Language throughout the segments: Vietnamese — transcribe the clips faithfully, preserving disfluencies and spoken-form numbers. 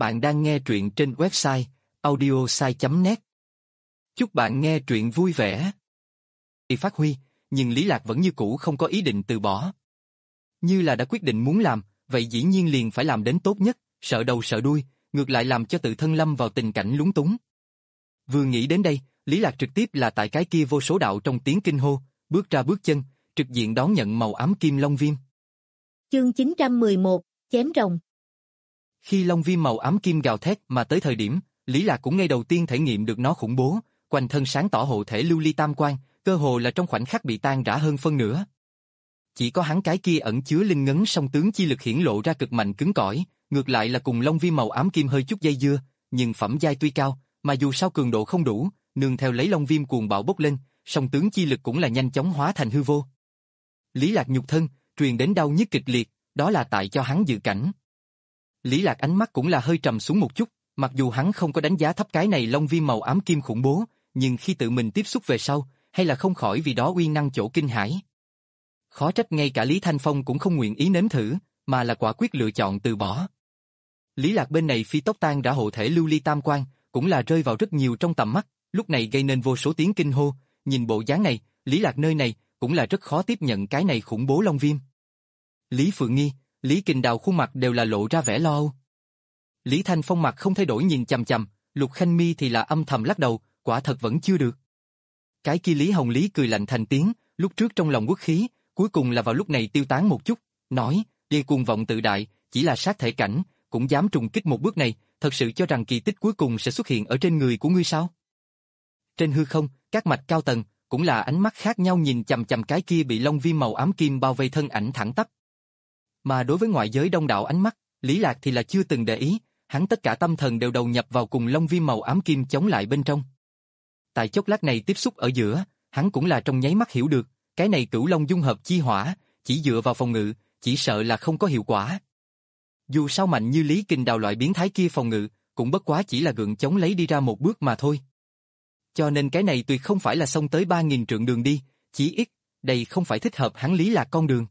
Bạn đang nghe truyện trên website audiosai chấm net. Chúc bạn nghe truyện vui vẻ. Đi phát huy, nhưng Lý Lạc vẫn như cũ không có ý định từ bỏ. Như là đã quyết định muốn làm, vậy dĩ nhiên liền phải làm đến tốt nhất, sợ đầu sợ đuôi, ngược lại làm cho tự thân lâm vào tình cảnh lúng túng. Vừa nghĩ đến đây, Lý Lạc trực tiếp là tại cái kia vô số đạo trong tiếng kinh hô, bước ra bước chân, trực diện đón nhận màu ám kim long viêm. Chương chín trăm mười một, chém rồng. Khi long viêm màu ám kim gào thét mà tới thời điểm, Lý Lạc cũng ngay đầu tiên thể nghiệm được nó khủng bố, quanh thân sáng tỏ hộ thể lưu ly tam quan, cơ hồ là trong khoảnh khắc bị tan rã hơn phân nửa. Chỉ có hắn cái kia ẩn chứa linh ngấn song tướng chi lực hiển lộ ra cực mạnh cứng cỏi, ngược lại là cùng long viêm màu ám kim hơi chút dây dưa, nhưng phẩm giai tuy cao, mà dù sao cường độ không đủ, nương theo lấy long viêm cuồng bạo bốc lên, song tướng chi lực cũng là nhanh chóng hóa thành hư vô. Lý Lạc nhục thân truyền đến đau nhức kịch liệt, đó là tại cho hắn dự cảnh. Lý Lạc ánh mắt cũng là hơi trầm xuống một chút, mặc dù hắn không có đánh giá thấp cái này long viêm màu ám kim khủng bố, nhưng khi tự mình tiếp xúc về sau, hay là không khỏi vì đó uy năng chỗ kinh hãi. Khó trách ngay cả Lý Thanh Phong cũng không nguyện ý nếm thử, mà là quả quyết lựa chọn từ bỏ. Lý Lạc bên này phi tốc tan rã hộ thể lưu ly tam quan, cũng là rơi vào rất nhiều trong tầm mắt, lúc này gây nên vô số tiếng kinh hô, nhìn bộ dáng này, Lý Lạc nơi này cũng là rất khó tiếp nhận cái này khủng bố long viêm. Lý Phượng Nghi, Lý Kình Đào khuôn mặt đều là lộ ra vẻ lo âu. Lý Thanh Phong mặt không thay đổi nhìn chằm chằm, Lục Khanh Mi thì là âm thầm lắc đầu, quả thật vẫn chưa được. Cái kia Lý Hồng Lý cười lạnh thành tiếng, lúc trước trong lòng quốc khí, cuối cùng là vào lúc này tiêu tán một chút, nói, điên cuồng vọng tự đại, chỉ là sát thể cảnh, cũng dám trùng kích một bước này, thật sự cho rằng kỳ tích cuối cùng sẽ xuất hiện ở trên người của ngươi sao? Trên hư không, các mạch cao tầng, cũng là ánh mắt khác nhau nhìn chằm chằm cái kia bị long viêm màu ám kim bao vây thân ảnh thẳng tắp. Mà đối với ngoại giới đông đảo ánh mắt, Lý Lạc thì là chưa từng để ý, hắn tất cả tâm thần đều đầu nhập vào cùng long viêm màu ám kim chống lại bên trong. Tại chốc lát này tiếp xúc ở giữa, hắn cũng là trong nháy mắt hiểu được, cái này cửu long dung hợp chi hỏa, chỉ dựa vào phòng ngự, chỉ sợ là không có hiệu quả. Dù sao mạnh như Lý Kình Đào loại biến thái kia phòng ngự, cũng bất quá chỉ là gượng chống lấy đi ra một bước mà thôi. Cho nên cái này tuyệt không phải là xông tới ba nghìn trượng đường đi, chỉ ít, đây không phải thích hợp hắn Lý Lạc con đường.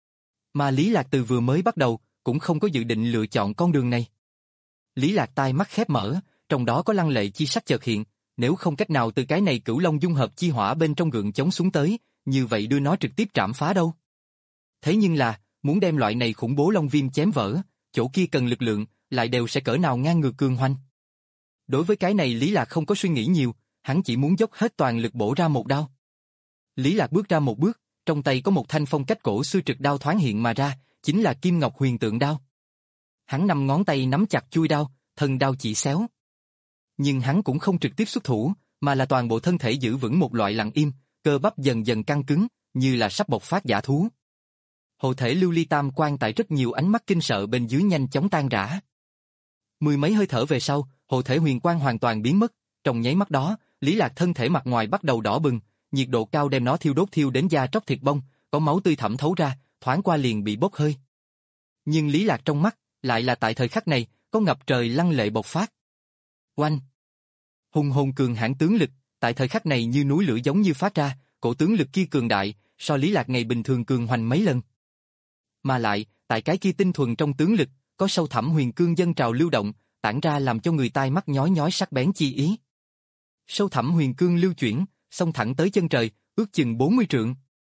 Mà Lý Lạc từ vừa mới bắt đầu, cũng không có dự định lựa chọn con đường này. Lý Lạc tai mắt khép mở, trong đó có lăng lệ chi sắc chợt hiện, nếu không cách nào từ cái này cửu long dung hợp chi hỏa bên trong gượng chống xuống tới, như vậy đưa nó trực tiếp trảm phá đâu. Thế nhưng là, muốn đem loại này khủng bố long viêm chém vỡ, chỗ kia cần lực lượng, lại đều sẽ cỡ nào ngang ngược cường hoành. Đối với cái này Lý Lạc không có suy nghĩ nhiều, hắn chỉ muốn dốc hết toàn lực bổ ra một đao. Lý Lạc bước ra một bước, trong tay có một thanh phong cách cổ xưa trực đao thoáng hiện mà ra, chính là Kim Ngọc Huyền Tượng Đao. Hắn năm ngón tay nắm chặt chuôi đao, thân đao chỉ xéo. Nhưng hắn cũng không trực tiếp xuất thủ, mà là toàn bộ thân thể giữ vững một loại lặng im, cơ bắp dần dần căng cứng, như là sắp bộc phát dã thú. Hộ thể lưu ly tam quan tại rất nhiều ánh mắt kinh sợ bên dưới nhanh chóng tan rã. Mười mấy hơi thở về sau, hộ thể huyền quang hoàn toàn biến mất, trong nháy mắt đó, Lý Lạc thân thể mặt ngoài bắt đầu đỏ bừng, nhiệt độ cao đem nó thiêu đốt thiêu đến da tróc thịt bong, có máu tươi thẩm thấu ra, thoáng qua liền bị bốc hơi. Nhưng Lý Lạc trong mắt, lại là tại thời khắc này, có ngập trời lăng lệ bộc phát. Oanh! Hùng hồn cường hãn tướng lực, tại thời khắc này như núi lửa giống như phát ra, cổ tướng lực kia cường đại, so Lý Lạc ngày bình thường cường hoành mấy lần. Mà lại, tại cái kia tinh thuần trong tướng lực, có sâu thẳm huyền cương dân trào lưu động, tản ra làm cho người tai mắt nhói nhói sắc bén chi ý. Sâu thẳm huyền cương lưu chuyển, xông thẳng tới chân trời, ước chừng bốn mươi trượng.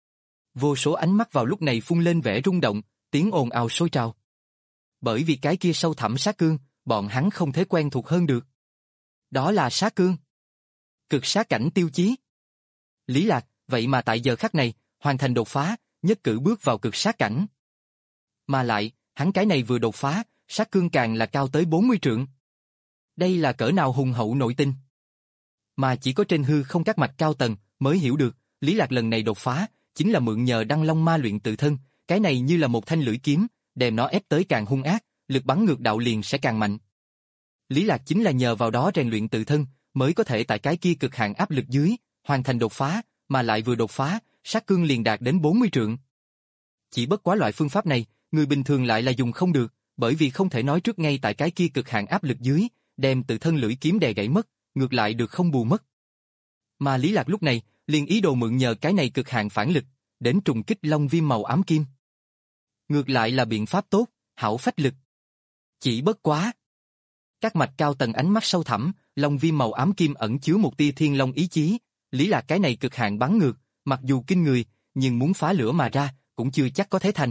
Vô số ánh mắt vào lúc này phun lên vẻ rung động, tiếng ồn ào sôi trào. Bởi vì cái kia sâu thẳm sát cương, bọn hắn không thể quen thuộc hơn được. Đó là sát cương. Cực sát cảnh tiêu chí. Lý Lạc, vậy mà tại giờ khắc này, hoàn thành đột phá, nhất cử bước vào cực sát cảnh. Mà lại, hắn cái này vừa đột phá, sát cương càng là cao tới bốn mươi trượng. Đây là cỡ nào hùng hậu nội tinh. Mà chỉ có trên hư không các mạch cao tầng mới hiểu được, Lý Lạc lần này đột phá, chính là mượn nhờ đăng long ma luyện tự thân, cái này như là một thanh lưỡi kiếm, đem nó ép tới càng hung ác, lực bắn ngược đạo liền sẽ càng mạnh. Lý Lạc chính là nhờ vào đó rèn luyện tự thân, mới có thể tại cái kia cực hạn áp lực dưới, hoàn thành đột phá, mà lại vừa đột phá, sát cương liền đạt đến bốn mươi trượng. Chỉ bất quá loại phương pháp này, người bình thường lại là dùng không được, bởi vì không thể nói trước ngay tại cái kia cực hạn áp lực dưới, đem tự thân lưỡi kiếm đè gãy mất, ngược lại được không bù mất. Mà Lý Lạc lúc này, liền ý đồ mượn nhờ cái này cực hạn phản lực, đến trùng kích long viêm màu ám kim. Ngược lại là biện pháp tốt, hảo phách lực. Chỉ bất quá. Các mạch cao tầng ánh mắt sâu thẳm, long viêm màu ám kim ẩn chứa một tia thiên long ý chí. Lý Lạc cái này cực hạn bắn ngược, mặc dù kinh người, nhưng muốn phá lửa mà ra, cũng chưa chắc có thể thành.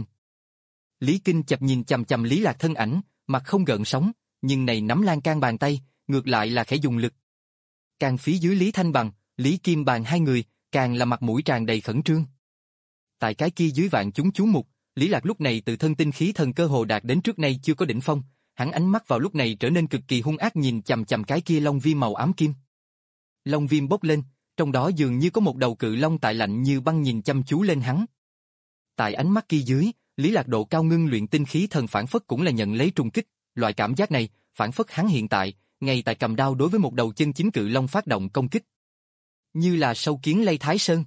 Lý Kinh chập nhìn chằm chằm Lý Lạc thân ảnh, mặt không gợn sóng, nhưng này nắm lan can bàn tay, ngược lại là khẽ dùng lực. Càng phía dưới Lý Thanh Bằng, Lý Kim Bàn hai người, càng là mặt mũi tràn đầy khẩn trương. Tại cái kia dưới vạn chúng chú mục, Lý Lạc lúc này tự thân tinh khí thần cơ hồ đạt đến trước nay chưa có đỉnh phong, hắn ánh mắt vào lúc này trở nên cực kỳ hung ác nhìn chằm chằm cái kia long viêm màu ám kim. Long viêm bốc lên, trong đó dường như có một đầu cự long tại lạnh như băng nhìn chăm chú lên hắn. Tại ánh mắt kia dưới, Lý Lạc độ cao ngưng luyện tinh khí thần phản phất cũng là nhận lấy trùng kích, loại cảm giác này, phản phất hắn hiện tại, ngay tại cầm đao đối với một đầu chân chính cự long phát động công kích. Như là sâu kiến lay Thái Sơn.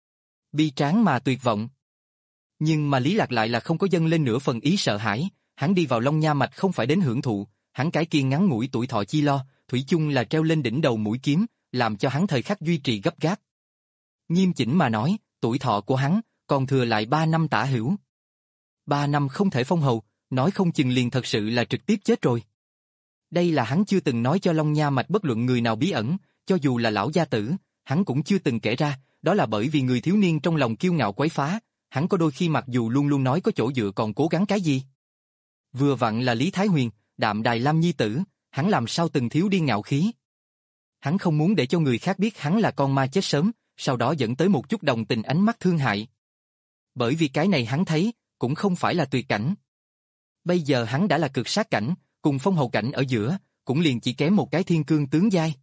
Bi tráng mà tuyệt vọng. Nhưng mà Lý Lạc lại là không có dâng lên nửa phần ý sợ hãi, hắn đi vào Long Nha Mạch không phải đến hưởng thụ, hắn cái kia ngắn ngủi tuổi thọ chi lo, thủy chung là treo lên đỉnh đầu mũi kiếm, làm cho hắn thời khắc duy trì gấp gáp. Nghiêm chỉnh mà nói, tuổi thọ của hắn, còn thừa lại ba năm tả hữu. Ba năm không thể phong hầu, nói không chừng liền thật sự là trực tiếp chết rồi. Đây là hắn chưa từng nói cho Long Nha Mạch bất luận người nào bí ẩn, cho dù là lão gia tử, hắn cũng chưa từng kể ra, đó là bởi vì người thiếu niên trong lòng kiêu ngạo quấy phá, hắn có đôi khi mặc dù luôn luôn nói có chỗ dựa còn cố gắng cái gì. Vừa vặn là Lý Thái Huyền, Đạm Đài Lam nhi tử, hắn làm sao từng thiếu đi ngạo khí. Hắn không muốn để cho người khác biết hắn là con ma chết sớm, sau đó dẫn tới một chút đồng tình ánh mắt thương hại. Bởi vì cái này hắn thấy, cũng không phải là tuyệt cảnh. Bây giờ hắn đã là cực sát cảnh, cùng phong hầu cảnh ở giữa, cũng liền chỉ kém một cái thiên cương tướng giai.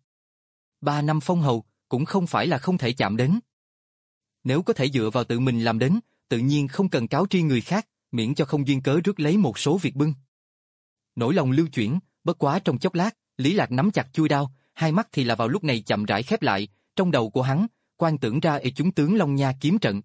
Ba năm phong hầu, cũng không phải là không thể chạm đến. Nếu có thể dựa vào tự mình làm đến, tự nhiên không cần cáo tri người khác, miễn cho không duyên cớ rước lấy một số việc bưng. Nỗi lòng lưu chuyển, bất quá trong chốc lát, Lý Lạc nắm chặt chuôi đao, hai mắt thì là vào lúc này chậm rãi khép lại, trong đầu của hắn, quan tưởng ra ê chúng tướng Long Nha kiếm trận.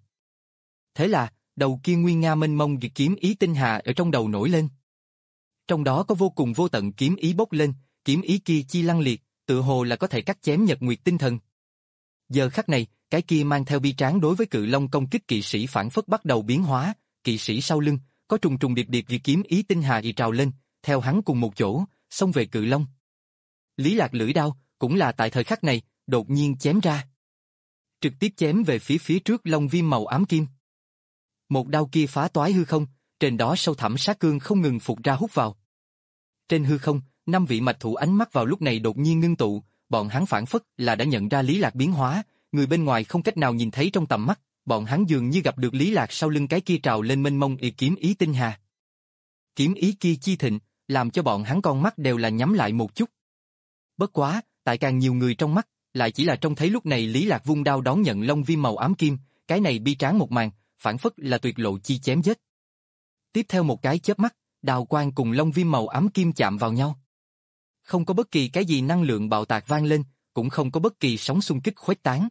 Thế là, đầu kia nguyên nga mênh mông việc kiếm ý tinh hà ở trong đầu nổi lên. Trong đó có vô cùng vô tận kiếm ý bốc lên, kiếm ý kia chi lăng liệt, tựa hồ là có thể cắt chém nhật nguyệt tinh thần. Giờ khắc này, cái kia mang theo bi tráng đối với cự long công kích kỵ sĩ phản phất bắt đầu biến hóa, kỵ sĩ sau lưng, có trùng trùng điệp điệp việc kiếm ý tinh hà y trào lên, theo hắn cùng một chỗ, xông về cự long. Lý Lạc lưỡi đao, cũng là tại thời khắc này, đột nhiên chém ra. Trực tiếp chém về phía phía trước long viêm màu ám kim. Một đao kia phá toái hư không, trên đó sâu thẳm sát cương không ngừng phục ra hút vào. Trên hư không, năm vị mạch thủ ánh mắt vào lúc này đột nhiên ngưng tụ, bọn hắn phản phất là đã nhận ra Lý Lạc biến hóa, người bên ngoài không cách nào nhìn thấy trong tầm mắt, bọn hắn dường như gặp được Lý Lạc sau lưng cái kia trào lên mênh mông y kiếm ý tinh hà. Kiếm ý kia chi thịnh, làm cho bọn hắn con mắt đều là nhắm lại một chút. Bất quá, tại càng nhiều người trong mắt, lại chỉ là trông thấy lúc này Lý Lạc vung đao đón nhận long viêm màu ám kim, cái này bi tráng một màn, phản phất là tuyệt lộ chi chém giết. Tiếp theo một cái chớp mắt, đào quang cùng long viêm màu ám kim chạm vào nhau. Không có bất kỳ cái gì năng lượng bạo tạc vang lên, cũng không có bất kỳ sóng xung kích khuếch tán.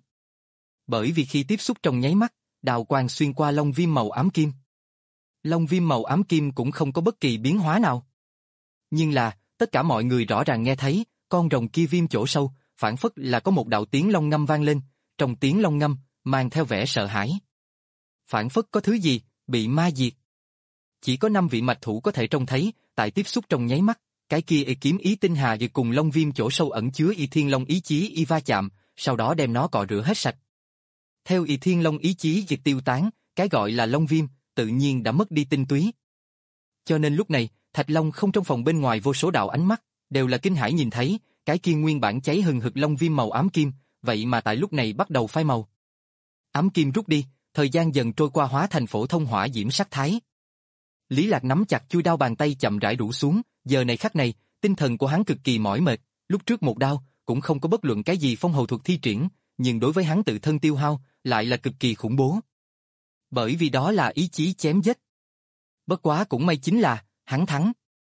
Bởi vì khi tiếp xúc trong nháy mắt, đào quang xuyên qua long viêm màu ám kim. Long viêm màu ám kim cũng không có bất kỳ biến hóa nào. Nhưng là, tất cả mọi người rõ ràng nghe thấy, con rồng kia viêm chỗ sâu, phản phất là có một đạo tiếng long ngâm vang lên, trong tiếng long ngâm, mang theo vẻ sợ hãi. Phản phất có thứ gì, bị ma diệt. Chỉ có năm vị mạch thủ có thể trông thấy, tại tiếp xúc trong nháy mắt, cái kia y kiếm ý tinh hà và cùng long viêm chỗ sâu ẩn chứa y thiên long ý chí y va chạm, sau đó đem nó cọ rửa hết sạch. Theo y thiên long ý chí diệt tiêu tán, cái gọi là long viêm, tự nhiên đã mất đi tinh túy. Cho nên lúc này, Thạch Long không trong phòng bên ngoài vô số đạo ánh mắt, đều là kinh hãi nhìn thấy, cái kia nguyên bản cháy hừng hực long viêm màu ám kim, vậy mà tại lúc này bắt đầu phai màu. Ám kim rút đi, thời gian dần trôi qua hóa thành phổ thông hỏa diễm sắc thái. Lý Lạc nắm chặt chuôi đao bàn tay chậm rãi rũ xuống, giờ này khắc này, tinh thần của hắn cực kỳ mỏi mệt, lúc trước một đao, cũng không có bất luận cái gì phong hầu thuật thi triển, nhưng đối với hắn tự thân tiêu hao, lại là cực kỳ khủng bố. Bởi vì đó là ý chí chém giết. Bất quá cũng may chính là, hắn thắng.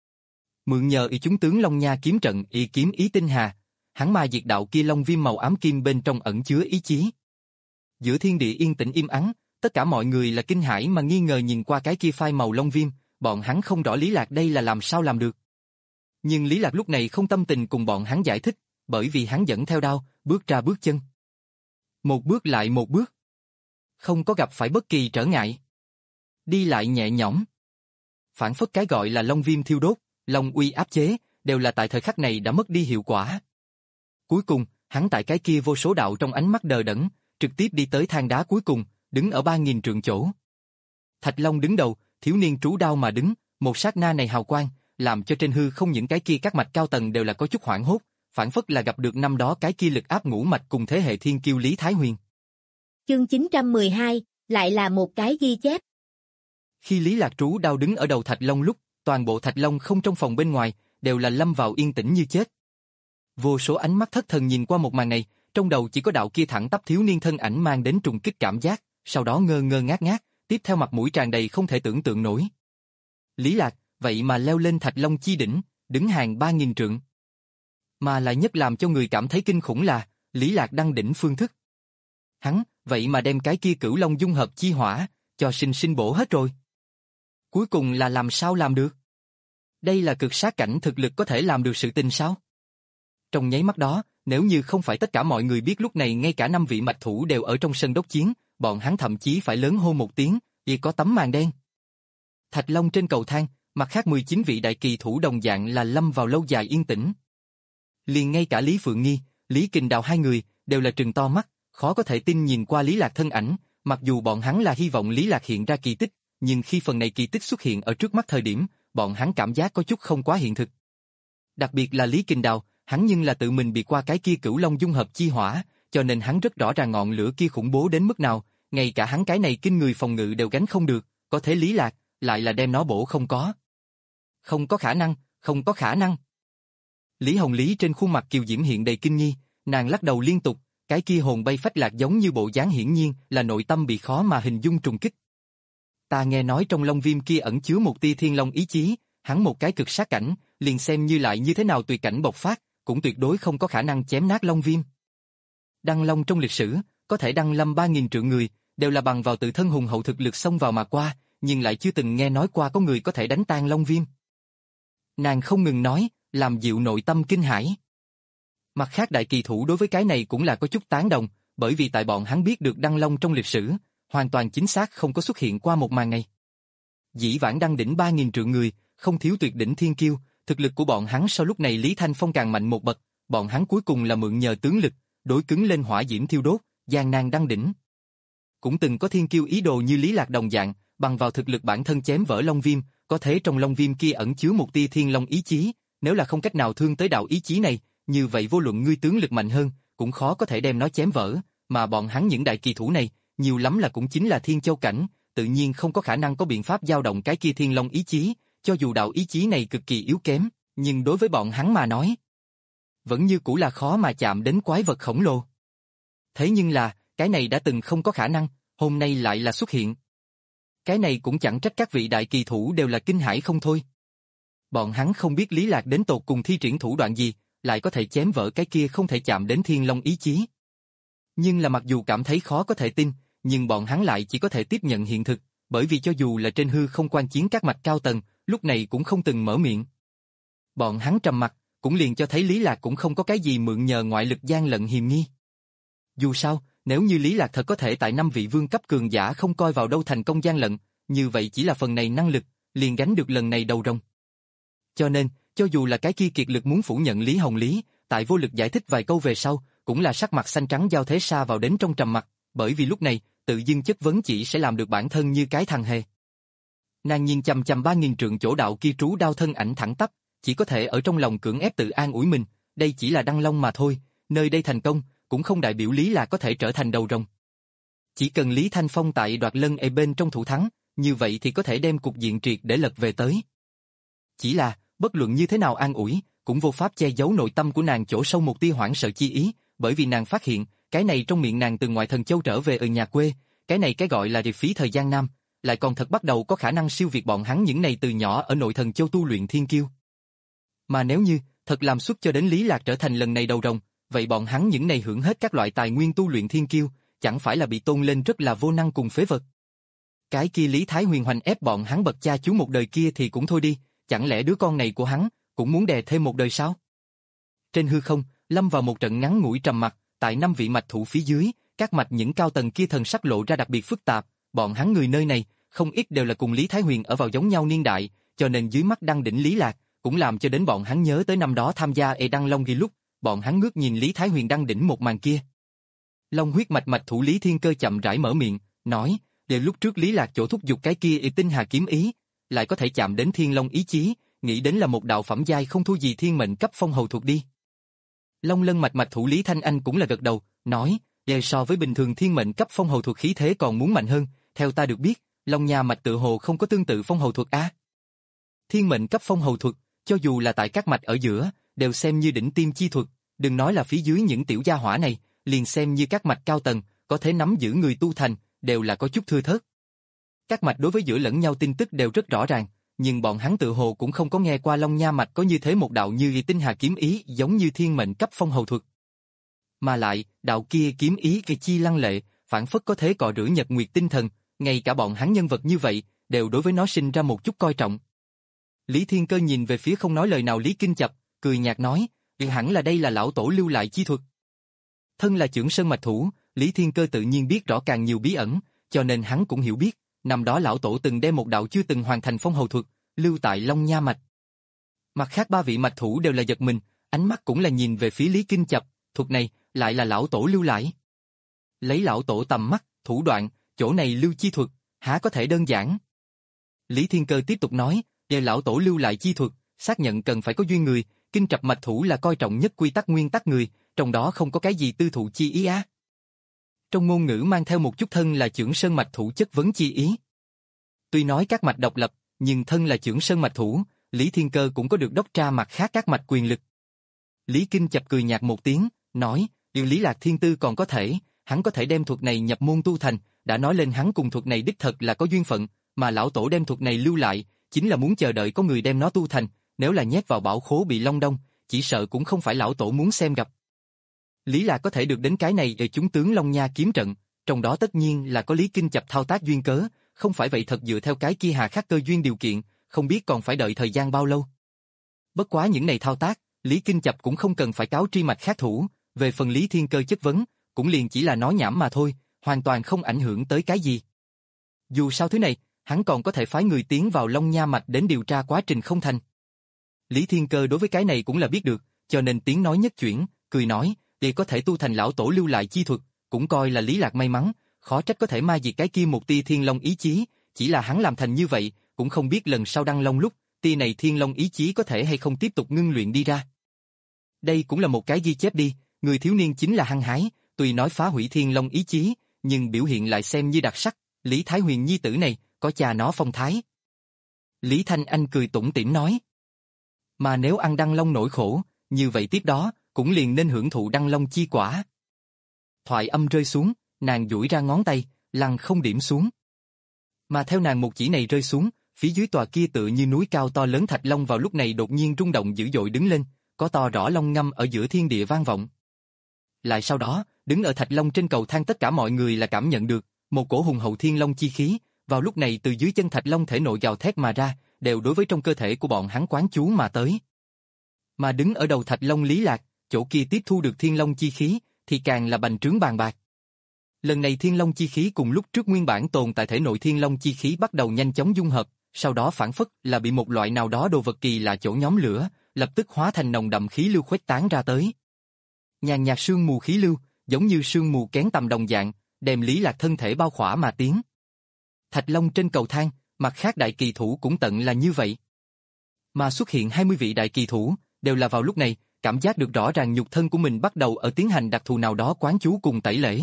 Mượn nhờ y chúng tướng Long Nha kiếm trận y kiếm ý tinh hà, hắn ma diệt đạo kia long viêm màu ám kim bên trong ẩn chứa ý chí. Giữa thiên địa yên tĩnh im ắng, tất cả mọi người là kinh hãi mà nghi ngờ nhìn qua cái kia phai màu long viêm, bọn hắn không rõ Lý Lạc đây là làm sao làm được. Nhưng Lý Lạc lúc này không tâm tình cùng bọn hắn giải thích, bởi vì hắn dẫn theo đao, bước ra bước chân. Một bước lại một bước. Không có gặp phải bất kỳ trở ngại. Đi lại nhẹ nhõm. Phản phất cái gọi là long viêm thiêu đốt, long uy áp chế, đều là tại thời khắc này đã mất đi hiệu quả. Cuối cùng, hắn tại cái kia vô số đạo trong ánh mắt đờ đẫn, trực tiếp đi tới thang đá cuối cùng, đứng ở ba nghìn trượng chỗ. Thạch Long đứng đầu, thiếu niên trú đao mà đứng, một sát na này hào quang, làm cho trên hư không những cái kia các mạch cao tầng đều là có chút hoảng hốt, phản phất là gặp được năm đó cái kia lực áp ngũ mạch cùng thế hệ thiên kiêu Lý Thái Huyền. Chương chín trăm mười hai, lại là một cái ghi chép. Khi Lý Lạc trú đao đứng ở đầu Thạch Long lúc, toàn bộ Thạch Long không trong phòng bên ngoài, đều là lâm vào yên tĩnh như chết. Vô số ánh mắt thất thần nhìn qua một màn này, trong đầu chỉ có đạo kia thẳng tắp thiếu niên thân ảnh mang đến trùng kích cảm giác, sau đó ngơ ngơ ngác ngác, tiếp theo mặt mũi tràn đầy không thể tưởng tượng nổi. Lý Lạc, vậy mà leo lên Thạch Long chi đỉnh, đứng hàng ba nghìn trượng. Mà lại nhất làm cho người cảm thấy kinh khủng là, Lý Lạc đăng đỉnh phương thức. Hắn, vậy mà đem cái kia Cửu Long dung hợp chi hỏa, cho sinh sinh bổ hết rồi. Cuối cùng là làm sao làm được? Đây là cực sát cảnh thực lực có thể làm được sự tình sao? Trong nháy mắt đó, nếu như không phải tất cả mọi người biết lúc này ngay cả năm vị mạch thủ đều ở trong sân đốc chiến, bọn hắn thậm chí phải lớn hô một tiếng, vì có tấm màn đen. Thạch Long trên cầu thang, mặt khác mười chín vị đại kỳ thủ đồng dạng là lâm vào lâu dài yên tĩnh. Liền ngay cả Lý Phượng Nghi, Lý Kình Đào hai người, đều là trừng to mắt, khó có thể tin nhìn qua Lý Lạc thân ảnh, mặc dù bọn hắn là hy vọng Lý Lạc hiện ra kỳ tích, nhưng khi phần này kỳ tích xuất hiện ở trước mắt thời điểm, bọn hắn cảm giác có chút không quá hiện thực. Đặc biệt là Lý Kình Đào, hắn nhưng là tự mình bị qua cái kia Cửu Long dung hợp chi hỏa, cho nên hắn rất rõ ràng ngọn lửa kia khủng bố đến mức nào, ngay cả hắn cái này kinh người phòng ngự đều gánh không được, có thể Lý Lạc lại là đem nó bổ không có. Không có khả năng, không có khả năng. Lý Hồng Lý trên khuôn mặt kiều diễm hiện đầy kinh nghi, nàng lắc đầu liên tục, cái kia hồn bay phách lạc giống như bộ dáng hiển nhiên là nội tâm bị khó mà hình dung trùng kích. Ta nghe nói trong Long Viêm kia ẩn chứa một tia thiên long ý chí, hắn một cái cực sát cảnh, liền xem như lại như thế nào tùy cảnh bộc phát, cũng tuyệt đối không có khả năng chém nát Long Viêm. Đăng Long trong lịch sử, có thể đăng lâm ba nghìn trượng người, đều là bằng vào tự thân hùng hậu thực lực xông vào mà qua, nhưng lại chưa từng nghe nói qua có người có thể đánh tan Long Viêm. Nàng không ngừng nói, làm dịu nội tâm kinh hãi. Mặt khác đại kỳ thủ đối với cái này cũng là có chút tán đồng, bởi vì tại bọn hắn biết được Đăng Long trong lịch sử, hoàn toàn chính xác không có xuất hiện qua một màn này. Dĩ vãng đăng đỉnh ba nghìn trượng người, không thiếu tuyệt đỉnh thiên kiêu, thực lực của bọn hắn sau lúc này Lý Thanh Phong càng mạnh một bậc, bọn hắn cuối cùng là mượn nhờ tướng lực, đối cứng lên hỏa diễm thiêu đốt, gian nan đăng đỉnh. Cũng từng có thiên kiêu ý đồ như Lý Lạc đồng dạng, bằng vào thực lực bản thân chém vỡ Long Viêm, có thể trong Long Viêm kia ẩn chứa một tia thiên long ý chí, nếu là không cách nào thương tới đạo ý chí này, như vậy vô luận ngươi tướng lực mạnh hơn, cũng khó có thể đem nó chém vỡ, mà bọn hắn những đại kỳ thủ này, nhiều lắm là cũng chính là thiên châu cảnh, tự nhiên không có khả năng có biện pháp dao động cái kia thiên long ý chí, cho dù đạo ý chí này cực kỳ yếu kém, nhưng đối với bọn hắn mà nói, vẫn như cũ là khó mà chạm đến quái vật khổng lồ. Thế nhưng là, cái này đã từng không có khả năng, hôm nay lại là xuất hiện. Cái này cũng chẳng trách các vị đại kỳ thủ đều là kinh hãi không thôi. Bọn hắn không biết Lý Lạc đến tột cùng thi triển thủ đoạn gì, lại có thể chém vỡ cái kia không thể chạm đến thiên long ý chí. Nhưng là mặc dù cảm thấy khó có thể tin, nhưng bọn hắn lại chỉ có thể tiếp nhận hiện thực, bởi vì cho dù là trên hư không quan chiến các mạch cao tầng, lúc này cũng không từng mở miệng. Bọn hắn trầm mặc, cũng liền cho thấy Lý Lạc cũng không có cái gì mượn nhờ ngoại lực gian lận hiềm nghi. Dù sao, nếu như Lý Lạc thật có thể tại năm vị vương cấp cường giả không coi vào đâu thành công gian lận, như vậy chỉ là phần này năng lực, liền gánh được lần này đầu rồng. Cho nên, cho dù là cái kia kiệt lực muốn phủ nhận Lý Hồng Lý, tại vô lực giải thích vài câu về sau, cũng là sắc mặt xanh trắng giao thế sa vào đến trong trầm mặc, bởi vì lúc này, tự dưng chất vấn chỉ sẽ làm được bản thân như cái thằng hề. Nàng nhìn chằm chằm ba nghìn trượng chỗ đạo kia trú đao thân ảnh thẳng tắp, chỉ có thể ở trong lòng cưỡng ép tự an ủi mình, đây chỉ là Đăng Long mà thôi, nơi đây thành công, cũng không đại biểu Lý là có thể trở thành đầu rồng. Chỉ cần Lý Thanh Phong tại đoạt lân e bên trong thủ thắng, như vậy thì có thể đem cục diện triệt để lật về tới. Chỉ là, bất luận như thế nào an ủi, cũng vô pháp che giấu nội tâm của nàng chỗ sâu một tia hoảng sợ chi ý, bởi vì nàng phát hiện, cái này trong miệng nàng từ ngoại thần châu trở về ở nhà quê, cái này cái gọi là điệp phí thời gian nam, lại còn thật bắt đầu có khả năng siêu việt bọn hắn những này từ nhỏ ở nội thần châu tu luyện thiên kiêu. Mà nếu như, thật làm xuất cho đến Lý Lạc trở thành lần này đầu rồng, vậy bọn hắn những này hưởng hết các loại tài nguyên tu luyện thiên kiêu, chẳng phải là bị tôn lên rất là vô năng cùng phế vật. Cái kia Lý Thái Huyền hoành ép bọn hắn bậc cha chú một đời kia thì cũng thôi đi, chẳng lẽ đứa con này của hắn cũng muốn đè thêm một đời sao? Trên hư không, lâm vào một trận ngắn ngủi trầm mặc, tại năm vị mạch thủ phía dưới, các mạch những cao tầng kia thần sắc lộ ra đặc biệt phức tạp, bọn hắn người nơi này, không ít đều là cùng Lý Thái Huyền ở vào giống nhau niên đại, cho nên dưới mắt đăng đỉnh Lý Lạc, cũng làm cho đến bọn hắn nhớ tới năm đó tham gia Ê Đăng Long Ghi lúc, bọn hắn ngước nhìn Lý Thái Huyền đăng đỉnh một màn kia. Long huyết mạch mạch thủ Lý Thiên Cơ chậm rãi mở miệng, nói, đều lúc trước Lý Lạc chỗ thúc giục cái kia y tinh hà kiếm ý, lại có thể chạm đến Thiên Long ý chí, nghĩ đến là một đạo phẩm giai không thua gì thiên mệnh cấp phong hầu thuộc đi. Long lân mạch mạch thủ Lý Thanh Anh cũng là gật đầu, nói, đều so với bình thường thiên mệnh cấp phong hầu thuộc khí thế còn muốn mạnh hơn, theo ta được biết, Long Nha mạch tự hồ không có tương tự phong hầu thuật a. Thiên mệnh cấp phong hầu thuật, cho dù là tại các mạch ở giữa, đều xem như đỉnh tiêm chi thuật, đừng nói là phía dưới những tiểu gia hỏa này, liền xem như các mạch cao tầng, có thể nắm giữ người tu thành, đều là có chút thưa thớt. Các mạch đối với giữa lẫn nhau tin tức đều rất rõ ràng, nhưng bọn hắn tự hồ cũng không có nghe qua Long Nha mạch có như thế một đạo như tinh hà kiếm ý giống như thiên mệnh cấp phong hầu thuật. Mà lại, đạo kia kiếm ý kỳ chi lăng lệ, phản phất có thể cọ rửa nhật nguyệt tinh thần, ngay cả bọn hắn nhân vật như vậy, đều đối với nó sinh ra một chút coi trọng. Lý Thiên Cơ nhìn về phía không nói lời nào Lý Kinh Chập, cười nhạt nói, hẳn là đây là lão tổ lưu lại chi thuật. Thân là trưởng sơn mạch thủ, Lý Thiên Cơ tự nhiên biết rõ càng nhiều bí ẩn, cho nên hắn cũng hiểu biết, năm đó lão tổ từng đem một đạo chưa từng hoàn thành phong hầu thuật, lưu tại Long Nha mạch. Mặt khác ba vị mạch thủ đều là giật mình, ánh mắt cũng là nhìn về phía Lý Kinh Chập, thuật này lại là lão tổ lưu lại. Lấy lão tổ tầm mắt, thủ đoạn, chỗ này lưu chi thuật, há có thể đơn giản. Lý Thiên Cơ tiếp tục nói, về lão tổ lưu lại chi thuật, xác nhận cần phải có duyên người, Kinh Chập mạch thủ là coi trọng nhất quy tắc nguyên tắc người, trong đó không có cái gì tư thụ chi ý á. Trong ngôn ngữ mang theo một chút thân là trưởng sơn mạch thủ chất vấn chi ý. Tuy nói các mạch độc lập, nhưng thân là trưởng sơn mạch thủ, Lý Thiên Cơ cũng có được đốc tra mặt khác các mạch quyền lực. Lý Kinh Chập cười nhạt một tiếng, nói, điều Lý Lạc Thiên Tư còn có thể, hắn có thể đem thuật này nhập môn tu thành, đã nói lên hắn cùng thuật này đích thật là có duyên phận, mà lão tổ đem thuật này lưu lại, chính là muốn chờ đợi có người đem nó tu thành, nếu là nhét vào bảo khố bị long đong, chỉ sợ cũng không phải lão tổ muốn xem gặp. Lý Lạc có thể được đến cái này ở chúng tướng Long Nha kiếm trận, trong đó tất nhiên là có Lý Kinh Chập thao tác duyên cớ, không phải vậy thật dựa theo cái kia hà khắc cơ duyên điều kiện, không biết còn phải đợi thời gian bao lâu. Bất quá những này thao tác, Lý Kinh Chập cũng không cần phải cáo tri mạch khác thủ, về phần Lý Thiên Cơ chất vấn, cũng liền chỉ là nói nhảm mà thôi, hoàn toàn không ảnh hưởng tới cái gì. Dù sao thứ này, hắn còn có thể phái người tiến vào Long Nha mạch đến điều tra quá trình không thành. Lý Thiên Cơ đối với cái này cũng là biết được, cho nên tiếng nói nhất chuyển, cười nói, để có thể tu thành lão tổ lưu lại chi thuật, cũng coi là Lý Lạc may mắn, khó trách có thể ma diệt cái kia một tia thiên long ý chí, chỉ là hắn làm thành như vậy, cũng không biết lần sau đăng long lúc, tia này thiên long ý chí có thể hay không tiếp tục ngưng luyện đi ra. Đây cũng là một cái ghi chép đi, người thiếu niên chính là hăng hái, tuy nói phá hủy thiên long ý chí, nhưng biểu hiện lại xem như đặc sắc, Lý Thái Huyền nhi tử này, có cha nó phong thái. Lý Thanh Anh cười tủm tỉm nói. Mà nếu ăn đăng long nỗi khổ, như vậy tiếp đó, cũng liền nên hưởng thụ đăng long chi quả. Thoại âm rơi xuống, nàng duỗi ra ngón tay, lăng không điểm xuống. Mà theo nàng một chỉ này rơi xuống, phía dưới tòa kia tựa như núi cao to lớn thạch long vào lúc này đột nhiên rung động dữ dội đứng lên, có to rõ long ngâm ở giữa thiên địa vang vọng. Lại sau đó, đứng ở thạch long trên cầu thang tất cả mọi người là cảm nhận được, một cổ hùng hậu thiên long chi khí, vào lúc này từ dưới chân thạch long thể nội gào thét mà ra, đều đối với trong cơ thể của bọn hắn quán chú mà tới. Mà đứng ở đầu thạch long Lý Lạc, chỗ kia tiếp thu được thiên long chi khí, thì càng là bành trướng bàn bạc. Lần này thiên long chi khí cùng lúc trước nguyên bản tồn tại thể nội thiên long chi khí bắt đầu nhanh chóng dung hợp, sau đó phản phất là bị một loại nào đó đồ vật kỳ lạ chỗ nhóm lửa, lập tức hóa thành nồng đậm khí lưu khuếch tán ra tới. Nhàn nhạt sương mù khí lưu, giống như sương mù kén tầm đồng dạng, đem Lý Lạc thân thể bao khỏa mà tiến. Thạch long trên cầu thang, mặt khác đại kỳ thủ cũng tận là như vậy. Mà xuất hiện hai mươi vị đại kỳ thủ, đều là vào lúc này, cảm giác được rõ ràng nhục thân của mình bắt đầu ở tiến hành đặc thù nào đó quán chú cùng tẩy lễ.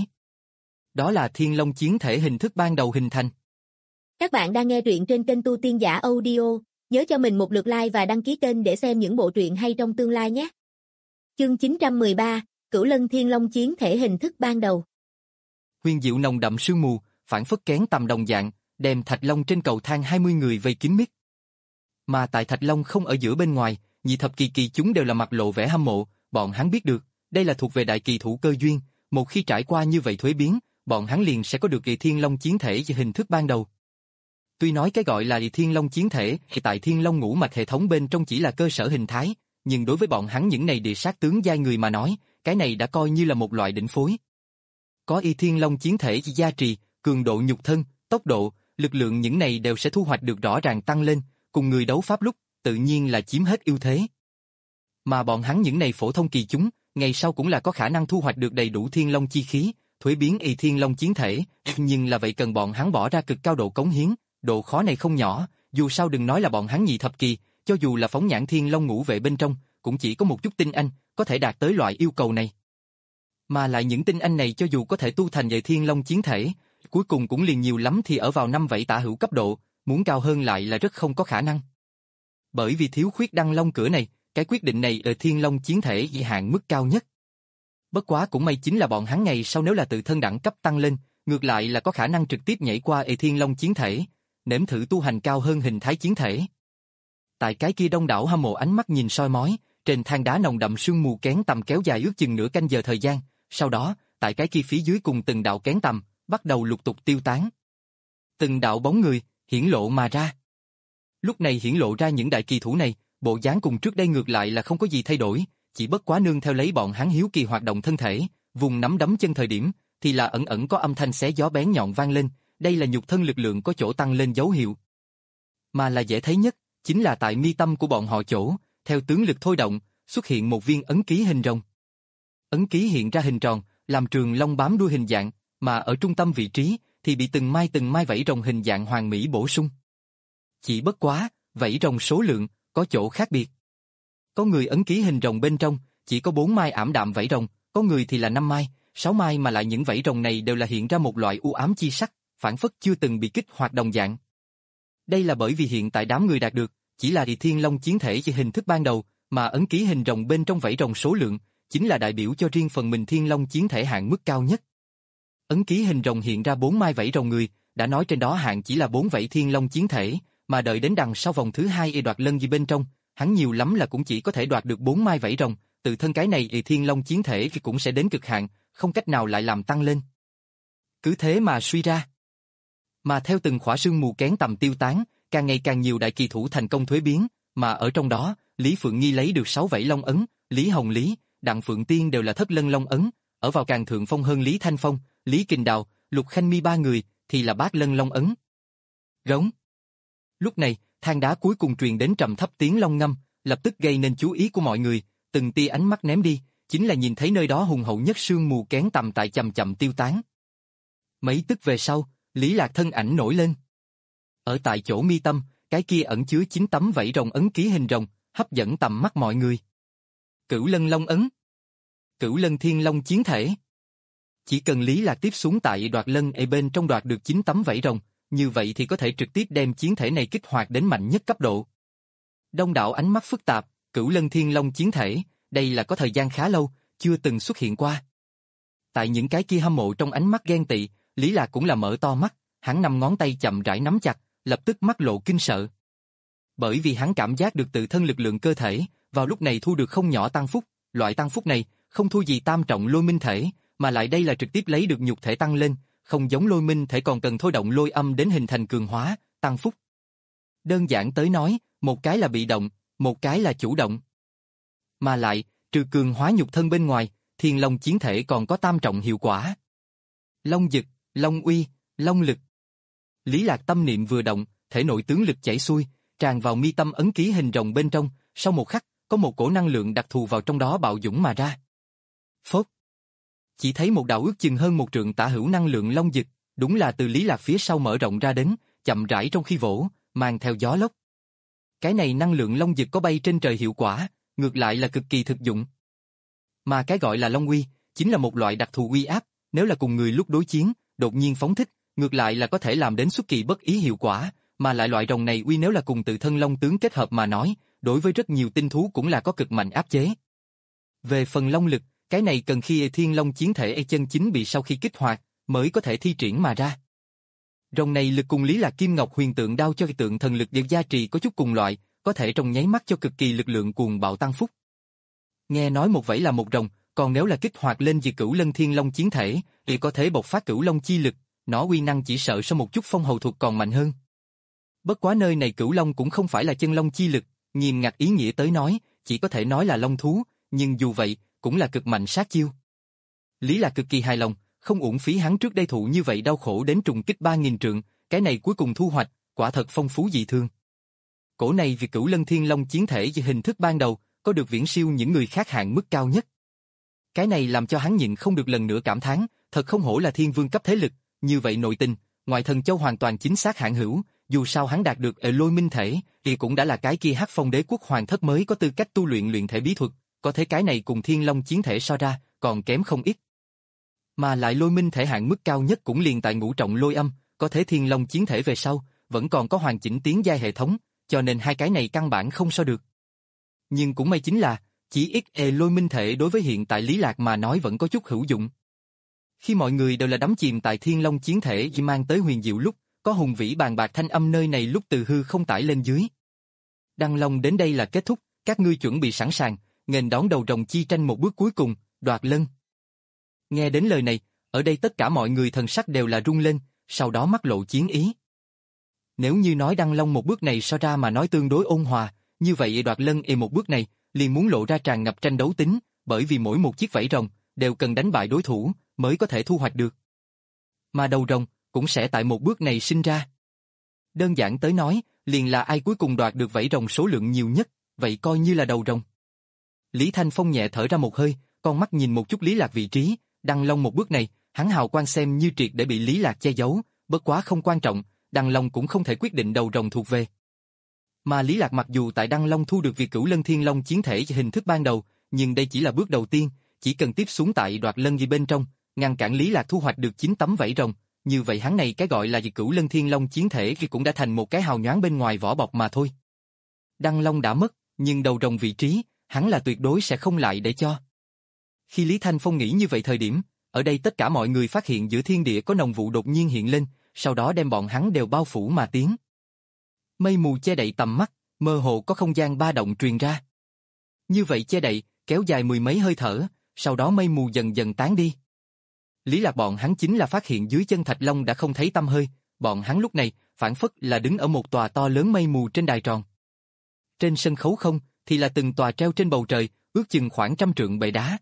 Đó là thiên long chiến thể hình thức ban đầu hình thành. Các bạn đang nghe truyện trên kênh Tu Tiên Giả Audio, nhớ cho mình một lượt like và đăng ký kênh để xem những bộ truyện hay trong tương lai nhé. Chương chín trăm mười ba, Cửu Lân Thiên Long chiến thể hình thức ban đầu. Huyền diệu nồng đậm sương mù, phản phất kén tầm đồng dạng, đem Thạch Long trên cầu thang hai mươi người vây kín mít. Mà tại Thạch Long không ở giữa bên ngoài, nhị thập kỳ kỳ chúng đều là mặt lộ vẻ hâm mộ, bọn hắn biết được, đây là thuộc về đại kỳ thủ cơ duyên, một khi trải qua như vậy thuế biến, bọn hắn liền sẽ có được kỳ Thiên Long chiến thể hình thức ban đầu. Tuy nói cái gọi là Thiên Long chiến thể thì tại Thiên Long ngũ mạch hệ thống bên trong chỉ là cơ sở hình thái, nhưng đối với bọn hắn những này địa sát tướng giai người mà nói, cái này đã coi như là một loại đỉnh phối. Có y Thiên Long chiến thể gia trì, cường độ nhục thân, tốc độ, lực lượng những này đều sẽ thu hoạch được rõ ràng tăng lên, cùng người đấu pháp lúc, tự nhiên là chiếm hết ưu thế. Mà bọn hắn những này phổ thông kỳ chúng, ngày sau cũng là có khả năng thu hoạch được đầy đủ thiên long chi khí, thuế biến y thiên long chiến thể, nhưng là vậy cần bọn hắn bỏ ra cực cao độ cống hiến, độ khó này không nhỏ, dù sao đừng nói là bọn hắn nhị thập kỳ, cho dù là phóng nhãn thiên long ngũ vệ bên trong, cũng chỉ có một chút tinh anh, có thể đạt tới loại yêu cầu này. Mà lại những tinh anh này cho dù có thể tu thành về thiên long chiến thể, cuối cùng cũng liền nhiều lắm thì ở vào năm vảy tả hữu cấp độ, muốn cao hơn lại là rất không có khả năng. Bởi vì thiếu khuyết đăng long cửa này, cái quyết định này ở thiên long chiến thể dị hạn mức cao nhất. Bất quá cũng may chính là bọn hắn ngày sau nếu là tự thân đẳng cấp tăng lên, ngược lại là có khả năng trực tiếp nhảy qua ê thiên long chiến thể, nếm thử tu hành cao hơn hình thái chiến thể. Tại cái kia đông đảo hâm mộ ánh mắt nhìn soi mói, trên than đá nồng đậm sương mù kén tầm kéo dài ước chừng nửa canh giờ thời gian, sau đó, tại cái kia phía dưới cùng từng đạo kén tầm, bắt đầu lục tục tiêu tán. Từng đạo bóng người, hiển lộ mà ra. Lúc này hiển lộ ra những đại kỳ thủ này, bộ dáng cùng trước đây ngược lại là không có gì thay đổi, chỉ bất quá nương theo lấy bọn hắn hiếu kỳ hoạt động thân thể, vùng nắm đấm chân thời điểm, thì là ẩn ẩn có âm thanh xé gió bén nhọn vang lên, đây là nhục thân lực lượng có chỗ tăng lên dấu hiệu. Mà là dễ thấy nhất, chính là tại mi tâm của bọn họ chỗ, theo tướng lực thôi động, xuất hiện một viên ấn ký hình rồng. Ấn ký hiện ra hình tròn, làm trường long bám đuôi hình dạng, mà ở trung tâm vị trí, thì bị từng mai từng mai vảy rồng hình dạng hoàn mỹ bổ sung. Chỉ bất quá, vảy rồng số lượng, có chỗ khác biệt. Có người ấn ký hình rồng bên trong, chỉ có bốn mai ảm đạm vảy rồng, có người thì là năm mai, sáu mai mà lại những vảy rồng này đều là hiện ra một loại u ám chi sắc, phản phất chưa từng bị kích hoạt đồng dạng. Đây là bởi vì hiện tại đám người đạt được, chỉ là thiên long chiến thể chỉ hình thức ban đầu, mà ấn ký hình rồng bên trong vảy rồng số lượng, chính là đại biểu cho riêng phần mình thiên long chiến thể hạng mức cao nhất. Ấn ký hình rồng hiện ra bốn mai vảy rồng người, đã nói trên đó hạng chỉ là bốn vảy thiên long chiến thể, mà đợi đến đằng sau vòng thứ hai y đoạt lân gì bên trong, hắn nhiều lắm là cũng chỉ có thể đoạt được bốn mai vảy rồng, tự thân cái này y thiên long chiến thể thì cũng sẽ đến cực hạn, không cách nào lại làm tăng lên. Cứ thế mà suy ra. Mà theo từng khỏa sương mù kén tầm tiêu tán, càng ngày càng nhiều đại kỳ thủ thành công thuế biến, mà ở trong đó, Lý Phượng Nghi lấy được sáu vảy long ấn, Lý Hồng Lý, Đặng Phượng Tiên đều là thất lân long ấn, ở vào càng thượng phong hơn Lý Thanh Phong, Lý Kình Đào, Lục Khanh Mi ba người thì là bát lân long ấn. Rống. Lúc này, than đá cuối cùng truyền đến trầm thấp tiếng long ngâm, lập tức gây nên chú ý của mọi người, từng tia ánh mắt ném đi, chính là nhìn thấy nơi đó hùng hậu nhất sương mù kén tầm tại chậm chậm tiêu tán. Mấy tức về sau, Lý Lạc thân ảnh nổi lên. Ở tại chỗ mi tâm, cái kia ẩn chứa chín tấm vảy rồng ấn ký hình rồng, hấp dẫn tầm mắt mọi người. Cửu lân long ấn. Cửu lân thiên long chiến thể. Chỉ cần Lý Lạc tiếp xuống tại đoạt lân ở bên trong đoạt được chín tấm vảy rồng, như vậy thì có thể trực tiếp đem chiến thể này kích hoạt đến mạnh nhất cấp độ. Đông đảo ánh mắt phức tạp, cửu lân thiên long chiến thể, đây là có thời gian khá lâu, chưa từng xuất hiện qua. Tại những cái kia hâm mộ trong ánh mắt ghen tị, Lý Lạc cũng là mở to mắt, hắn năm ngón tay chậm rãi nắm chặt, lập tức mắt lộ kinh sợ. Bởi vì hắn cảm giác được tự thân lực lượng cơ thể, vào lúc này thu được không nhỏ tăng phúc, loại tăng phúc này không thua gì tam trọng lôi minh thể, mà lại đây là trực tiếp lấy được nhục thể tăng lên, không giống lôi minh thể còn cần thôi động lôi âm đến hình thành cường hóa, tăng phúc. Đơn giản tới nói, một cái là bị động, một cái là chủ động. Mà lại, trừ cường hóa nhục thân bên ngoài, thiên long chiến thể còn có tam trọng hiệu quả. Long dực, long uy, long lực. Lý Lạc tâm niệm vừa động, thể nội tướng lực chảy xuôi, tràn vào mi tâm ấn ký hình rồng bên trong, sau một khắc, có một cổ năng lượng đặc thù vào trong đó bạo dũng mà ra. Phốt. Chỉ thấy một đạo ước chừng hơn một trượng tả hữu năng lượng long dực, đúng là từ Lý Lạc phía sau mở rộng ra đến, chậm rãi trong khi vỗ, mang theo gió lốc. Cái này năng lượng long dực có bay trên trời hiệu quả, ngược lại là cực kỳ thực dụng. Mà cái gọi là long uy, chính là một loại đặc thù uy áp, nếu là cùng người lúc đối chiến, đột nhiên phóng thích, ngược lại là có thể làm đến xuất kỳ bất ý hiệu quả, mà lại loại rồng này uy nếu là cùng tự thân long tướng kết hợp mà nói, đối với rất nhiều tinh thú cũng là có cực mạnh áp chế. Về phần long lực, cái này cần khi thiên long chiến thể chân chính bị sau khi kích hoạt, mới có thể thi triển mà ra. Rồng này lực cùng Lý Lạc Kim Ngọc huyền tượng đao cho tượng thần lực được gia trì có chút cùng loại, có thể trong nháy mắt cho cực kỳ lực lượng cuồng bạo tăng phúc. Nghe nói một vảy là một rồng, còn nếu là kích hoạt lên về cửu lân thiên long chiến thể, thì có thể bộc phát cửu long chi lực, nó uy năng chỉ sợ sau một chút phong hầu thuật còn mạnh hơn. Bất quá nơi này cửu long cũng không phải là chân long chi lực, nghiêm ngặt ý nghĩa tới nói, chỉ có thể nói là long thú, nhưng dù vậy, cũng là cực mạnh sát chiêu. Lý Lạc cực kỳ hài lòng, không uổng phí hắn trước đây thụ như vậy đau khổ đến trùng kích ba nghìn trượng, cái này cuối cùng thu hoạch, quả thật phong phú dị thường. cổ này vì Cửu Lân Thiên Long chiến thể về hình thức ban đầu, có được viễn siêu những người khác hạn mức cao nhất. Cái này làm cho hắn nhịn không được lần nữa cảm thán, thật không hổ là thiên vương cấp thế lực, như vậy nội tình, ngoại thần châu hoàn toàn chính xác hạn hữu, dù sao hắn đạt được ở lôi minh thể, thì cũng đã là cái kia Hắc Phong Đế quốc hoàng thất mới có tư cách tu luyện luyện thể bí thuật, có thể cái này cùng Thiên Long chiến thể so ra, còn kém không ít. Mà lại lôi minh thể hạn mức cao nhất cũng liền tại ngũ trọng lôi âm, có thể Thiên Long chiến thể về sau, vẫn còn có hoàn chỉnh tiến giai hệ thống, cho nên hai cái này căn bản không so được. Nhưng cũng may chính là, chỉ ít e lôi minh thể đối với hiện tại Lý Lạc mà nói vẫn có chút hữu dụng. Khi mọi người đều là đắm chìm tại Thiên Long chiến thể chỉ mang tới huyền diệu lúc, có hùng vĩ bàn bạc thanh âm nơi này lúc từ hư không tải lên dưới. Đăng Long đến đây là kết thúc, các ngươi chuẩn bị sẵn sàng, nghênh đón đầu rồng chi tranh một bước cuối cùng, đoạt lân. Nghe đến lời này, ở đây tất cả mọi người thần sắc đều là rung lên, sau đó mắt lộ chiến ý. Nếu như nói Đăng Long một bước này so ra mà nói tương đối ôn hòa, như vậy đoạt lân e một bước này, liền muốn lộ ra tràn ngập tranh đấu tính, bởi vì mỗi một chiếc vảy rồng, đều cần đánh bại đối thủ, mới có thể thu hoạch được. Mà đầu rồng, cũng sẽ tại một bước này sinh ra. Đơn giản tới nói, liền là ai cuối cùng đoạt được vảy rồng số lượng nhiều nhất, vậy coi như là đầu rồng. Lý Thanh Phong nhẹ thở ra một hơi, con mắt nhìn một chút Lý Lạc vị trí, Đăng Long một bước này, hắn hào quang xem như triệt để bị Lý Lạc che giấu, bất quá không quan trọng, Đăng Long cũng không thể quyết định đầu rồng thuộc về. Mà Lý Lạc mặc dù tại Đăng Long thu được việc Cửu Lân Thiên Long chiến thể hình thức ban đầu, nhưng đây chỉ là bước đầu tiên, chỉ cần tiếp xuống tại đoạt lân gì bên trong, ngăn cản Lý Lạc thu hoạch được chín tấm vảy rồng, như vậy hắn này cái gọi là gì Cửu Lân Thiên Long chiến thể thì cũng đã thành một cái hào nhoáng bên ngoài vỏ bọc mà thôi. Đăng Long đã mất, nhưng đầu rồng vị trí, hắn là tuyệt đối sẽ không lại để cho. Khi Lý Thanh Phong nghĩ như vậy thời điểm, ở đây tất cả mọi người phát hiện giữa thiên địa có nồng vụ đột nhiên hiện lên, sau đó đem bọn hắn đều bao phủ mà tiến. Mây mù che đậy tầm mắt, mơ hồ có không gian ba động truyền ra. Như vậy che đậy, kéo dài mười mấy hơi thở, sau đó mây mù dần dần tán đi. Lý Lạc bọn hắn chính là phát hiện dưới chân Thạch Long đã không thấy tăm hơi, bọn hắn lúc này phản phất là đứng ở một tòa to lớn mây mù trên đài tròn. Trên sân khấu không, thì là từng tòa treo trên bầu trời, ước chừng khoảng trăm trượng bệ đá.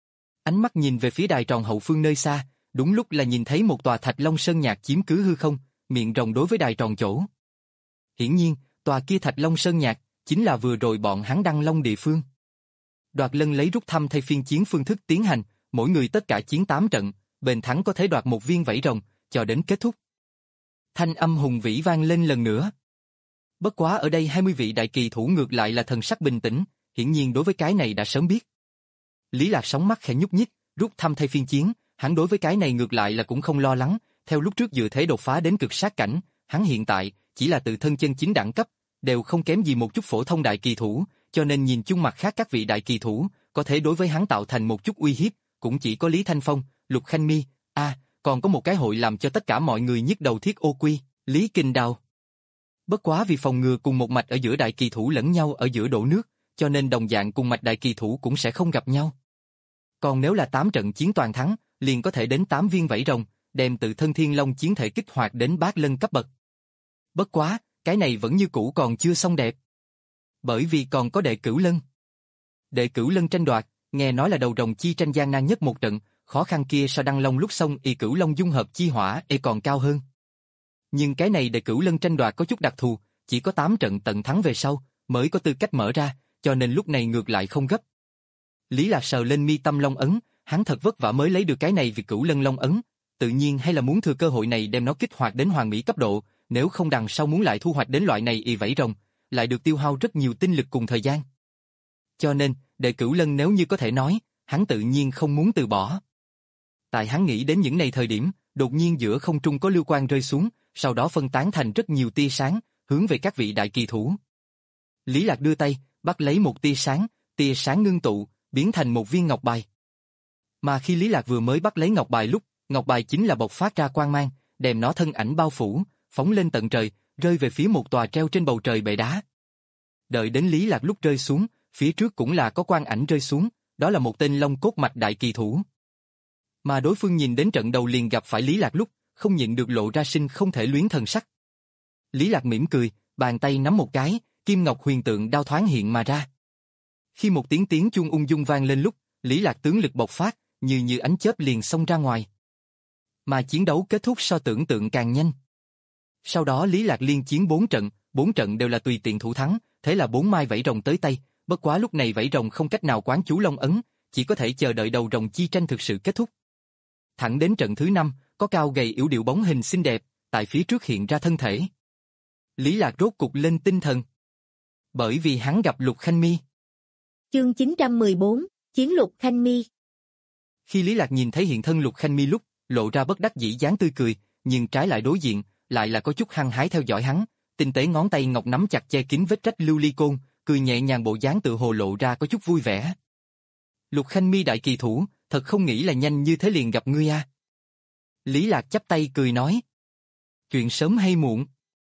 Ánh mắt nhìn về phía đài tròn hậu phương nơi xa, đúng lúc là nhìn thấy một tòa Thạch Long sơn nhạc chiếm cứ hư không, miệng rồng đối với đài tròn chỗ. Hiển nhiên, tòa kia Thạch Long sơn nhạc chính là vừa rồi bọn hắn Đăng Long địa phương. Đoạt lân lấy rút thăm thay phiên chiến phương thức tiến hành, mỗi người tất cả chiến tám trận, bền thắng có thể đoạt một viên vảy rồng, cho đến kết thúc. Thanh âm hùng vĩ vang lên lần nữa. Bất quá ở đây hai mươi vị đại kỳ thủ ngược lại là thần sắc bình tĩnh, hiển nhiên đối với cái này đã sớm biết. Lý Lạc sóng mắt khẽ nhúc nhích, rút thăm thay phiên chiến, hắn đối với cái này ngược lại là cũng không lo lắng, theo lúc trước dự thế đột phá đến cực sát cảnh, hắn hiện tại chỉ là tự thân chân chính đẳng cấp, đều không kém gì một chút phổ thông đại kỳ thủ, cho nên nhìn chung mặt khác các vị đại kỳ thủ, có thể đối với hắn tạo thành một chút uy hiếp, cũng chỉ có Lý Thanh Phong, Lục Khanh Mi, a, à, còn có một cái hội làm cho tất cả mọi người nhức đầu Thiết Ô Quy, Lý Kinh Đào. Bất quá vì phòng ngừa cùng một mạch ở giữa đại kỳ thủ lẫn nhau ở giữa đổ nước, cho nên đồng dạng cùng mạch đại kỳ thủ cũng sẽ không gặp nhau. Còn nếu là tám trận chiến toàn thắng, liền có thể đến tám viên vảy rồng, đem tự thân Thiên Long chiến thể kích hoạt đến bát lân cấp bậc. Bất quá, cái này vẫn như cũ còn chưa xong đẹp. Bởi vì còn có đệ cửu lân. Đệ cửu lân tranh đoạt, nghe nói là đầu rồng chi tranh gian nan nhất một trận, khó khăn kia so Đăng Long lúc xong y cửu long dung hợp chi hỏa y còn cao hơn. Nhưng cái này đệ cửu lân tranh đoạt có chút đặc thù, chỉ có tám trận tận thắng về sau, mới có tư cách mở ra, cho nên lúc này ngược lại không gấp. Lý Lạc sờ lên mi tâm long ấn, hắn thật vất vả mới lấy được cái này vì cửu lân long ấn, tự nhiên hay là muốn thừa cơ hội này đem nó kích hoạt đến hoàn mỹ cấp độ, nếu không đằng sau muốn lại thu hoạch đến loại này y vảy rồng, lại được tiêu hao rất nhiều tinh lực cùng thời gian. Cho nên, đệ cửu lân nếu như có thể nói, hắn tự nhiên không muốn từ bỏ. Tại hắn nghĩ đến những này thời điểm, đột nhiên giữa không trung có lưu quang rơi xuống, sau đó phân tán thành rất nhiều tia sáng, hướng về các vị đại kỳ thủ. Lý Lạc đưa tay, bắt lấy một tia sáng, tia sáng ngưng tụ, biến thành một viên ngọc bài. Mà khi Lý Lạc vừa mới bắt lấy ngọc bài lúc, ngọc bài chính là bộc phát ra quang mang, đem nó thân ảnh bao phủ, phóng lên tận trời, rơi về phía một tòa treo trên bầu trời bệ đá. Đợi đến Lý Lạc lúc rơi xuống, phía trước cũng là có quang ảnh rơi xuống, đó là một tên long cốt mạch đại kỳ thủ. Mà đối phương nhìn đến trận đầu liền gặp phải Lý Lạc lúc, không nhịn được lộ ra sinh không thể luyến thần sắc. Lý Lạc mỉm cười, bàn tay nắm một cái, kim ngọc huyền tượng đao thoáng hiện mà ra. Khi một tiếng tiếng chuông ung dung vang lên lúc, Lý Lạc tướng lực bộc phát, như như ánh chớp liền xông ra ngoài. Mà chiến đấu kết thúc so tưởng tượng càng nhanh. Sau đó Lý Lạc liên chiến bốn trận, bốn trận đều là tùy tiện thủ thắng, thế là bốn mai vảy rồng tới tay, bất quá lúc này vảy rồng không cách nào quán chú long ấn, chỉ có thể chờ đợi đầu rồng chi tranh thực sự kết thúc. Thẳng đến trận thứ năm, có cao gầy yểu điệu bóng hình xinh đẹp, tại phía trước hiện ra thân thể. Lý Lạc rốt cục lên tinh thần. Bởi vì hắn gặp Lục Khanh Mi. Chương chín trăm mười bốn, Chiến Lục Khanh Mi. Khi Lý Lạc nhìn thấy hiện thân Lục Khanh Mi lúc, lộ ra bất đắc dĩ dáng tươi cười, nhưng trái lại đối diện, lại là có chút hăng hái theo dõi hắn, tinh tế ngón tay ngọc nắm chặt che kín vết rách lưu ly côn, cười nhẹ nhàng bộ dáng tự hồ lộ ra có chút vui vẻ. Lục Khanh Mi đại kỳ thủ, thật không nghĩ là nhanh như thế liền gặp ngươi a. Lý Lạc chắp tay cười nói. Chuyện sớm hay muộn.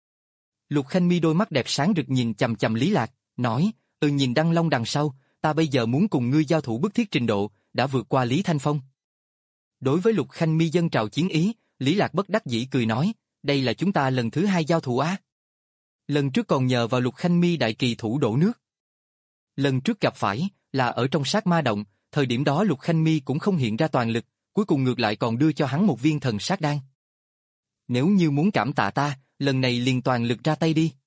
Lục Khanh Mi đôi mắt đẹp sáng rực nhìn chằm chằm Lý Lạc, nói, ừ nhìn Đăng Long đằng sau, ta bây giờ muốn cùng ngươi giao thủ bức thiết trình độ, đã vượt qua Lý Thanh Phong. Đối với Lục Khanh Mi dâng trào chiến ý, Lý Lạc bất đắc dĩ cười nói, đây là chúng ta lần thứ hai giao thủ á. Lần trước còn nhờ vào Lục Khanh Mi đại kỳ thủ đổ nước. Lần trước gặp phải, là ở trong sát ma động, thời điểm đó Lục Khanh Mi cũng không hiện ra toàn lực, cuối cùng ngược lại còn đưa cho hắn một viên thần sát đan. Nếu như muốn cảm tạ ta, lần này liền toàn lực ra tay đi.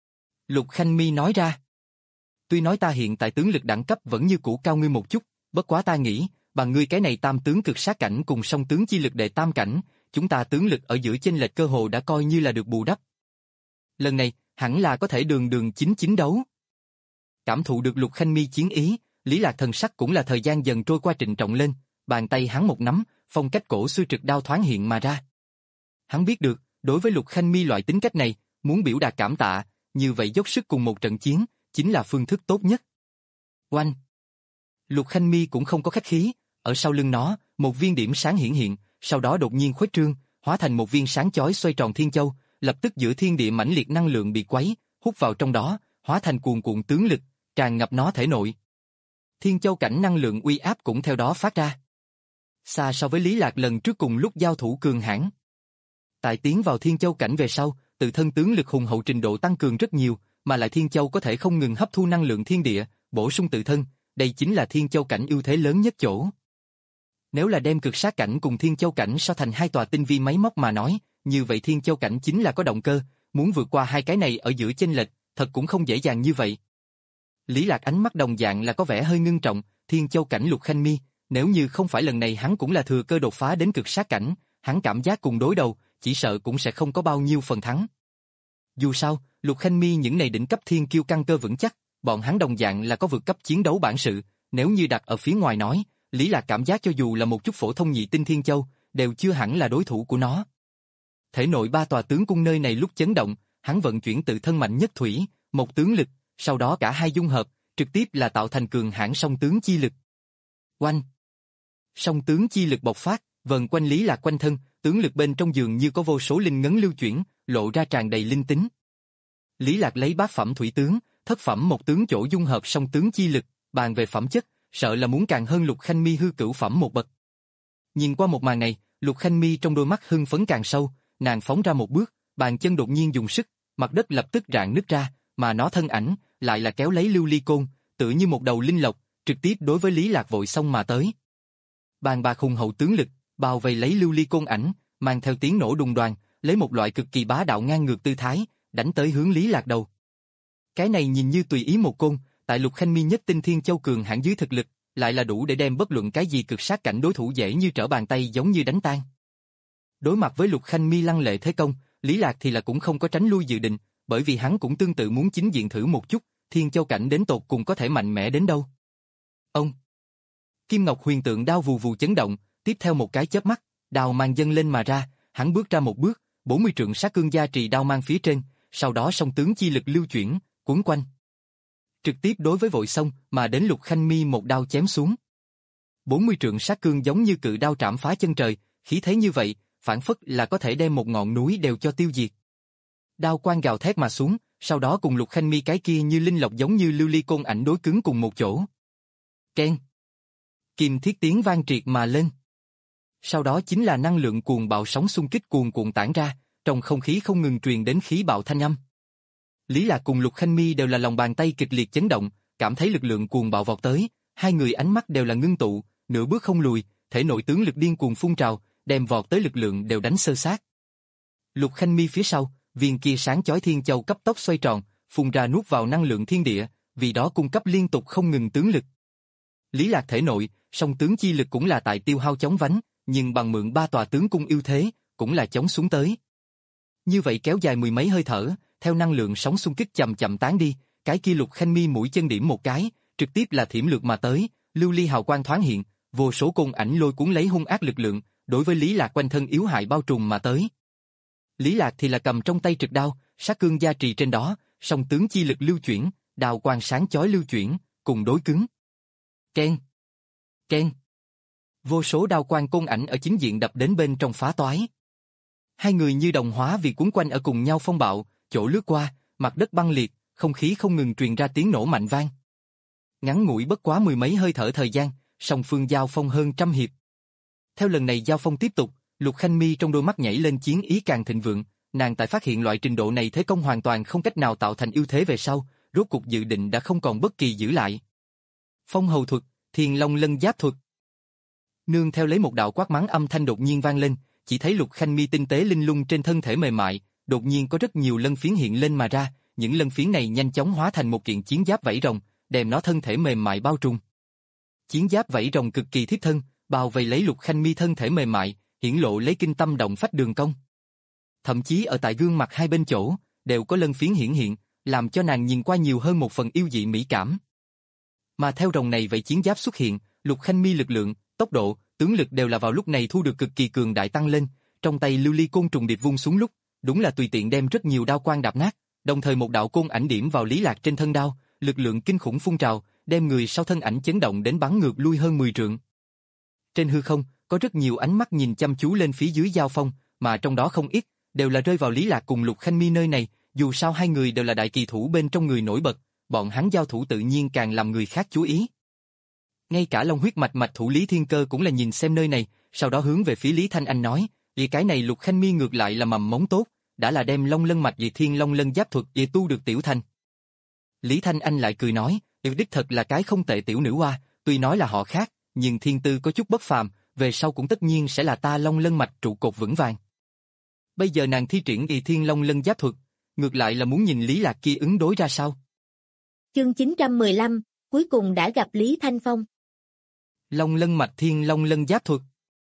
Lục Khanh Mi nói ra. Tuy nói ta hiện tại tướng lực đẳng cấp vẫn như cũ cao ngươi một chút, bất quá ta nghĩ, bằng ngươi cái này tam tướng cực sát cảnh cùng song tướng chi lực đệ tam cảnh, chúng ta tướng lực ở giữa chênh lệch cơ hồ đã coi như là được bù đắp. Lần này, hẳn là có thể đường đường chính chính đấu. Cảm thụ được Lục Khanh Mi chiến ý, Lý Lạc thần sắc cũng là thời gian dần trôi qua trịnh trọng lên, bàn tay hắn một nắm, phong cách cổ xưa trực đao thoáng hiện mà ra. Hắn biết được, đối với Lục Khanh Mi loại tính cách này, muốn biểu đạt cảm tạ, như vậy dốc sức cùng một trận chiến, chính là phương thức tốt nhất. Oanh! Lục Khanh Mi cũng không có khách khí, ở sau lưng nó, một viên điểm sáng hiển hiện, sau đó đột nhiên khuếch trương, hóa thành một viên sáng chói xoay tròn thiên châu, lập tức giữa thiên địa mãnh liệt năng lượng bị quấy, hút vào trong đó, hóa thành cuồn cuộn tướng lực, tràn ngập nó thể nội. Thiên châu cảnh năng lượng uy áp cũng theo đó phát ra. Xa so với Lý Lạc lần trước cùng lúc giao thủ cường hãn. Tại tiến vào thiên châu cảnh về sau, tự thân tướng lực hùng hậu trình độ tăng cường rất nhiều, mà lại thiên châu có thể không ngừng hấp thu năng lượng thiên địa, bổ sung tự thân, đây chính là thiên châu cảnh ưu thế lớn nhất chỗ. Nếu là đem cực sát cảnh cùng thiên châu cảnh so thành hai tòa tinh vi máy móc mà nói, như vậy thiên châu cảnh chính là có động cơ, muốn vượt qua hai cái này ở giữa chênh lệch, thật cũng không dễ dàng như vậy. Lý Lạc ánh mắt đồng dạng là có vẻ hơi ngưng trọng, thiên châu cảnh Lục Khanh Mi, nếu như không phải lần này hắn cũng là thừa cơ đột phá đến cực sát cảnh, hắn cảm giác cùng đối đầu, chỉ sợ cũng sẽ không có bao nhiêu phần thắng. Dù sao, Lục Khanh Mi những này đỉnh cấp thiên kiêu căn cơ vững chắc, bọn hắn đồng dạng là có vượt cấp chiến đấu bản sự, nếu như đặt ở phía ngoài nói, Lý Lạc cảm giác cho dù là một chút phổ thông nhị tinh thiên châu, đều chưa hẳn là đối thủ của nó. Thể nội ba tòa tướng cung nơi này lúc chấn động, hắn vận chuyển tự thân mạnh nhất thủy, một tướng lực, sau đó cả hai dung hợp, trực tiếp là tạo thành cường hãn song tướng chi lực. Oanh! Song tướng chi lực bộc phát, vần quanh Lý Lạc quanh thân, tướng lực bên trong dường như có vô số linh ngấn lưu chuyển, lộ ra tràn đầy linh tính. Lý Lạc lấy bát phẩm thủy tướng, thất phẩm một tướng chỗ dung hợp song tướng chi lực, bàn về phẩm chất, sợ là muốn càng hơn Lục Khanh Mi hư cửu phẩm một bậc. Nhìn qua một màn này, Lục Khanh Mi trong đôi mắt hưng phấn càng sâu, nàng phóng ra một bước, bàn chân đột nhiên dùng sức, mặt đất lập tức rạn nứt ra, mà nó thân ảnh lại là kéo lấy lưu ly côn, tựa như một đầu linh lộc, trực tiếp đối với Lý Lạc vội xông mà tới. Bàn bạc hùng hậu tướng lực, bao vây lấy lưu ly côn ảnh, mang theo tiếng nổ đùng đoàng, lấy một loại cực kỳ bá đạo ngang ngược tư thái, đánh tới hướng Lý Lạc đầu. Cái này nhìn như tùy ý một côn, tại Lục Khanh Mi nhất tinh thiên châu cường hãn dưới thực lực, lại là đủ để đem bất luận cái gì cực sát cảnh đối thủ dễ như trở bàn tay giống như đánh tan. Đối mặt với Lục Khanh Mi lăng lệ thế công, Lý Lạc thì là cũng không có tránh lui dự định, bởi vì hắn cũng tương tự muốn chính diện thử một chút, thiên châu cảnh đến tột cùng có thể mạnh mẽ đến đâu. Ông! Kim Ngọc huyền tượng đao vù vù chấn động, tiếp theo một cái chớp mắt, đao mang dâng lên mà ra, hắn bước ra một bước, bốn mươi trượng sát cương gia trì đao mang phía trên, sau đó song tướng chi lực lưu chuyển, cuốn quanh. Trực tiếp đối với vội xông mà đến Lục Khanh Mi một đao chém xuống. bốn mươi trượng sát cương giống như cự đao trảm phá chân trời, khí thế như vậy, phản phất là có thể đem một ngọn núi đều cho tiêu diệt. Đao quang gào thét mà xuống, sau đó cùng Lục Khanh Mi cái kia như linh lộc giống như lưu ly côn ảnh đối cứng cùng một chỗ. Keng! Kim thiết tiếng vang triệt mà lên. Sau đó chính là năng lượng cuồng bạo sóng xung kích cuồn cuộn tản ra, trong không khí không ngừng truyền đến khí bạo thanh âm. Lý Lạc cùng Lục Khanh Mi đều là lòng bàn tay kịch liệt chấn động, cảm thấy lực lượng cuồng bạo vọt tới, hai người ánh mắt đều là ngưng tụ, nửa bước không lùi, thể nội tướng lực điên cuồng phun trào, đem vọt tới lực lượng đều đánh sơ sát. Lục Khanh Mi phía sau, viên kia sáng chói thiên châu cấp tốc xoay tròn, phun ra nuốt vào năng lượng thiên địa, vì đó cung cấp liên tục không ngừng tướng lực. Lý Lạc thể nội, song tướng chi lực cũng là tại tiêu hao chóng vánh, nhưng bằng mượn ba tòa tướng cung ưu thế, cũng là chống xuống tới. Như vậy kéo dài mười mấy hơi thở, theo năng lượng sóng xung kích chậm chậm tán đi, cái kia Lục Khanh Mi mũi chân điểm một cái, trực tiếp là thiểm lược mà tới, lưu ly hào quang thoáng hiện, vô số côn ảnh lôi cuốn lấy hung ác lực lượng, đối với Lý Lạc quanh thân yếu hại bao trùm mà tới. Lý Lạc thì là cầm trong tay trực đao, sát cương gia trì trên đó, song tướng chi lực lưu chuyển, đao quang sáng chói lưu chuyển, cùng đối cứng. Keng, keng. Vô số đao quang côn ảnh ở chính diện đập đến bên trong phá toái. Hai người như đồng hóa vì cuốn quanh ở cùng nhau phong bạo, chỗ lướt qua, mặt đất băng liệt, không khí không ngừng truyền ra tiếng nổ mạnh vang. Ngắn ngủi bất quá mười mấy hơi thở thời gian, song phương giao phong hơn trăm hiệp. Theo lần này giao phong tiếp tục, Lục Khanh Mi trong đôi mắt nhảy lên chiến ý càng thịnh vượng, nàng tại phát hiện loại trình độ này thế công hoàn toàn không cách nào tạo thành ưu thế về sau, rốt cuộc dự định đã không còn bất kỳ giữ lại. Phong hầu thuật, Thiên Long Lân Giáp thuật. Nương theo lấy một đạo quát mắng âm thanh đột nhiên vang lên, chỉ thấy Lục Khanh Mi tinh tế linh lung trên thân thể mềm mại, đột nhiên có rất nhiều lân phiến hiện lên mà ra, những lân phiến này nhanh chóng hóa thành một kiện chiến giáp vảy rồng, đem nó thân thể mềm mại bao trùm. Chiến giáp vảy rồng cực kỳ thiết thân, bao vây lấy Lục Khanh Mi thân thể mềm mại, hiển lộ lấy kinh tâm động phách đường cong. Thậm chí ở tại gương mặt hai bên chỗ, đều có lân phiến hiển hiện, làm cho nàng nhìn qua nhiều hơn một phần yêu dị mỹ cảm. Mà theo rồng này vậy chiến giáp xuất hiện, Lục Khanh Mi lực lượng, tốc độ, tướng lực đều là vào lúc này thu được cực kỳ cường đại tăng lên, trong tay lưu ly côn trùng điệp vung xuống lúc, đúng là tùy tiện đem rất nhiều đao quang đạp nát, đồng thời một đạo côn ảnh điểm vào Lý Lạc trên thân đao, lực lượng kinh khủng phun trào, đem người sau thân ảnh chấn động đến bắn ngược lui hơn mười trượng. Trên hư không, có rất nhiều ánh mắt nhìn chăm chú lên phía dưới giao phong, mà trong đó không ít đều là rơi vào Lý Lạc cùng Lục Khanh Mi nơi này, dù sao hai người đều là đại kỳ thủ bên trong người nổi bật, bọn hắn giao thủ tự nhiên càng làm người khác chú ý. Ngay cả Long huyết mạch mạch thủ Lý Thiên Cơ cũng là nhìn xem nơi này, sau đó hướng về phía Lý Thanh Anh nói, vì cái này Lục Khanh Mi ngược lại là mầm mống tốt, đã là đem Long Lân mạch về Thiên Long Lân Giáp thuật về tu được tiểu thành. Lý Thanh Anh lại cười nói, yêu đích thật là cái không tệ tiểu nữ hoa, tuy nói là họ khác, nhưng thiên tư có chút bất phàm, về sau cũng tất nhiên sẽ là ta Long Lân mạch trụ cột vững vàng. Bây giờ nàng thi triển y Thiên Long Lân Giáp thuật, ngược lại là muốn nhìn Lý Lạc kia ứng đối ra sao. Chương chín trăm mười lăm, cuối cùng đã gặp Lý Thanh Phong. Long Lân mạch Thiên Long Lân Giáp thuật.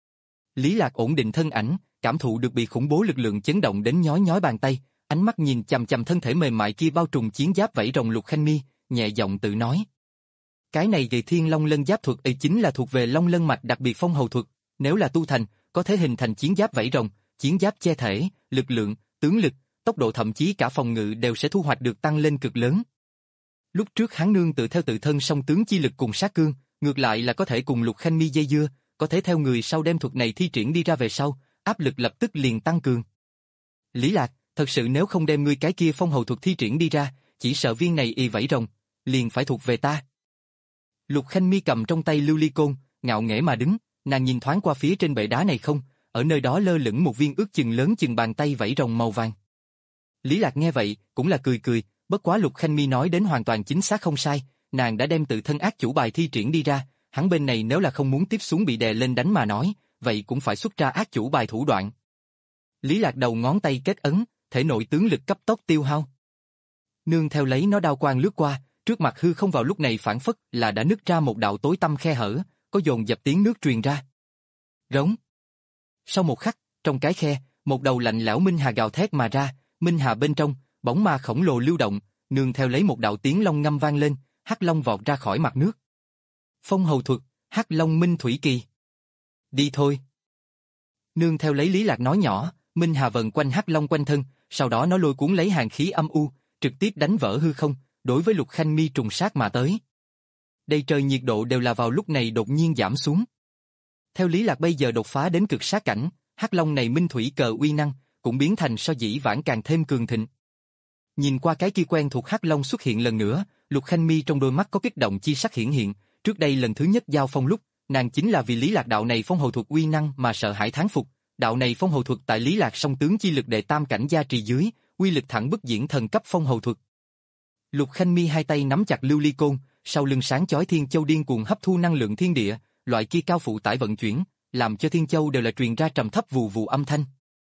Lý Lạc ổn định thân ảnh, cảm thụ được bị khủng bố lực lượng chấn động đến nhói nhói bàn tay, ánh mắt nhìn chằm chằm thân thể mềm mại kia bao trùm chiến giáp vảy rồng Lục Khanh Mi, nhẹ giọng tự nói. Cái này về Thiên Long Lân Giáp thuật ấy chính là thuộc về Long Lân mạch đặc biệt phong hầu thuật, nếu là tu thành, có thể hình thành chiến giáp vảy rồng, chiến giáp che thể, lực lượng, tướng lực, tốc độ thậm chí cả phòng ngự đều sẽ thu hoạch được tăng lên cực lớn. Lúc trước hắn nương tự theo tự thân song tướng chi lực cùng sát cương, ngược lại là có thể cùng Lục Khanh Mi dây dưa, có thể theo người sau đem thuật này thi triển đi ra về sau, áp lực lập tức liền tăng cường. Lý Lạc, thật sự nếu không đem ngươi cái kia phong hầu thuật thi triển đi ra, chỉ sợ viên này y vảy rồng, liền phải thuộc về ta. Lục Khanh Mi cầm trong tay lưu ly côn, ngạo nghễ mà đứng, nàng nhìn thoáng qua phía trên bệ đá này không, ở nơi đó lơ lửng một viên ước chừng lớn chừng bàn tay vảy rồng màu vàng. Lý Lạc nghe vậy, cũng là cười cười, bất quá Lục Khanh Mi nói đến hoàn toàn chính xác không sai, nàng đã đem tự thân ác chủ bài thi triển đi ra, hắn bên này nếu là không muốn tiếp xuống bị đè lên đánh mà nói, vậy cũng phải xuất ra ác chủ bài thủ đoạn. Lý Lạc đầu ngón tay kết ấn, thể nội tướng lực cấp tốc tiêu hao. Nương theo lấy nó đao quang lướt qua, trước mặt hư không vào lúc này phản phất là đã nứt ra một đạo tối tăm khe hở, có dồn dập tiếng nước truyền ra. Rống. Sau một khắc, trong cái khe, một đầu lạnh lẽo minh hà gào thét mà ra, minh hà bên trong, bóng ma khổng lồ lưu động, nương theo lấy một đạo tiếng long ngâm vang lên, hắc long vọt ra khỏi mặt nước. Phong hầu thuật, hắc long minh thủy kỳ. Đi thôi. Nương theo lấy Lý Lạc nói nhỏ, minh hà vần quanh hắc long quanh thân, sau đó nó lôi cuốn lấy hàn khí âm u, trực tiếp đánh vỡ hư không, đối với Lục Khanh Mi trùng sát mà tới. Đây trời nhiệt độ đều là vào lúc này đột nhiên giảm xuống. Theo Lý Lạc bây giờ đột phá đến cực sát cảnh, hắc long này minh thủy cờ uy năng cũng biến thành so dĩ vãng càng thêm cường thịnh. Nhìn qua cái kia quen thuộc hắc long xuất hiện lần nữa, Lục Khanh Mi trong đôi mắt có kích động chi sắc hiển hiện. Trước đây lần thứ nhất giao phong lúc, nàng chính là vì Lý Lạc đạo này phong hầu thuật uy năng mà sợ hãi thán phục. Đạo này phong hầu thuật tại Lý Lạc song tướng chi lực đệ tam cảnh gia trì dưới, uy lực thẳng bức diễn thần cấp phong hầu thuật. Lục Khanh Mi hai tay nắm chặt lưu ly côn, sau lưng sáng chói thiên châu điên cuồng hấp thu năng lượng thiên địa, loại kia cao phụ tải vận chuyển, làm cho thiên châu đều là truyền ra trầm thấp vù vù âm thanh.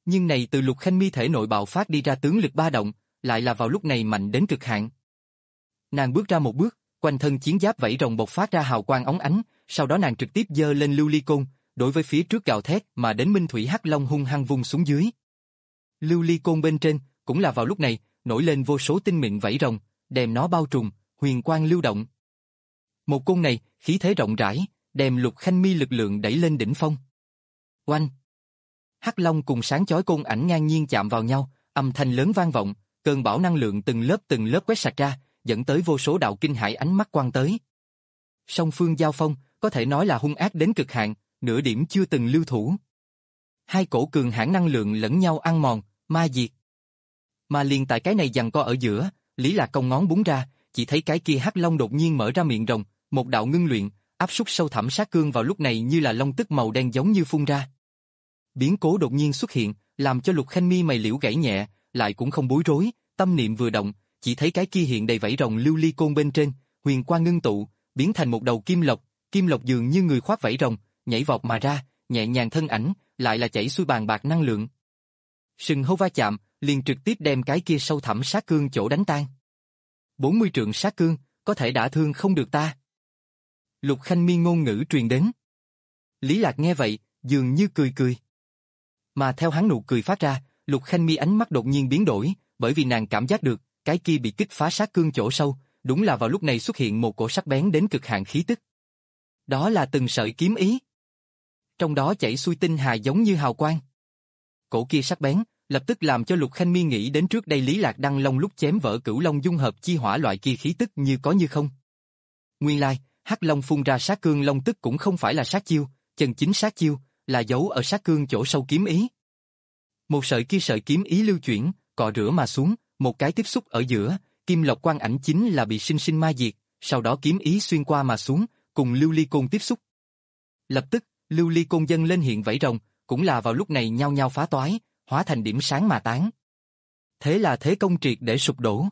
Nhưng này từ Lục Khanh Mi thể nội bạo phát đi ra tướng lực ba động, lại là vào lúc này mạnh đến cực hạn. Nàng bước ra một bước, quanh thân chiến giáp vảy rồng bộc phát ra hào quang óng ánh, sau đó nàng trực tiếp giơ lên lưu ly côn, đối với phía trước gào thét mà đến Minh Thủy Hắc Long hung hăng vung xuống dưới. Lưu ly côn bên trên, cũng là vào lúc này, nổi lên vô số tinh mịn vảy rồng, đem nó bao trùm, huyền quang lưu động. Một côn này, khí thế rộng rãi, đem Lục Khanh Mi lực lượng đẩy lên đỉnh phong. Oanh! Hắc Long cùng sáng chói côn ảnh ngang nhiên chạm vào nhau, âm thanh lớn vang vọng, cơn bão năng lượng từng lớp từng lớp quét sạch ra, dẫn tới vô số đạo kinh hải ánh mắt quang tới. Song phương giao phong, có thể nói là hung ác đến cực hạn, nửa điểm chưa từng lưu thủ. Hai cổ cường hãn năng lượng lẫn nhau ăn mòn, ma diệt. Mà liền tại cái này giằng co ở giữa, Lý Lạc cong ngón búng ra, chỉ thấy cái kia Hắc Long đột nhiên mở ra miệng rồng, một đạo ngưng luyện, áp súc sâu thẳm sát cương vào lúc này như là long tức màu đen giống như phun ra. Biến cố đột nhiên xuất hiện, làm cho Lục Khanh Mi mày liễu gãy nhẹ, lại cũng không bối rối, tâm niệm vừa động, chỉ thấy cái kia hiện đầy vảy rồng lưu ly côn bên trên, huyền quang ngưng tụ, biến thành một đầu kim lộc, kim lộc dường như người khoác vảy rồng, nhảy vọt mà ra, nhẹ nhàng thân ảnh, lại là chảy xuôi bàn bạc năng lượng. Sừng hâu va chạm, liền trực tiếp đem cái kia sâu thẳm sát cương chỗ đánh tan. bốn mươi trượng sát cương, có thể đả thương không được ta. Lục Khanh Mi ngôn ngữ truyền đến. Lý Lạc nghe vậy, dường như cười cười. Mà theo hắn nụ cười phát ra, Lục Khanh Mi ánh mắt đột nhiên biến đổi, bởi vì nàng cảm giác được, cái kia bị kích phá sát cương chỗ sâu, đúng là vào lúc này xuất hiện một cổ sắc bén đến cực hạn khí tức. Đó là từng sợi kiếm ý. Trong đó chảy xuôi tinh hà giống như hào quang. Cổ kia sắc bén, lập tức làm cho Lục Khanh Mi nghĩ đến trước đây Lý Lạc Đăng Long lúc chém vỡ Cửu Long dung hợp chi hỏa loại kia khí tức như có như không. Nguyên lai, Hắc Long phun ra sát cương long tức cũng không phải là sát chiêu, chân chính sát chiêu, là giấu ở sát cương chỗ sâu kiếm ý. Một sợi kia sợi kiếm ý lưu chuyển, cọ rửa mà xuống, một cái tiếp xúc ở giữa, kim lộc quang ảnh chính là bị sinh sinh ma diệt, sau đó kiếm ý xuyên qua mà xuống, cùng lưu ly côn tiếp xúc. Lập tức, lưu ly côn dâng lên hiện vảy rồng, cũng là vào lúc này nhao nhao phá toái, hóa thành điểm sáng mà tán. Thế là thế công triệt để sụp đổ.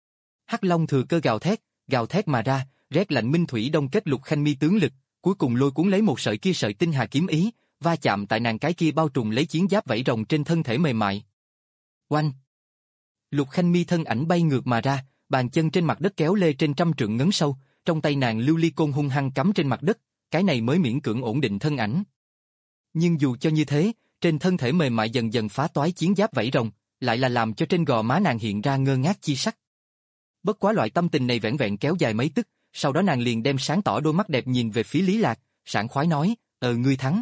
Hắc Long thừa cơ gào thét, gào thét mà ra, rét lạnh minh thủy đông kết Lục Khanh Mi tướng lực, cuối cùng lôi cuốn lấy một sợi kia sợi tinh hà kiếm ý, va chạm tại nàng cái kia bao trùm lấy chiến giáp vảy rồng trên thân thể mềm mại. Oanh! Lục Khanh Mi thân ảnh bay ngược mà ra, bàn chân trên mặt đất kéo lê trên trăm trượng ngấn sâu, trong tay nàng lưu ly côn hung hăng cắm trên mặt đất, cái này mới miễn cưỡng ổn định thân ảnh. Nhưng dù cho như thế, trên thân thể mềm mại dần dần phá toái chiến giáp vảy rồng, lại là làm cho trên gò má nàng hiện ra ngơ ngác chi sắc. Bất quá loại tâm tình này vẻn vẹn kéo dài mấy tức, sau đó nàng liền đem sáng tỏ đôi mắt đẹp nhìn về phía Lý Lạc, sảng khoái nói, ờ ngươi thắng.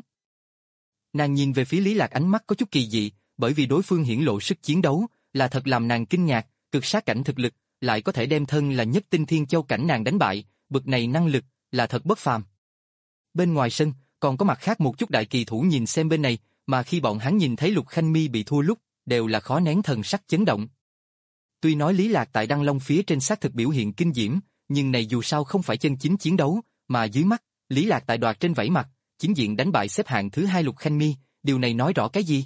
Nàng nhìn về phía Lý Lạc ánh mắt có chút kỳ dị, bởi vì đối phương hiển lộ sức chiến đấu, là thật làm nàng kinh ngạc, cực sát cảnh thực lực, lại có thể đem thân là nhất tinh thiên châu cảnh nàng đánh bại, bực này năng lực, là thật bất phàm. Bên ngoài sân, còn có mặt khác một chút đại kỳ thủ nhìn xem bên này, mà khi bọn hắn nhìn thấy Lục Khanh Mi bị thua lúc, đều là khó nén thần sắc chấn động. Tuy nói Lý Lạc tại Đăng Long phía trên xác thực biểu hiện kinh diễm, nhưng này dù sao không phải chân chính chiến đấu, mà dưới mắt, Lý Lạc tại đoạt trên vảy mặt, chính diện đánh bại xếp hạng thứ hai Lục Khanh Mi, điều này nói rõ cái gì?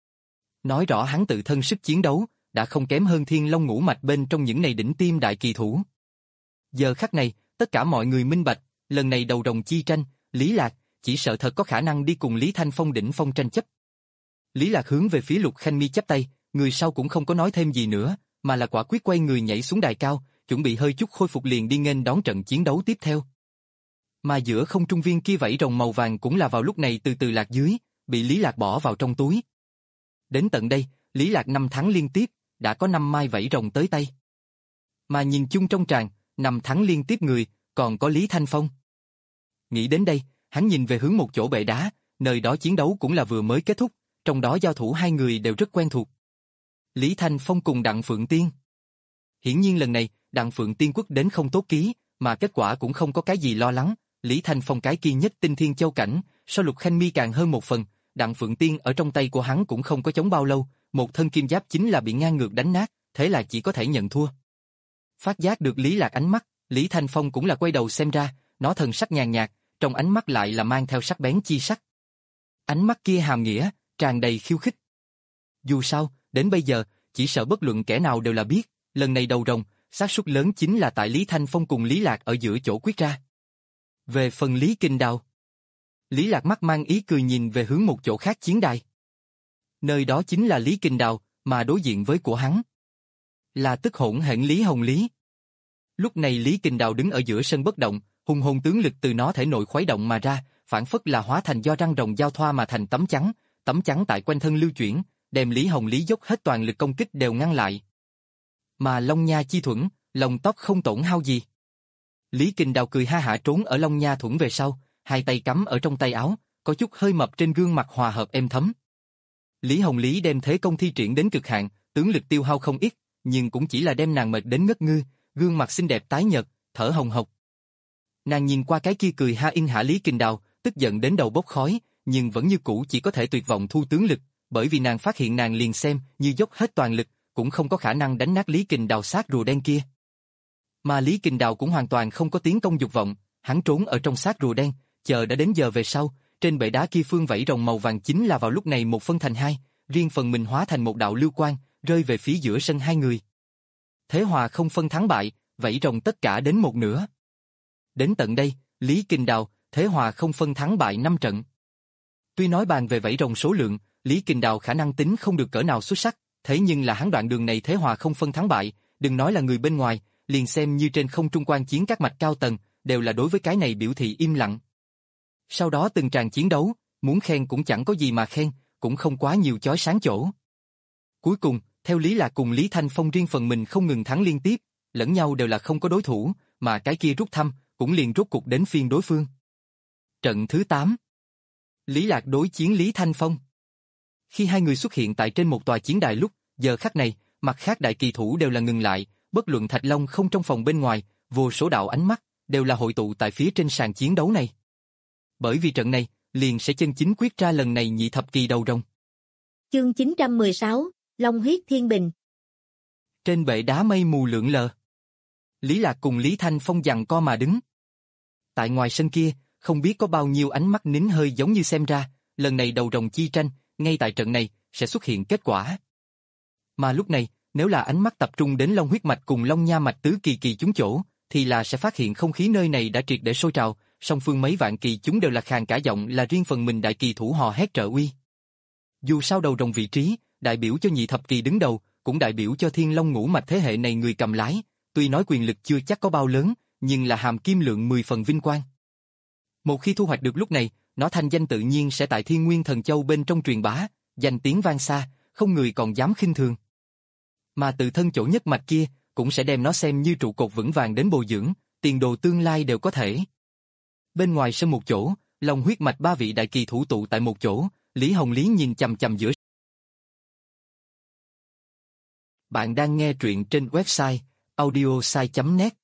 Nói rõ hắn tự thân sức chiến đấu, đã không kém hơn Thiên Long ngũ mạch bên trong những này đỉnh tiêm đại kỳ thủ. Giờ khắc này, tất cả mọi người minh bạch, lần này đầu rồng chi tranh, Lý Lạc, chỉ sợ thật có khả năng đi cùng Lý Thanh Phong đỉnh phong tranh chấp. Lý Lạc hướng về phía Lục Khanh Mi chắp tay, người sau cũng không có nói thêm gì nữa, mà là quả quyết quay người nhảy xuống đài cao, chuẩn bị hơi chút khôi phục liền đi nghênh đón trận chiến đấu tiếp theo. Mà giữa không trung viên kia vảy rồng màu vàng cũng là vào lúc này từ từ lạc dưới, bị Lý Lạc bỏ vào trong túi. Đến tận đây, Lý Lạc năm tháng liên tiếp, đã có năm mai vảy rồng tới tay. Mà nhìn chung trong tràng, năm tháng liên tiếp người, còn có Lý Thanh Phong. Nghĩ đến đây, hắn nhìn về hướng một chỗ bệ đá, nơi đó chiến đấu cũng là vừa mới kết thúc, trong đó giao thủ hai người đều rất quen thuộc. Lý Thanh Phong cùng Đặng Phượng Tiên. Hiển nhiên lần này, Đặng Phượng Tiên quốc đến không tốt ký, mà kết quả cũng không có cái gì lo lắng. Lý Thanh Phong cái kia nhất tinh thiên châu cảnh, so Lục Khanh Mi càng hơn một phần, Đặng Phượng Tiên ở trong tay của hắn cũng không có chống bao lâu, một thân kim giáp chính là bị ngang ngược đánh nát, thế là chỉ có thể nhận thua. Phát giác được Lý Lạc ánh mắt, Lý Thanh Phong cũng là quay đầu xem ra, nó thần sắc nhàn nhạt, trong ánh mắt lại là mang theo sắc bén chi sắc. Ánh mắt kia hàm nghĩa, tràn đầy khiêu khích. Dù sao, đến bây giờ, chỉ sợ bất luận kẻ nào đều là biết, lần này đầu rồng, xác suất lớn chính là tại Lý Thanh Phong cùng Lý Lạc ở giữa chỗ quyết ra. Về phần Lý Kinh Đào, Lý Lạc mắt mang ý cười nhìn về hướng một chỗ khác chiến đài. Nơi đó chính là Lý Kình Đào, mà đối diện với của hắn là tức hỗn hển Lý Hồng Lý. Lúc này Lý Kình Đào đứng ở giữa sân bất động, hùng hồn tướng lực từ nó thể nội khuấy động mà ra, phản phất là hóa thành do răng rồng giao thoa mà thành tấm chắn, tấm chắn tại quanh thân lưu chuyển, đem Lý Hồng Lý dốc hết toàn lực công kích đều ngăn lại. Mà Long Nha chi thuẫn, lông tóc không tổn hao gì. Lý Kình Đào cười ha hả trốn ở Long Nha thuẫn về sau, hai tay cắm ở trong tay áo, có chút hơi mập trên gương mặt hòa hợp êm thấm. Lý Hồng Lý đem thế công thi triển đến cực hạn, tướng lực tiêu hao không ít, nhưng cũng chỉ là đem nàng mệt đến ngất ngư, gương mặt xinh đẹp tái nhợt, thở hồng hộc. Nàng nhìn qua cái kia cười ha in hả Lý Kình Đào, tức giận đến đầu bốc khói, nhưng vẫn như cũ chỉ có thể tuyệt vọng thu tướng lực, bởi vì nàng phát hiện nàng liền xem như dốc hết toàn lực, cũng không có khả năng đánh nát Lý Kình Đào xác rùa đen kia. Mà Lý Kình Đào cũng hoàn toàn không có tiến công dục vọng, hắn trốn ở trong xác rùa đen, chờ đã đến giờ về sau, trên bệ đá kia phương vẫy rồng màu vàng chính là vào lúc này một phân thành hai, riêng phần mình hóa thành một đạo lưu quang, rơi về phía giữa sân hai người. Thế hòa không phân thắng bại, vẫy rồng tất cả đến một nửa. Đến tận đây, Lý Kình Đào, thế hòa không phân thắng bại năm trận. Tuy nói bàn về vẫy rồng số lượng, Lý Kình Đào khả năng tính không được cỡ nào xuất sắc, thế nhưng là hắn đoạn đường này thế hòa không phân thắng bại, đừng nói là người bên ngoài, liền xem như trên không trung quan chiến các mạch cao tầng, đều là đối với cái này biểu thị im lặng. Sau đó từng tràng chiến đấu, muốn khen cũng chẳng có gì mà khen, cũng không quá nhiều chói sáng chỗ. Cuối cùng, theo lý là cùng Lý Thanh Phong riêng phần mình không ngừng thắng liên tiếp, lẫn nhau đều là không có đối thủ, mà cái kia rút thăm, cũng liền rút cục đến phiên đối phương. Trận thứ tám. Lý Lạc đối chiến Lý Thanh Phong. Khi hai người xuất hiện tại trên một tòa chiến đài lúc, giờ khắc này, mặt khác đại kỳ thủ đều là ngừng lại, bất luận Thạch Long không trong phòng bên ngoài, vô số đạo ánh mắt, đều là hội tụ tại phía trên sàn chiến đấu này. Bởi vì trận này, liền sẽ chân chính quyết ra lần này nhị thập kỳ đầu rồng. Chương chín trăm mười sáu, Long huyết thiên bình. Trên bệ đá mây mù lượn lờ, Lý Lạc cùng Lý Thanh Phong giằng co mà đứng. Tại ngoài sân kia, không biết có bao nhiêu ánh mắt nín hơi giống như xem ra, lần này đầu rồng chi tranh, ngay tại trận này, sẽ xuất hiện kết quả. Mà lúc này, nếu là ánh mắt tập trung đến Long huyết mạch cùng Long nha mạch tứ kỳ kỳ chúng chỗ, thì là sẽ phát hiện không khí nơi này đã triệt để sôi trào, song phương mấy vạn kỳ chúng đều là khàn cả giọng là riêng phần mình đại kỳ thủ hò hét trợ uy. Dù sao đầu rồng vị trí, đại biểu cho nhị thập kỳ đứng đầu, cũng đại biểu cho thiên long ngũ mạch thế hệ này người cầm lái, tuy nói quyền lực chưa chắc có bao lớn, nhưng là hàm kim lượng mười phần vinh quang. Một khi thu hoạch được lúc này, nó thanh danh tự nhiên sẽ tại Thiên Nguyên Thần Châu bên trong truyền bá, danh tiếng vang xa, không người còn dám khinh thường. Mà tự thân chỗ nhất mạch kia, cũng sẽ đem nó xem như trụ cột vững vàng đến bồi dưỡng, tiền đồ tương lai đều có thể. Bên ngoài sân một chỗ, Long huyết mạch ba vị đại kỳ thủ tụ tại một chỗ, Lý Hồng Lý nhìn chằm chằm giữa. Bạn đang nghe truyện trên website audiosai chấm net.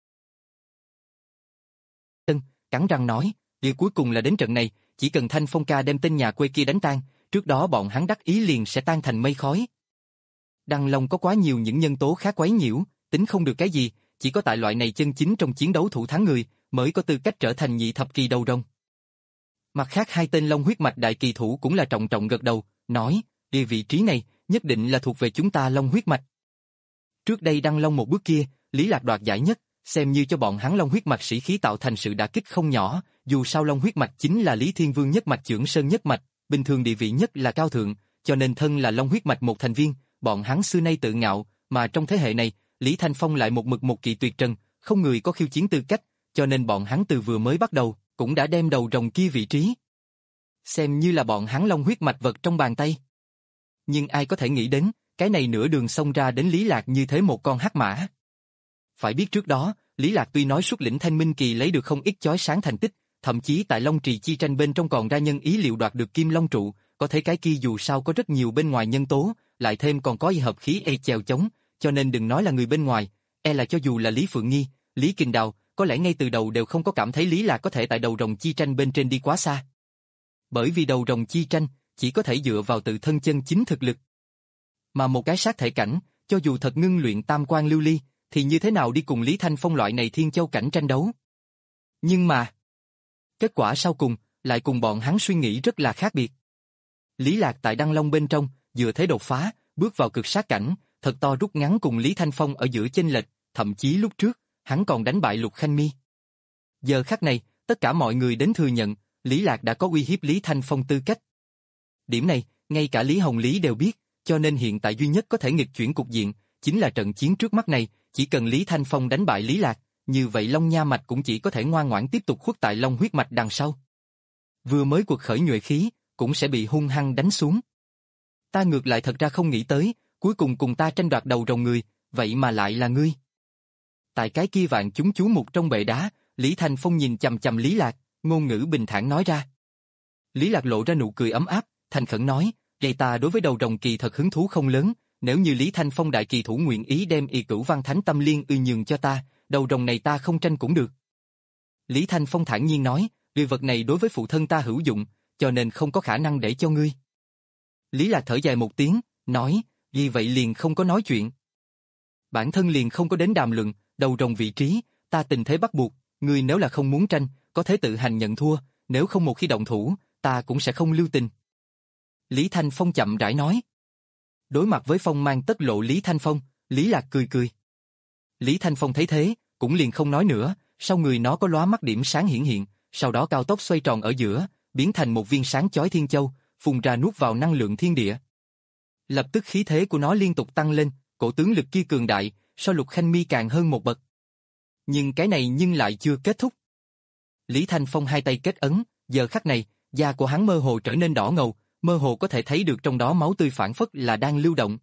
Tân, cắn răng nói, điều cuối cùng là đến trận này, chỉ cần Thanh Phong ca đem tên nhà quê kia đánh tan, trước đó bọn hắn đắc ý liền sẽ tan thành mây khói. Đăng Long có quá nhiều những nhân tố khác quấy nhiễu, tính không được cái gì, chỉ có tại loại này chân chính trong chiến đấu thủ thắng người, mới có tư cách trở thành nhị thập kỳ đầu rồng. Mặt khác hai tên Long huyết mạch đại kỳ thủ cũng là trọng trọng gật đầu, nói, địa vị trí này, nhất định là thuộc về chúng ta Long huyết mạch. Trước đây Đăng Long một bước kia, Lý Lạc đoạt giải nhất, xem như cho bọn hắn Long huyết mạch sĩ khí tạo thành sự đả kích không nhỏ, dù sao Long huyết mạch chính là Lý Thiên Vương nhất mạch chưởng sơn nhất mạch, bình thường địa vị nhất là cao thượng, cho nên thân là Long huyết mạch một thành viên, bọn hắn xưa nay tự ngạo, mà trong thế hệ này, Lý Thanh Phong lại một mực một kỵ tuyệt trần, không người có khiêu chiến tư cách, cho nên bọn hắn từ vừa mới bắt đầu, cũng đã đem đầu rồng kia vị trí xem như là bọn hắn Long huyết mạch vật trong bàn tay. Nhưng ai có thể nghĩ đến, cái này nửa đường xông ra đến Lý Lạc như thế một con hắc mã. Phải biết trước đó, Lý Lạc tuy nói xuất lĩnh Thanh Minh Kỳ lấy được không ít chói sáng thành tích, thậm chí tại Long Trì chi tranh bên trong còn ra nhân ý liệu đoạt được Kim Long trụ, có thể cái kia dù sao có rất nhiều bên ngoài nhân tố, lại thêm còn có y hợp khí e chèo chống, cho nên đừng nói là người bên ngoài, e là cho dù là Lý Phượng Nghi, Lý Kình Đào, có lẽ ngay từ đầu đều không có cảm thấy Lý Lạc có thể tại đầu rồng chi tranh bên trên đi quá xa. Bởi vì đầu rồng chi tranh, chỉ có thể dựa vào tự thân chân chính thực lực. Mà một cái sát thể cảnh, cho dù thật ngưng luyện tam quan lưu ly, thì như thế nào đi cùng Lý Thanh Phong loại này thiên châu cảnh tranh đấu. Nhưng mà, kết quả sau cùng, lại cùng bọn hắn suy nghĩ rất là khác biệt. Lý Lạc tại Đăng Long bên trong, dựa thế đột phá, bước vào cực sát cảnh, thật to rút ngắn cùng Lý Thanh Phong ở giữa chênh lệch, thậm chí lúc trước, hắn còn đánh bại Lục Khanh Mi. Giờ khắc này, tất cả mọi người đến thừa nhận, Lý Lạc đã có uy hiếp Lý Thanh Phong tư cách. Điểm này, ngay cả Lý Hồng Lý đều biết, cho nên hiện tại duy nhất có thể nghịch chuyển cục diện, chính là trận chiến trước mắt này, chỉ cần Lý Thanh Phong đánh bại Lý Lạc, như vậy Long Nha Mạch cũng chỉ có thể ngoan ngoãn tiếp tục khuất tại Long huyết mạch đằng sau. Vừa mới cuộc khởi nhuệ khí, cũng sẽ bị hung hăng đánh xuống. Ta ngược lại thật ra không nghĩ tới, cuối cùng cùng ta tranh đoạt đầu rồng người, vậy mà lại là ngươi. Tại cái kia vạn chúng chú mục trong bệ đá, Lý Thanh Phong nhìn chằm chằm Lý Lạc, ngôn ngữ bình thản nói ra. Lý Lạc lộ ra nụ cười ấm áp, thành khẩn nói, vậy ta đối với đầu rồng kỳ thật hứng thú không lớn, nếu như Lý Thanh Phong đại kỳ thủ nguyện ý đem y cửu văn thánh tâm liên ư nhường cho ta, đầu rồng này ta không tranh cũng được. Lý Thanh Phong thản nhiên nói, vì vật này đối với phụ thân ta hữu dụng, cho nên không có khả năng để cho ngươi. Lý Lạc thở dài một tiếng, nói, vì vậy liền không có nói chuyện. Bản thân liền không có đến đàm luận, đầu rồng vị trí, ta tình thế bắt buộc, ngươi nếu là không muốn tranh, có thể tự hành nhận thua, nếu không một khi động thủ, ta cũng sẽ không lưu tình. Lý Thanh Phong chậm rãi nói. Đối mặt với phong mang tất lộ Lý Thanh Phong, Lý Lạc cười cười. Lý Thanh Phong thấy thế, cũng liền không nói nữa, sau người nó có lóa mắt điểm sáng hiển hiện, sau đó cao tốc xoay tròn ở giữa, biến thành một viên sáng chói thiên châu, phun ra nuốt vào năng lượng thiên địa. Lập tức khí thế của nó liên tục tăng lên, cổ tướng lực kia cường đại, so Lục Khanh Mi càng hơn một bậc. Nhưng cái này nhưng lại chưa kết thúc. Lý Thanh Phong hai tay kết ấn, giờ khắc này, da của hắn mơ hồ trở nên đỏ ngầu, mơ hồ có thể thấy được trong đó máu tươi phản phất là đang lưu động.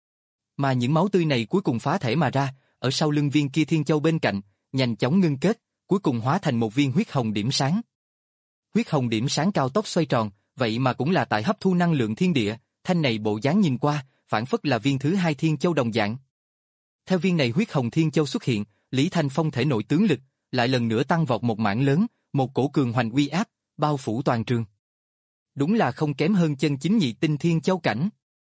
Mà những máu tươi này cuối cùng phá thể mà ra, ở sau lưng viên kia thiên châu bên cạnh, nhanh chóng ngưng kết, cuối cùng hóa thành một viên huyết hồng điểm sáng. Huyết hồng điểm sáng cao tốc xoay tròn, vậy mà cũng là tại hấp thu năng lượng thiên địa, thanh này bộ dáng nhìn qua, phản phất là viên thứ hai thiên châu đồng dạng. Theo viên này huyết hồng thiên châu xuất hiện, Lý Thanh Phong thể nội tướng lực, lại lần nữa tăng vọt một mảng lớn, một cổ cường hoành uy áp, bao phủ toàn trường. Đúng là không kém hơn chân chính nhị tinh thiên châu cảnh.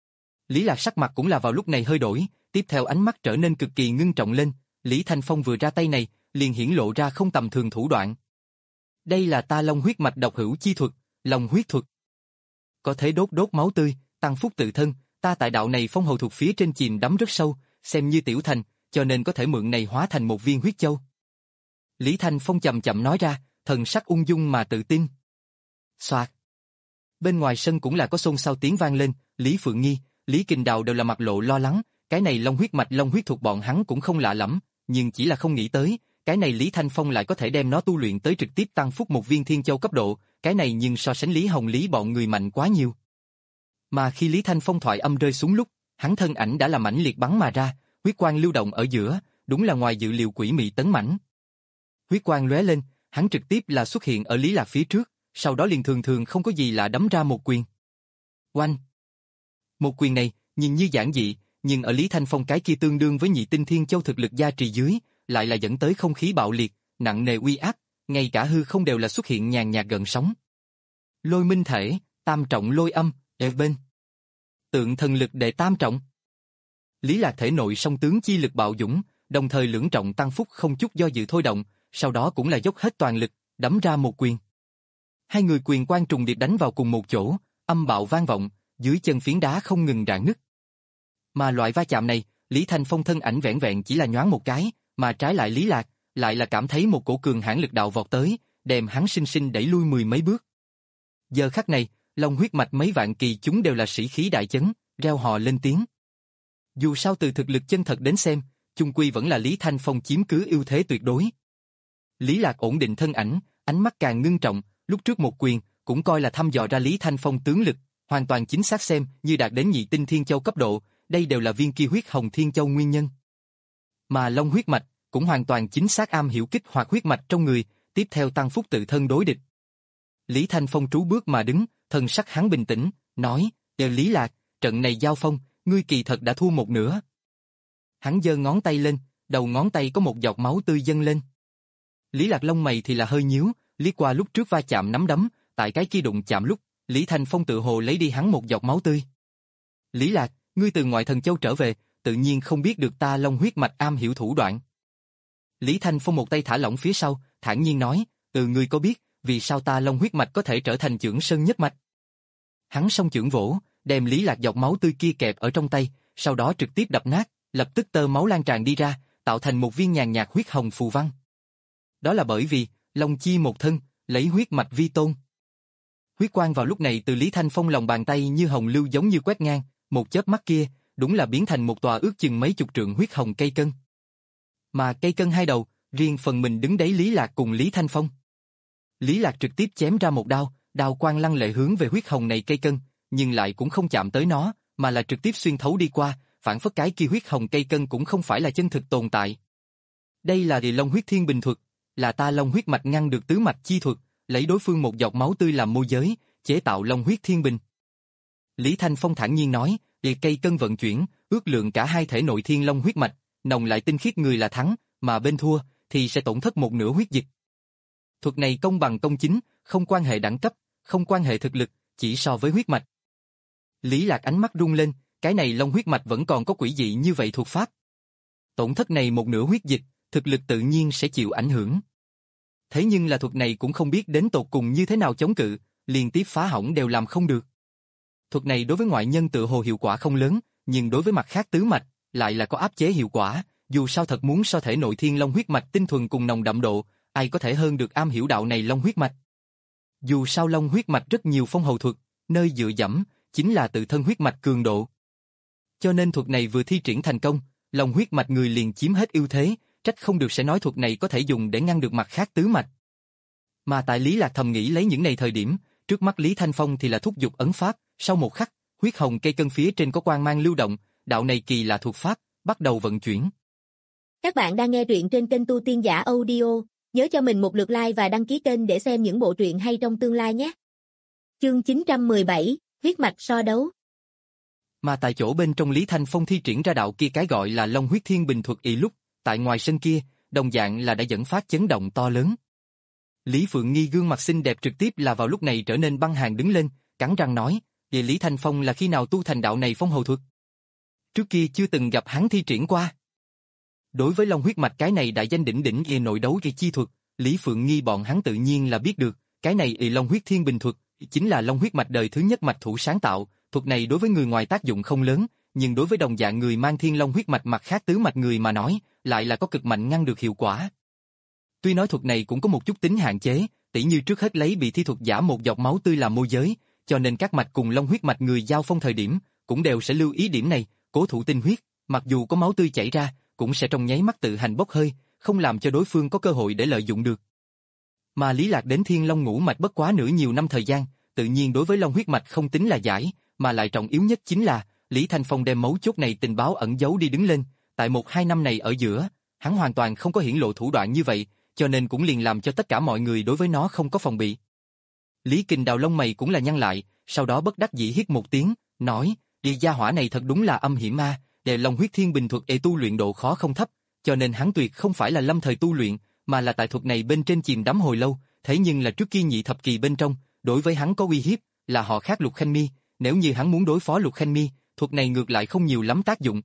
Lý Lạc sắc mặt cũng là vào lúc này hơi đổi, tiếp theo ánh mắt trở nên cực kỳ ngưng trọng lên, Lý Thanh Phong vừa ra tay này, liền hiển lộ ra không tầm thường thủ đoạn. Đây là ta long huyết mạch độc hữu chi thuật, long huyết thuật. Có thể đốt đốt máu tươi, tăng phúc tự thân, ta tại đạo này phong hầu thuộc phía trên chìm đắm rất sâu, xem như tiểu thành, cho nên có thể mượn này hóa thành một viên huyết châu. Lý Thanh Phong chậm chậm nói ra, thần sắc ung dung mà tự tin. Xoạt. Bên ngoài sân cũng là có xôn xao tiếng vang lên, Lý Phượng Nghi, Lý Kình Đào đều là mặt lộ lo lắng, cái này long huyết mạch long huyết thuộc bọn hắn cũng không lạ lắm, nhưng chỉ là không nghĩ tới, cái này Lý Thanh Phong lại có thể đem nó tu luyện tới trực tiếp tăng phúc một viên thiên châu cấp độ, cái này nhưng so sánh Lý Hồng Lý bọn người mạnh quá nhiều. Mà khi Lý Thanh Phong thoại âm rơi xuống lúc, hắn thân ảnh đã là mãnh liệt bắn mà ra, huyết quang lưu động ở giữa, đúng là ngoài dự liệu quỷ mị tấn mãnh. Huyết quang lóe lên, hắn trực tiếp là xuất hiện ở Lý Lạc phía trước, sau đó liền thường thường không có gì lạ đấm ra một quyền. Oanh! Một quyền này, nhìn như giản dị, nhưng ở Lý Thanh Phong cái kia tương đương với nhị tinh thiên châu thực lực gia trì dưới, lại là dẫn tới không khí bạo liệt, nặng nề uy áp, ngay cả hư không đều là xuất hiện nhàn nhạt gần sóng. Lôi minh thể, tam trọng lôi âm, ở bên. Tượng thần lực đệ tam trọng. Lý Lạc thể nội song tướng chi lực bạo dũng, đồng thời lưỡng trọng tăng phúc không chút do dự thôi động, sau đó cũng là dốc hết toàn lực, đấm ra một quyền. Hai người quyền quang trùng điệp đánh vào cùng một chỗ, âm bạo vang vọng, dưới chân phiến đá không ngừng rạn nứt. Mà loại va chạm này, Lý Thanh Phong thân ảnh vẹn vẹn chỉ là nhoáng một cái, mà trái lại Lý Lạc, lại là cảm thấy một cổ cường hãn lực đạo vọt tới, đem hắn sinh sinh đẩy lui mười mấy bước. Giờ khắc này, long huyết mạch mấy vạn kỳ chúng đều là sĩ khí đại chấn, reo hò lên tiếng. Dù sao từ thực lực chân thật đến xem, chung quy vẫn là Lý Thanh Phong chiếm cứ ưu thế tuyệt đối. Lý Lạc ổn định thân ảnh, ánh mắt càng ngưng trọng, lúc trước một quyền, cũng coi là thăm dò ra Lý Thanh Phong tướng lực, hoàn toàn chính xác xem như đạt đến nhị tinh thiên châu cấp độ, đây đều là viên kia huyết hồng thiên châu nguyên nhân. Mà long huyết mạch, cũng hoàn toàn chính xác am hiểu kích hoạt huyết mạch trong người, tiếp theo tăng phúc tự thân đối địch. Lý Thanh Phong trú bước mà đứng, thần sắc hắn bình tĩnh, nói, "Giờ Lý Lạc, trận này giao phong, ngươi kỳ thật đã thua một nửa." Hắn giơ ngón tay lên, đầu ngón tay có một giọt máu tươi dâng lên. Lý Lạc lông mày thì là hơi nhíu, liếc qua lúc trước va chạm nắm đấm, tại cái kia đụng chạm lúc, Lý Thanh Phong tự hồ lấy đi hắn một giọt máu tươi. "Lý Lạc, ngươi từ ngoại thần châu trở về, tự nhiên không biết được ta long huyết mạch am hiểu thủ đoạn." Lý Thanh Phong một tay thả lỏng phía sau, thản nhiên nói, "Ừ, ngươi có biết vì sao ta long huyết mạch có thể trở thành chưởng sơn nhất mạch?" Hắn song chưởng vỗ, đem Lý Lạc giọt máu tươi kia kẹp ở trong tay, sau đó trực tiếp đập nát, lập tức tơ máu lan tràn đi ra, tạo thành một viên nhàn nhạt huyết hồng phù văn. Đó là bởi vì long chi một thân, lấy huyết mạch vi tôn. Huyết quang vào lúc này từ Lý Thanh Phong lòng bàn tay như hồng lưu giống như quét ngang, một chớp mắt kia, đúng là biến thành một tòa ước chừng mấy chục trượng huyết hồng cây cân. Mà cây cân hai đầu, riêng phần mình đứng đấy Lý Lạc cùng Lý Thanh Phong. Lý Lạc trực tiếp chém ra một đao, đao quang lăng lệ hướng về huyết hồng này cây cân, nhưng lại cũng không chạm tới nó, mà là trực tiếp xuyên thấu đi qua, phản phất cái kia huyết hồng cây cân cũng không phải là chân thực tồn tại. Đây là Địa Long huyết thiên bình thuật, là ta long huyết mạch ngăn được tứ mạch chi thuật, lấy đối phương một giọt máu tươi làm môi giới, chế tạo long huyết thiên bình. Lý Thanh Phong thản nhiên nói, địa cây cân vận chuyển, ước lượng cả hai thể nội thiên long huyết mạch, nồng lại tinh khiết người là thắng, mà bên thua thì sẽ tổn thất một nửa huyết dịch. Thuật này công bằng công chính, không quan hệ đẳng cấp, không quan hệ thực lực, chỉ so với huyết mạch. Lý Lạc ánh mắt rung lên, cái này long huyết mạch vẫn còn có quỷ dị như vậy thuộc pháp. Tổn thất này một nửa huyết dịch, thực lực tự nhiên sẽ chịu ảnh hưởng. Thế nhưng là thuật này cũng không biết đến tột cùng như thế nào chống cự, liên tiếp phá hỏng đều làm không được. Thuật này đối với ngoại nhân tự hồ hiệu quả không lớn, nhưng đối với mặt khác tứ mạch, lại là có áp chế hiệu quả, dù sao thật muốn so thể nội thiên long huyết mạch tinh thuần cùng nồng đậm độ, ai có thể hơn được am hiểu đạo này long huyết mạch. Dù sao long huyết mạch rất nhiều phong hầu thuật, nơi dựa dẫm, chính là tự thân huyết mạch cường độ. Cho nên thuật này vừa thi triển thành công, long huyết mạch người liền chiếm hết ưu thế, trách không được sẽ nói thuật này có thể dùng để ngăn được mặt khác tứ mạch. Mà tại Lý Lạc thầm nghĩ lấy những này thời điểm, trước mắt Lý Thanh Phong thì là thúc giục ấn pháp, sau một khắc, huyết hồng cây cân phía trên có quang mang lưu động, đạo này kỳ lạ thuộc pháp, bắt đầu vận chuyển. Các bạn đang nghe truyện trên kênh Tu Tiên Giả Audio, nhớ cho mình một lượt like và đăng ký kênh để xem những bộ truyện hay trong tương lai nhé. Chương chín trăm mười bảy, huyết mạch so đấu. Mà tại chỗ bên trong Lý Thanh Phong thi triển ra đạo kia cái gọi là long huyết thiên bình thuật y lúc, tại ngoài sân kia, đồng dạng là đã dẫn phát chấn động to lớn. Lý Phượng Nghi gương mặt xinh đẹp trực tiếp là vào lúc này trở nên băng hàn đứng lên, cắn răng nói, vậy Lý Thanh Phong là khi nào tu thành đạo này phong hầu thuật? Trước kia chưa từng gặp hắn thi triển qua. Đối với long huyết mạch cái này đại danh đỉnh đỉnh về nội đấu về chi thuật, Lý Phượng Nghi bọn hắn tự nhiên là biết được, cái này y long huyết thiên bình thuật, chính là long huyết mạch đời thứ nhất mạch thủ sáng tạo, thuật này đối với người ngoài tác dụng không lớn, nhưng đối với đồng dạng người mang thiên long huyết mạch mặt khác tứ mạch người mà nói, lại là có cực mạnh ngăn được hiệu quả. Tuy nói thuật này cũng có một chút tính hạn chế, tỉ như trước hết lấy bị thi thuật giả một giọt máu tươi làm môi giới, cho nên các mạch cùng long huyết mạch người giao phong thời điểm, cũng đều sẽ lưu ý điểm này, cố thủ tinh huyết, mặc dù có máu tươi chảy ra, cũng sẽ trong nháy mắt tự hành bốc hơi, không làm cho đối phương có cơ hội để lợi dụng được. Mà Lý Lạc đến thiên long ngũ mạch bất quá nửa nhiều năm thời gian, tự nhiên đối với long huyết mạch không tính là giải, mà lại trọng yếu nhất chính là, Lý Thanh Phong đem mấu chốt này tình báo ẩn giấu đi đứng lên, tại một hai năm này ở giữa, hắn hoàn toàn không có hiển lộ thủ đoạn như vậy, cho nên cũng liền làm cho tất cả mọi người đối với nó không có phòng bị. Lý Kình đào lông mày cũng là nhăn lại, sau đó bất đắc dĩ hít một tiếng, nói, đi gia hỏa này thật đúng là âm hiểm ma, đề long huyết thiên bình thuật e tu luyện độ khó không thấp, cho nên hắn tuyệt không phải là lâm thời tu luyện, mà là tại thuật này bên trên chìm đắm hồi lâu, thế nhưng là trước kia nhị thập kỳ bên trong, đối với hắn có uy hiếp, là họ khác Lục Khanh Mi, nếu như hắn muốn đối phó Lục Khanh Mi, thuật này ngược lại không nhiều lắm tác dụng.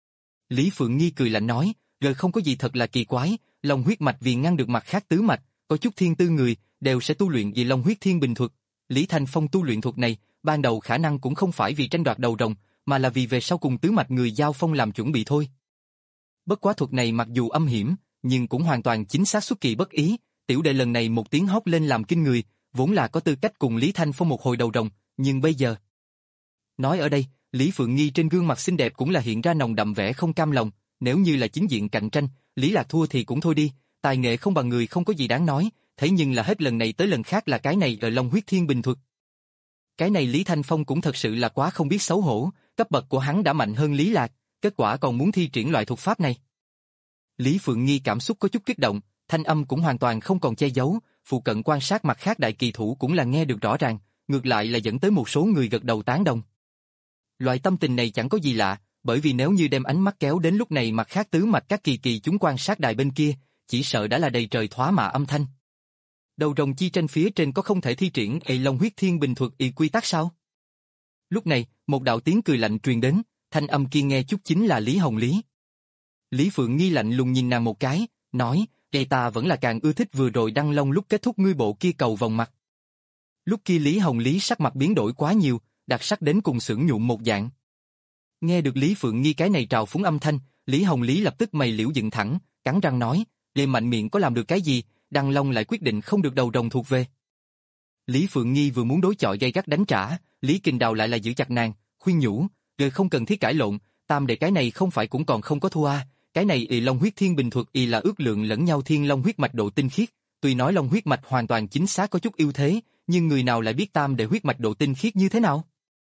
Lý Phượng Nghi cười lạnh nói, rồi không có gì thật là kỳ quái, long huyết mạch vì ngăn được mặt khác tứ mạch, có chút thiên tư người, đều sẽ tu luyện vì long huyết thiên bình thuật. Lý Thanh Phong tu luyện thuật này, ban đầu khả năng cũng không phải vì tranh đoạt đầu rồng, mà là vì về sau cùng tứ mạch người giao phong làm chuẩn bị thôi. Bất quá thuật này mặc dù âm hiểm, nhưng cũng hoàn toàn chính xác xuất kỳ bất ý, tiểu đệ lần này một tiếng hót lên làm kinh người, vốn là có tư cách cùng Lý Thanh Phong một hồi đầu rồng, nhưng bây giờ... Nói ở đây, Lý Phượng Nghi trên gương mặt xinh đẹp cũng là hiện ra nồng đậm vẻ không cam lòng, nếu như là chính diện cạnh tranh, Lý Lạc thua thì cũng thôi đi, tài nghệ không bằng người không có gì đáng nói, thế nhưng là hết lần này tới lần khác là cái này là long huyết thiên bình thuật. Cái này Lý Thanh Phong cũng thật sự là quá không biết xấu hổ, cấp bậc của hắn đã mạnh hơn Lý Lạc, kết quả còn muốn thi triển loại thuật pháp này. Lý Phượng Nghi cảm xúc có chút kích động, thanh âm cũng hoàn toàn không còn che giấu, phụ cận quan sát mặt khác đại kỳ thủ cũng là nghe được rõ ràng, ngược lại là dẫn tới một số người gật đầu tán đồng. Loại tâm tình này chẳng có gì lạ, bởi vì nếu như đem ánh mắt kéo đến lúc này mặt khác tứ mạch các kỳ kỳ chúng quan sát đài bên kia, chỉ sợ đã là đầy trời thoá mạ âm thanh. Đầu rồng chi tranh phía trên có không thể thi triển ệ long huyết thiên bình thuật y quy tắc sao? Lúc này, một đạo tiếng cười lạnh truyền đến, thanh âm kia nghe chút chính là Lý Hồng Lý. Lý Phượng Nghi lạnh lùng nhìn nàng một cái, nói, "Ê ta vẫn là càng ưa thích vừa rồi đăng long lúc kết thúc ngươi bộ kia cầu vòng mặt." Lúc kia Lý Hồng Lý sắc mặt biến đổi quá nhiều, đặc sắc đến cùng sửng nhụm một dạng. Nghe được Lý Phượng Nghi cái này trào phúng âm thanh, Lý Hồng Lý lập tức mày liễu dựng thẳng, cắn răng nói, "Lê mạnh miệng có làm được cái gì, đăng long lại quyết định không được đầu rồng thuộc về." Lý Phượng Nghi vừa muốn đối chọi gay gắt đánh trả, Lý Kình Đào lại là giữ chặt nàng, khuyên nhủ, "Ngươi không cần thiết cãi lộn, tam đệ cái này không phải cũng còn không có thua à, cái này ỷ Long huyết thiên bình thuật y là ước lượng lẫn nhau thiên long huyết mạch độ tinh khiết, tuy nói long huyết mạch hoàn toàn chính xác có chút ưu thế, nhưng người nào lại biết tam đệ huyết mạch độ tinh khiết như thế nào?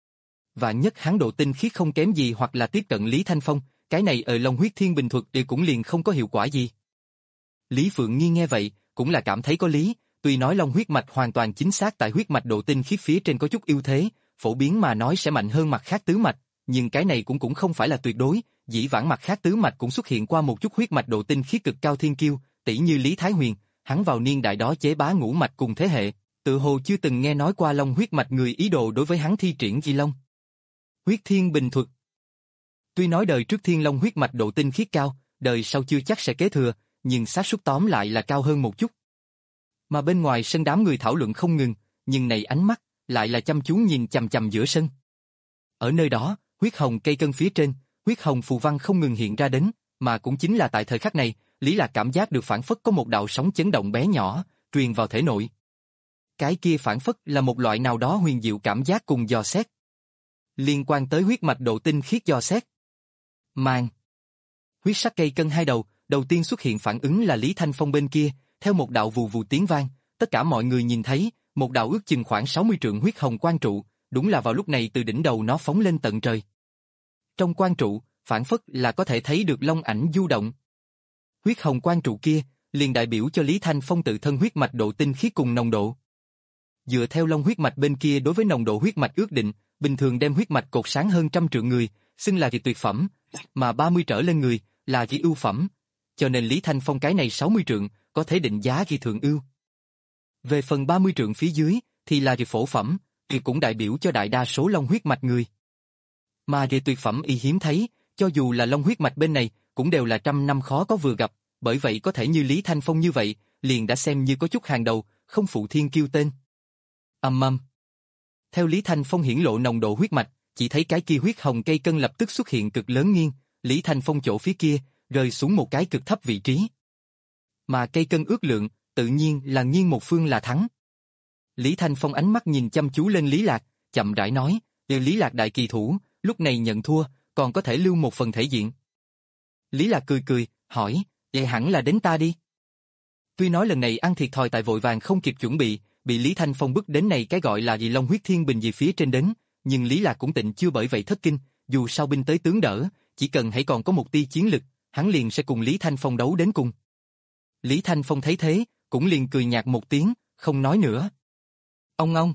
Vạn nhất hắn độ tinh khiết không kém gì hoặc là tiếp cận Lý Thanh Phong, cái này ở long huyết thiên bình thuật thì cũng liền không có hiệu quả gì." Lý Phượng Nghi nghe vậy, cũng là cảm thấy có lý, tuy nói long huyết mạch hoàn toàn chính xác tại huyết mạch độ tinh khiết phía trên có chút ưu thế, phổ biến mà nói sẽ mạnh hơn mặt khác tứ mạch, nhưng cái này cũng cũng không phải là tuyệt đối, dĩ vãng mặt khác tứ mạch cũng xuất hiện qua một chút huyết mạch độ tinh khiết cực cao thiên kiêu, tỷ như Lý Thái Huyền, hắn vào niên đại đó chế bá ngũ mạch cùng thế hệ, tự hồ chưa từng nghe nói qua long huyết mạch người ý đồ đối với hắn thi triển Di Long huyết thiên bình thuật. Tuy nói đời trước thiên long huyết mạch độ tinh khiết cao, đời sau chưa chắc sẽ kế thừa, nhưng xác suất tóm lại là cao hơn một chút. Mà bên ngoài sân đám người thảo luận không ngừng, nhưng này ánh mắt lại là chăm chú nhìn chằm chằm giữa sân. Ở nơi đó, huyết hồng cây cân phía trên, huyết hồng phù văn không ngừng hiện ra đến, mà cũng chính là tại thời khắc này, Lý Lạc cảm giác được phản phất có một đạo sóng chấn động bé nhỏ truyền vào thể nội. Cái kia phản phất là một loại nào đó huyền diệu cảm giác cùng dò xét, liên quan tới huyết mạch độ tinh khiết dò xét. Màng. Huyết sắc cây cân hai đầu, đầu tiên xuất hiện phản ứng là Lý Thanh Phong bên kia, theo một đạo vù vù tiếng vang, tất cả mọi người nhìn thấy, một đạo ước chừng khoảng sáu mươi trượng huyết hồng quang trụ, đúng là vào lúc này từ đỉnh đầu nó phóng lên tận trời. Trong quang trụ, phản phất là có thể thấy được long ảnh du động. Huyết hồng quang trụ kia, liền đại biểu cho Lý Thanh Phong tự thân huyết mạch độ tinh khiết cùng nồng độ. Dựa theo long huyết mạch bên kia đối với nồng độ huyết mạch ước định, bình thường đem huyết mạch cột sáng hơn trăm trượng người, xưng là kỳ tuyệt phẩm, mà ba mươi trở lên người, là kỳ ưu phẩm. Cho nên Lý Thanh Phong cái này sáu mươi trượng, có thể định giá kỳ thượng ưu. Về phần ba mươi trượng phía dưới, thì là kỳ phổ phẩm, thì cũng đại biểu cho đại đa số long huyết mạch người. Mà kỳ tuyệt phẩm y hiếm thấy, cho dù là long huyết mạch bên này, cũng đều là trăm năm khó có vừa gặp, bởi vậy có thể như Lý Thanh Phong như vậy, liền đã xem như có chút hàng đầu, không phụ thiên kiêu tên. Ầm ầm. Theo Lý Thanh Phong hiển lộ nồng độ huyết mạch, chỉ thấy cái kia huyết hồng cây cân lập tức xuất hiện cực lớn nghiêng, Lý Thanh Phong chỗ phía kia, rơi xuống một cái cực thấp vị trí. Mà cây cân ước lượng, tự nhiên là nghiêng một phương là thắng. Lý Thanh Phong ánh mắt nhìn chăm chú lên Lý Lạc, chậm rãi nói, Lý Lạc đại kỳ thủ, lúc này nhận thua, còn có thể lưu một phần thể diện. Lý Lạc cười cười, hỏi, vậy hẳn là đến ta đi. Tuy nói lần này ăn thiệt thòi tại vội vàng không kịp chuẩn bị, bị Lý Thanh Phong bức đến này cái gọi là gì long huyết thiên bình gì phía trên đến, nhưng Lý Lạc cũng tịnh chưa bởi vậy thất kinh, dù sao binh tới tướng đỡ, chỉ cần hãy còn có một tia chiến lực, hắn liền sẽ cùng Lý Thanh Phong đấu đến cùng. Lý Thanh Phong thấy thế, cũng liền cười nhạt một tiếng, không nói nữa. Ông ông.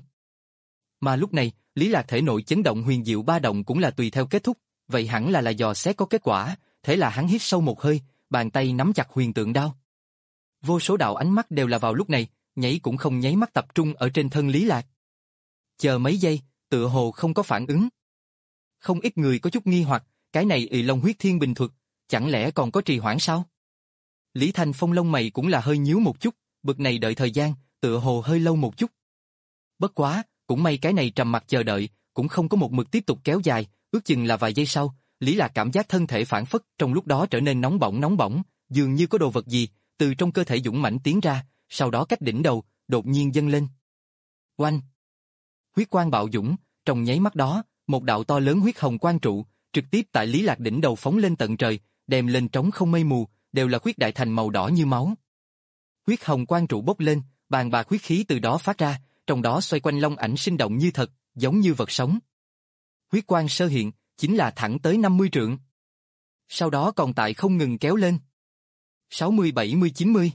Mà lúc này, Lý Lạc thể nội chấn động huyền diệu ba động cũng là tùy theo kết thúc, vậy hẳn là là dò xét có kết quả, thế là hắn hít sâu một hơi, bàn tay nắm chặt huyền tượng đao. Vô số đạo ánh mắt đều là vào lúc này, nhảy cũng không nháy mắt tập trung ở trên thân Lý Lạc. Chờ mấy giây, tựa hồ không có phản ứng. Không ít người có chút nghi hoặc, cái này ỷ long huyết thiên bình thuật, chẳng lẽ còn có trì hoãn sao? Lý Thanh Phong lông mày cũng là hơi nhíu một chút, bực này đợi thời gian, tựa hồ hơi lâu một chút. Bất quá, cũng may cái này trầm mặc chờ đợi, cũng không có một mực tiếp tục kéo dài, ước chừng là vài giây sau, Lý Lạc cảm giác thân thể phản phất trong lúc đó trở nên nóng bỏng nóng bỏng, dường như có đồ vật gì từ trong cơ thể dũng mãnh tiến ra, sau đó cách đỉnh đầu, đột nhiên dâng lên. Oanh! Huyết quang bạo dũng, trong nháy mắt đó, một đạo to lớn huyết hồng quang trụ, trực tiếp tại Lý Lạc đỉnh đầu phóng lên tận trời, đem lên trống không mây mù, đều là huyết đại thành màu đỏ như máu. Huyết hồng quang trụ bốc lên, bàn bạc huyết khí từ đó phát ra, trong đó xoay quanh long ảnh sinh động như thật, giống như vật sống. Huyết quang sơ hiện, chính là thẳng tới năm mươi trượng. Sau đó còn tại không ngừng kéo lên. sáu mươi, bảy mươi, chín mươi.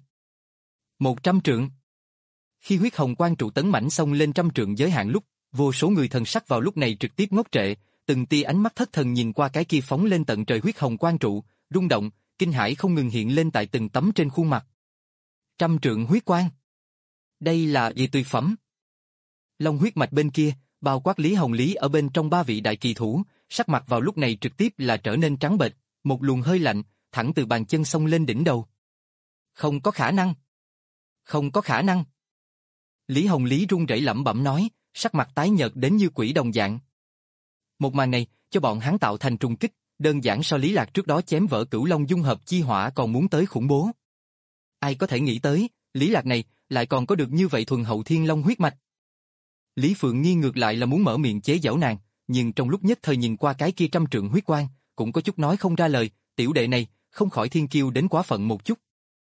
một trăm trượng. Khi huyết hồng quang trụ tấn mãnh xông lên trăm trượng giới hạn lúc, vô số người thần sắc vào lúc này trực tiếp ngốc trệ, từng tia ánh mắt thất thần nhìn qua cái kia phóng lên tận trời huyết hồng quang trụ, rung động, kinh hãi không ngừng hiện lên tại từng tấm trên khuôn mặt. Trăm trượng huyết quang. Đây là gì tuyệt phẩm? Long huyết mạch bên kia, bao quát Lý Hồng Lý ở bên trong ba vị đại kỳ thủ, sắc mặt vào lúc này trực tiếp là trở nên trắng bệch, một luồng hơi lạnh, thẳng từ bàn chân xông lên đỉnh đầu. Không có khả năng. Không có khả năng. Lý Hồng Lý run rẩy lẩm bẩm nói, sắc mặt tái nhợt đến như quỷ đồng dạng. Một màn này, cho bọn hắn tạo thành trùng kích, đơn giản so Lý Lạc trước đó chém vỡ Cửu Long dung hợp chi hỏa còn muốn tới khủng bố. Ai có thể nghĩ tới, Lý Lạc này lại còn có được như vậy thuần hậu thiên long huyết mạch. Lý Phượng Nghi ngược lại là muốn mở miệng chế giễu nàng, nhưng trong lúc nhất thời nhìn qua cái kia trăm trượng huyết quang, cũng có chút nói không ra lời, tiểu đệ này, không khỏi thiên kiêu đến quá phận một chút.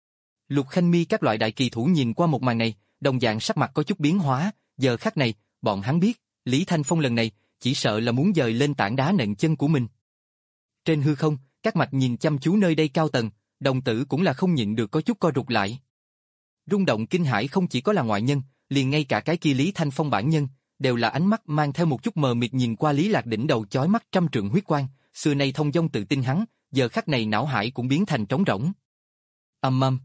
Lục Khanh Mi các loại đại kỳ thủ nhìn qua một màn này, đồng dạng sắc mặt có chút biến hóa, giờ khắc này, bọn hắn biết, Lý Thanh Phong lần này, chỉ sợ là muốn dời lên tảng đá nện chân của mình. Trên hư không, các mạch nhìn chăm chú nơi đây cao tầng, đồng tử cũng là không nhịn được có chút co rụt lại. Rung động kinh hãi không chỉ có là ngoại nhân, liền ngay cả cái kia Lý Thanh Phong bản nhân, đều là ánh mắt mang theo một chút mờ mịt nhìn qua Lý Lạc đỉnh đầu chói mắt trăm trượng huyết quang, xưa nay thông dong tự tin hắn, giờ khắc này não hải cũng biến thành trống rỗng. Ầm ầm.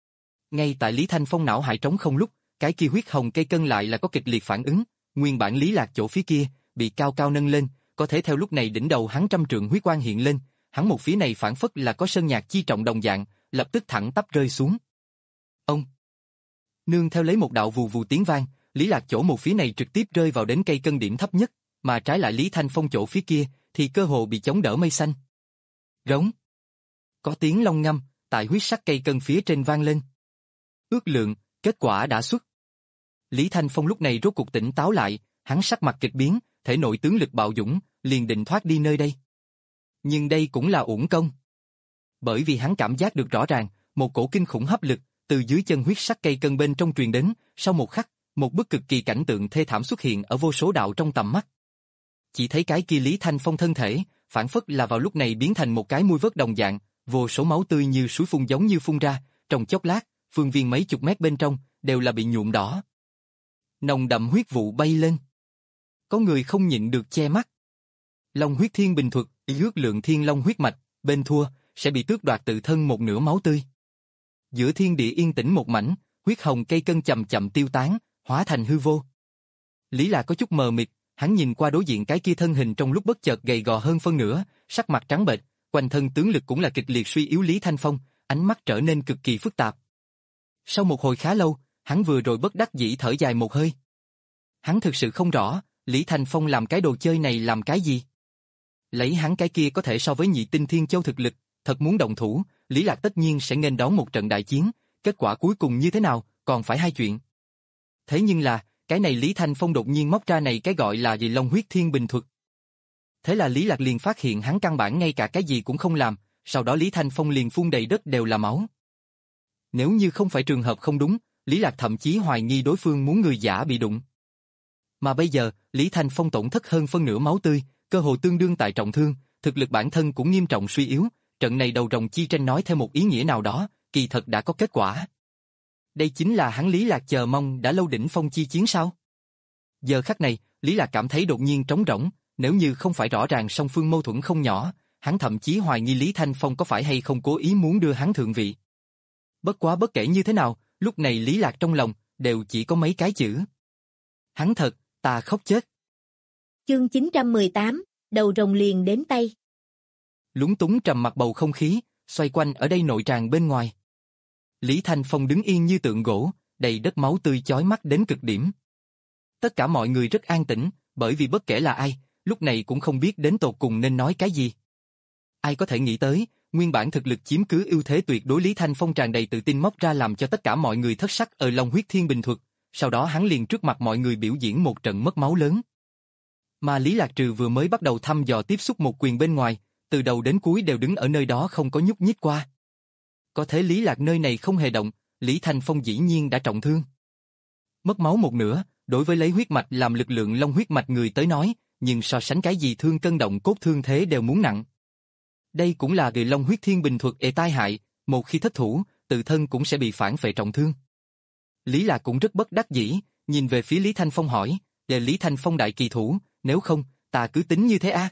Ngay tại Lý Thanh Phong não hải trống không lúc, cái kia huyết hồng cây cân lại là có kịch liệt phản ứng, nguyên bản Lý Lạc chỗ phía kia bị cao cao nâng lên, có thể theo lúc này đỉnh đầu hắn trăm trượng huyết quang hiện lên, hắn một phía này phản phất là có sơn nhạc chi trọng đồng dạng, lập tức thẳng tắp rơi xuống. Ông nương theo lấy một đạo vù vù tiếng vang, Lý Lạc chỗ một phía này trực tiếp rơi vào đến cây cân điểm thấp nhất, mà trái lại Lý Thanh Phong chỗ phía kia thì cơ hồ bị chống đỡ mây xanh. Rống. Có tiếng long ngâm tại huyết sắc cây cân phía trên vang lên. Ước lượng, kết quả đã xuất. Lý Thanh Phong lúc này rốt cuộc tỉnh táo lại, hắn sắc mặt kịch biến, thể nội tướng lực bạo dũng, liền định thoát đi nơi đây. Nhưng đây cũng là uổng công. Bởi vì hắn cảm giác được rõ ràng, một cổ kinh khủng hấp lực từ dưới chân huyết sắc cây cân bên trong truyền đến, sau một khắc, một bức cực kỳ cảnh tượng thê thảm xuất hiện ở vô số đạo trong tầm mắt. Chỉ thấy cái kia Lý Thanh Phong thân thể, phản phất là vào lúc này biến thành một cái muôi vớt đồng dạng, vô số máu tươi như suối phun giống như phun ra, trong chốc lát, phương viên mấy chục mét bên trong đều là bị nhuộm đỏ. Nồng đậm huyết vụ bay lên. Có người không nhịn được che mắt. Long huyết thiên bình thuật, ước lượng thiên long huyết mạch, bên thua sẽ bị tước đoạt tự thân một nửa máu tươi. Giữa thiên địa yên tĩnh một mảnh, huyết hồng cây cân chậm chậm tiêu tán, hóa thành hư vô. Lý Lạc có chút mờ mịt, hắn nhìn qua đối diện cái kia thân hình trong lúc bất chợt gầy gò hơn phân nửa, sắc mặt trắng bệch, quanh thân tướng lực cũng là kịch liệt suy yếu Lý Thanh Phong, ánh mắt trở nên cực kỳ phức tạp. Sau một hồi khá lâu, hắn vừa rồi bất đắc dĩ thở dài một hơi. Hắn thực sự không rõ, Lý Thanh Phong làm cái đồ chơi này làm cái gì? Lấy hắn cái kia có thể so với nhị tinh thiên châu thực lực, thật muốn động thủ, Lý Lạc tất nhiên sẽ nghênh đón một trận đại chiến, kết quả cuối cùng như thế nào, còn phải hai chuyện. Thế nhưng là, cái này Lý Thanh Phong đột nhiên móc ra này cái gọi là gì Long huyết thiên bình thuật. Thế là Lý Lạc liền phát hiện hắn căn bản ngay cả cái gì cũng không làm, sau đó Lý Thanh Phong liền phun đầy đất đều là máu. Nếu như không phải trường hợp không đúng, Lý Lạc thậm chí hoài nghi đối phương muốn người giả bị đụng. Mà bây giờ, Lý Thanh Phong tổn thất hơn phân nửa máu tươi, cơ hồ tương đương tại trọng thương, thực lực bản thân cũng nghiêm trọng suy yếu, trận này đầu rồng chi tranh nói theo một ý nghĩa nào đó, kỳ thật đã có kết quả. Đây chính là hắn Lý Lạc chờ mong đã lâu đỉnh phong chi chiến sao? Giờ khắc này, Lý Lạc cảm thấy đột nhiên trống rỗng, nếu như không phải rõ ràng song phương mâu thuẫn không nhỏ, hắn thậm chí hoài nghi Lý Thanh Phong có phải hay không cố ý muốn đưa hắn thượng vị. Bất quá bất kể như thế nào, lúc này Lý Lạc trong lòng đều chỉ có mấy cái chữ. Hắn thật, ta khóc chết. Chương chín trăm mười tám, đầu rồng liền đến tay. Lúng túng trầm mặc bầu không khí, xoay quanh ở đây nội tràng bên ngoài. Lý Thanh Phong đứng yên như tượng gỗ, đầy đất máu tươi chói mắt đến cực điểm. Tất cả mọi người rất an tĩnh, bởi vì bất kể là ai, lúc này cũng không biết đến tột cùng nên nói cái gì. Ai có thể nghĩ tới, nguyên bản thực lực chiếm cứ ưu thế tuyệt đối Lý Thanh Phong tràn đầy tự tin móc ra làm cho tất cả mọi người thất sắc ở Long huyết thiên bình thuật, sau đó hắn liền trước mặt mọi người biểu diễn một trận mất máu lớn. Mà Lý Lạc trừ vừa mới bắt đầu thăm dò tiếp xúc một quyền bên ngoài, từ đầu đến cuối đều đứng ở nơi đó không có nhúc nhích qua. Có thể Lý Lạc nơi này không hề động, Lý Thanh Phong dĩ nhiên đã trọng thương. Mất máu một nửa, đối với lấy huyết mạch làm lực lượng long huyết mạch người tới nói, nhưng so sánh cái gì thương cân động cốt thương thế đều muốn nặng. Đây cũng là người long huyết thiên bình thuật ê tai hại, một khi thất thủ, tự thân cũng sẽ bị phản phệ trọng thương. Lý Lạc cũng rất bất đắc dĩ, nhìn về phía Lý Thanh Phong hỏi, để Lý Thanh Phong đại kỳ thủ, nếu không, ta cứ tính như thế a. À?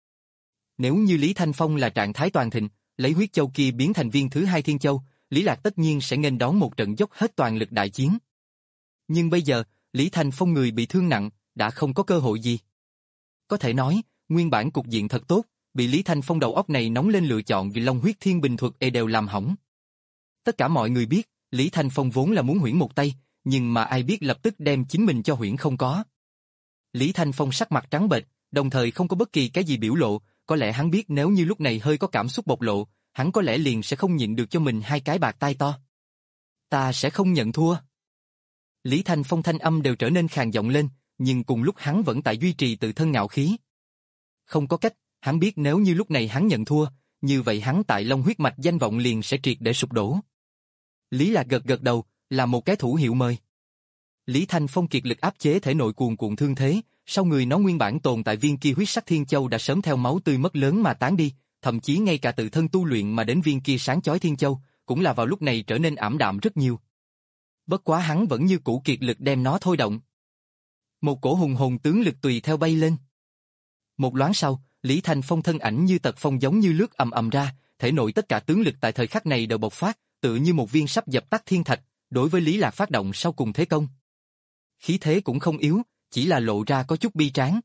Nếu như Lý Thanh Phong là trạng thái toàn thịnh, lấy huyết châu kia biến thành viên thứ hai thiên châu, Lý Lạc tất nhiên sẽ nghênh đón một trận dốc hết toàn lực đại chiến. Nhưng bây giờ, Lý Thanh Phong người bị thương nặng, đã không có cơ hội gì. Có thể nói, nguyên bản cục diện thật tốt, bị Lý Thanh Phong đầu óc này nóng lên lựa chọn vì Long huyết thiên bình thuật e đều làm hỏng. Tất cả mọi người biết, Lý Thanh Phong vốn là muốn huyễn một tay, nhưng mà ai biết lập tức đem chính mình cho huyễn không có. Lý Thanh Phong sắc mặt trắng bệch, đồng thời không có bất kỳ cái gì biểu lộ, có lẽ hắn biết nếu như lúc này hơi có cảm xúc bộc lộ, hắn có lẽ liền sẽ không nhịn được cho mình hai cái bạc tai to. Ta sẽ không nhận thua. Lý Thanh Phong thanh âm đều trở nên khàn giọng lên, nhưng cùng lúc hắn vẫn tại duy trì tự thân ngạo khí. Không có cách, hắn biết nếu như lúc này hắn nhận thua, như vậy hắn tại Long huyết mạch danh vọng liền sẽ triệt để sụp đổ. Lý Lạc gật gật đầu, là một cái thủ hiệu mời. Lý Thanh Phong kiệt lực áp chế thể nội cuồn cuộn thương thế, sau người nó nguyên bản tồn tại viên kia huyết sắc thiên châu đã sớm theo máu tươi mất lớn mà tán đi, thậm chí ngay cả tự thân tu luyện mà đến viên kia sáng chói thiên châu, cũng là vào lúc này trở nên ảm đạm rất nhiều. Bất quá hắn vẫn như cũ kiệt lực đem nó thôi động. Một cổ hùng hồn tướng lực tùy theo bay lên. Một loáng sau, Lý Thanh Phong thân ảnh như tật phong giống như lướt ầm ầm ra, thể nội tất cả tướng lực tại thời khắc này đều bộc phát, tự như một viên sắp dập tắt thiên thạch, đối với Lý Lạc phát động sau cùng thế công. Khí thế cũng không yếu, chỉ là lộ ra có chút bi tráng.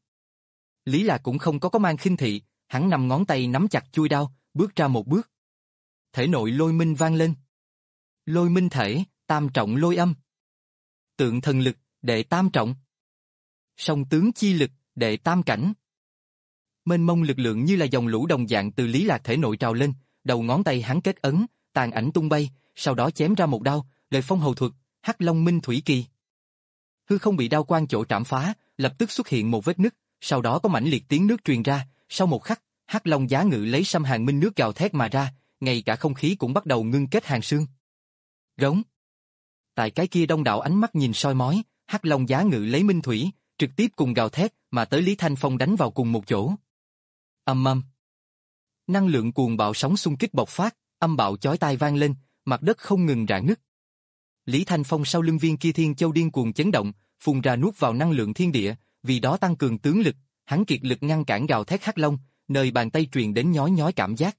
Lý Lạc cũng không có có mang khinh thị, hắn nằm ngón tay nắm chặt chuôi đao, bước ra một bước. Thể nội lôi minh vang lên. Lôi minh thể, tam trọng lôi âm. Tượng thần lực, đệ tam trọng. Song tướng chi lực, đệ tam cảnh. Mênh mông lực lượng như là dòng lũ đồng dạng từ Lý Lạc thể nội trào lên, đầu ngón tay hắn kết ấn, tàn ảnh tung bay, sau đó chém ra một đao, lời phong hầu thuật, Hắc Long Minh Thủy Kỳ. Hư không bị đao quang chỗ trảm phá, lập tức xuất hiện một vết nứt, sau đó có mãnh liệt tiếng nước truyền ra, sau một khắc, Hắc Long giá ngự lấy xâm hàn minh nước gào thét mà ra, ngay cả không khí cũng bắt đầu ngưng kết hàng xương. Rống. Tại cái kia đông đảo ánh mắt nhìn soi mói, Hắc Long giá ngự lấy minh thủy, trực tiếp cùng gào thét mà tới Lý Thanh Phong đánh vào cùng một chỗ. Ầm ầm. Năng lượng cuồng bạo sóng xung kích bộc phát, âm bạo chói tai vang lên, mặt đất không ngừng rạn nứt. Lý Thanh Phong sau lưng viên kia thiên châu điên cuồng chấn động, phun ra nuốt vào năng lượng thiên địa, vì đó tăng cường tướng lực, hắn kiệt lực ngăn cản gào thét Hắc Long, nơi bàn tay truyền đến nhói nhói cảm giác.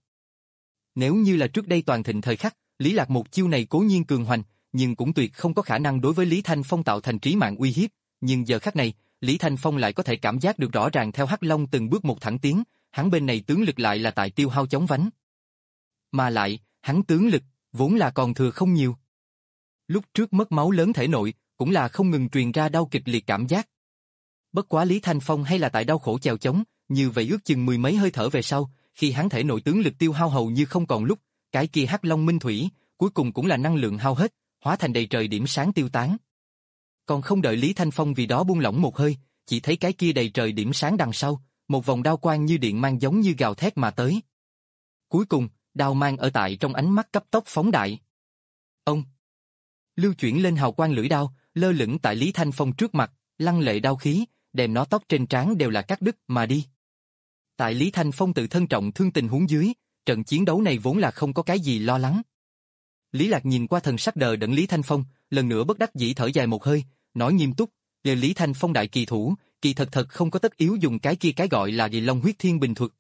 Nếu như là trước đây toàn thịnh thời khắc, Lý Lạc một chiêu này cố nhiên cường hoành, nhưng cũng tuyệt không có khả năng đối với Lý Thanh Phong tạo thành trí mạng uy hiếp, nhưng giờ khắc này, Lý Thanh Phong lại có thể cảm giác được rõ ràng theo Hắc Long từng bước một thẳng tiến, hắn bên này tướng lực lại là tại tiêu hao chóng vánh. Mà lại, hắn tướng lực, vốn là còn thừa không nhiều. Lúc trước mất máu lớn thể nội, cũng là không ngừng truyền ra đau kịch liệt cảm giác. Bất quá Lý Thanh Phong hay là tại đau khổ chèo chống, như vậy ước chừng mười mấy hơi thở về sau, khi hắn thể nội tướng lực tiêu hao hầu như không còn lúc, cái kia Hắc Long Minh Thủy, cuối cùng cũng là năng lượng hao hết, hóa thành đầy trời điểm sáng tiêu tán. Còn không đợi Lý Thanh Phong vì đó buông lỏng một hơi, chỉ thấy cái kia đầy trời điểm sáng đằng sau, một vòng đao quang như điện mang giống như gào thét mà tới. Cuối cùng, đao mang ở tại trong ánh mắt cấp tốc phóng đại. Ông lưu chuyển lên hào quang lưỡi đao, lơ lửng tại Lý Thanh Phong trước mặt, lăng lệ đao khí, đem nó tóc trên trán đều là cắt đứt mà đi. Tại Lý Thanh Phong tự thân trọng thương tình huống dưới, trận chiến đấu này vốn là không có cái gì lo lắng. Lý Lạc nhìn qua thần sắc đờ đẫn Lý Thanh Phong, lần nữa bất đắc dĩ thở dài một hơi, nói nghiêm túc, "Giờ Lý Thanh Phong đại kỳ thủ, kỳ thật thật không có tất yếu dùng cái kia cái gọi là Dị Long huyết thiên bình thuật."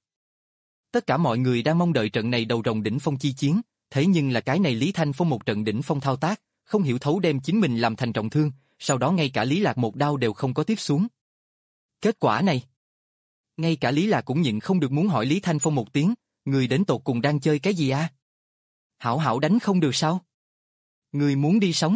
Tất cả mọi người đang mong đợi trận này đầu rồng đỉnh phong chi chiến, thế nhưng là cái này Lý Thanh Phong một trận đỉnh phong thao tác, không hiểu thấu đem chính mình làm thành trọng thương, sau đó ngay cả Lý Lạc một đao đều không có tiếp xuống. Kết quả này, ngay cả Lý Lạc cũng nhịn không được muốn hỏi Lý Thanh Phong một tiếng, người đến tột cùng đang chơi cái gì a? À? Hảo hảo đánh không được sao? Người muốn đi sống?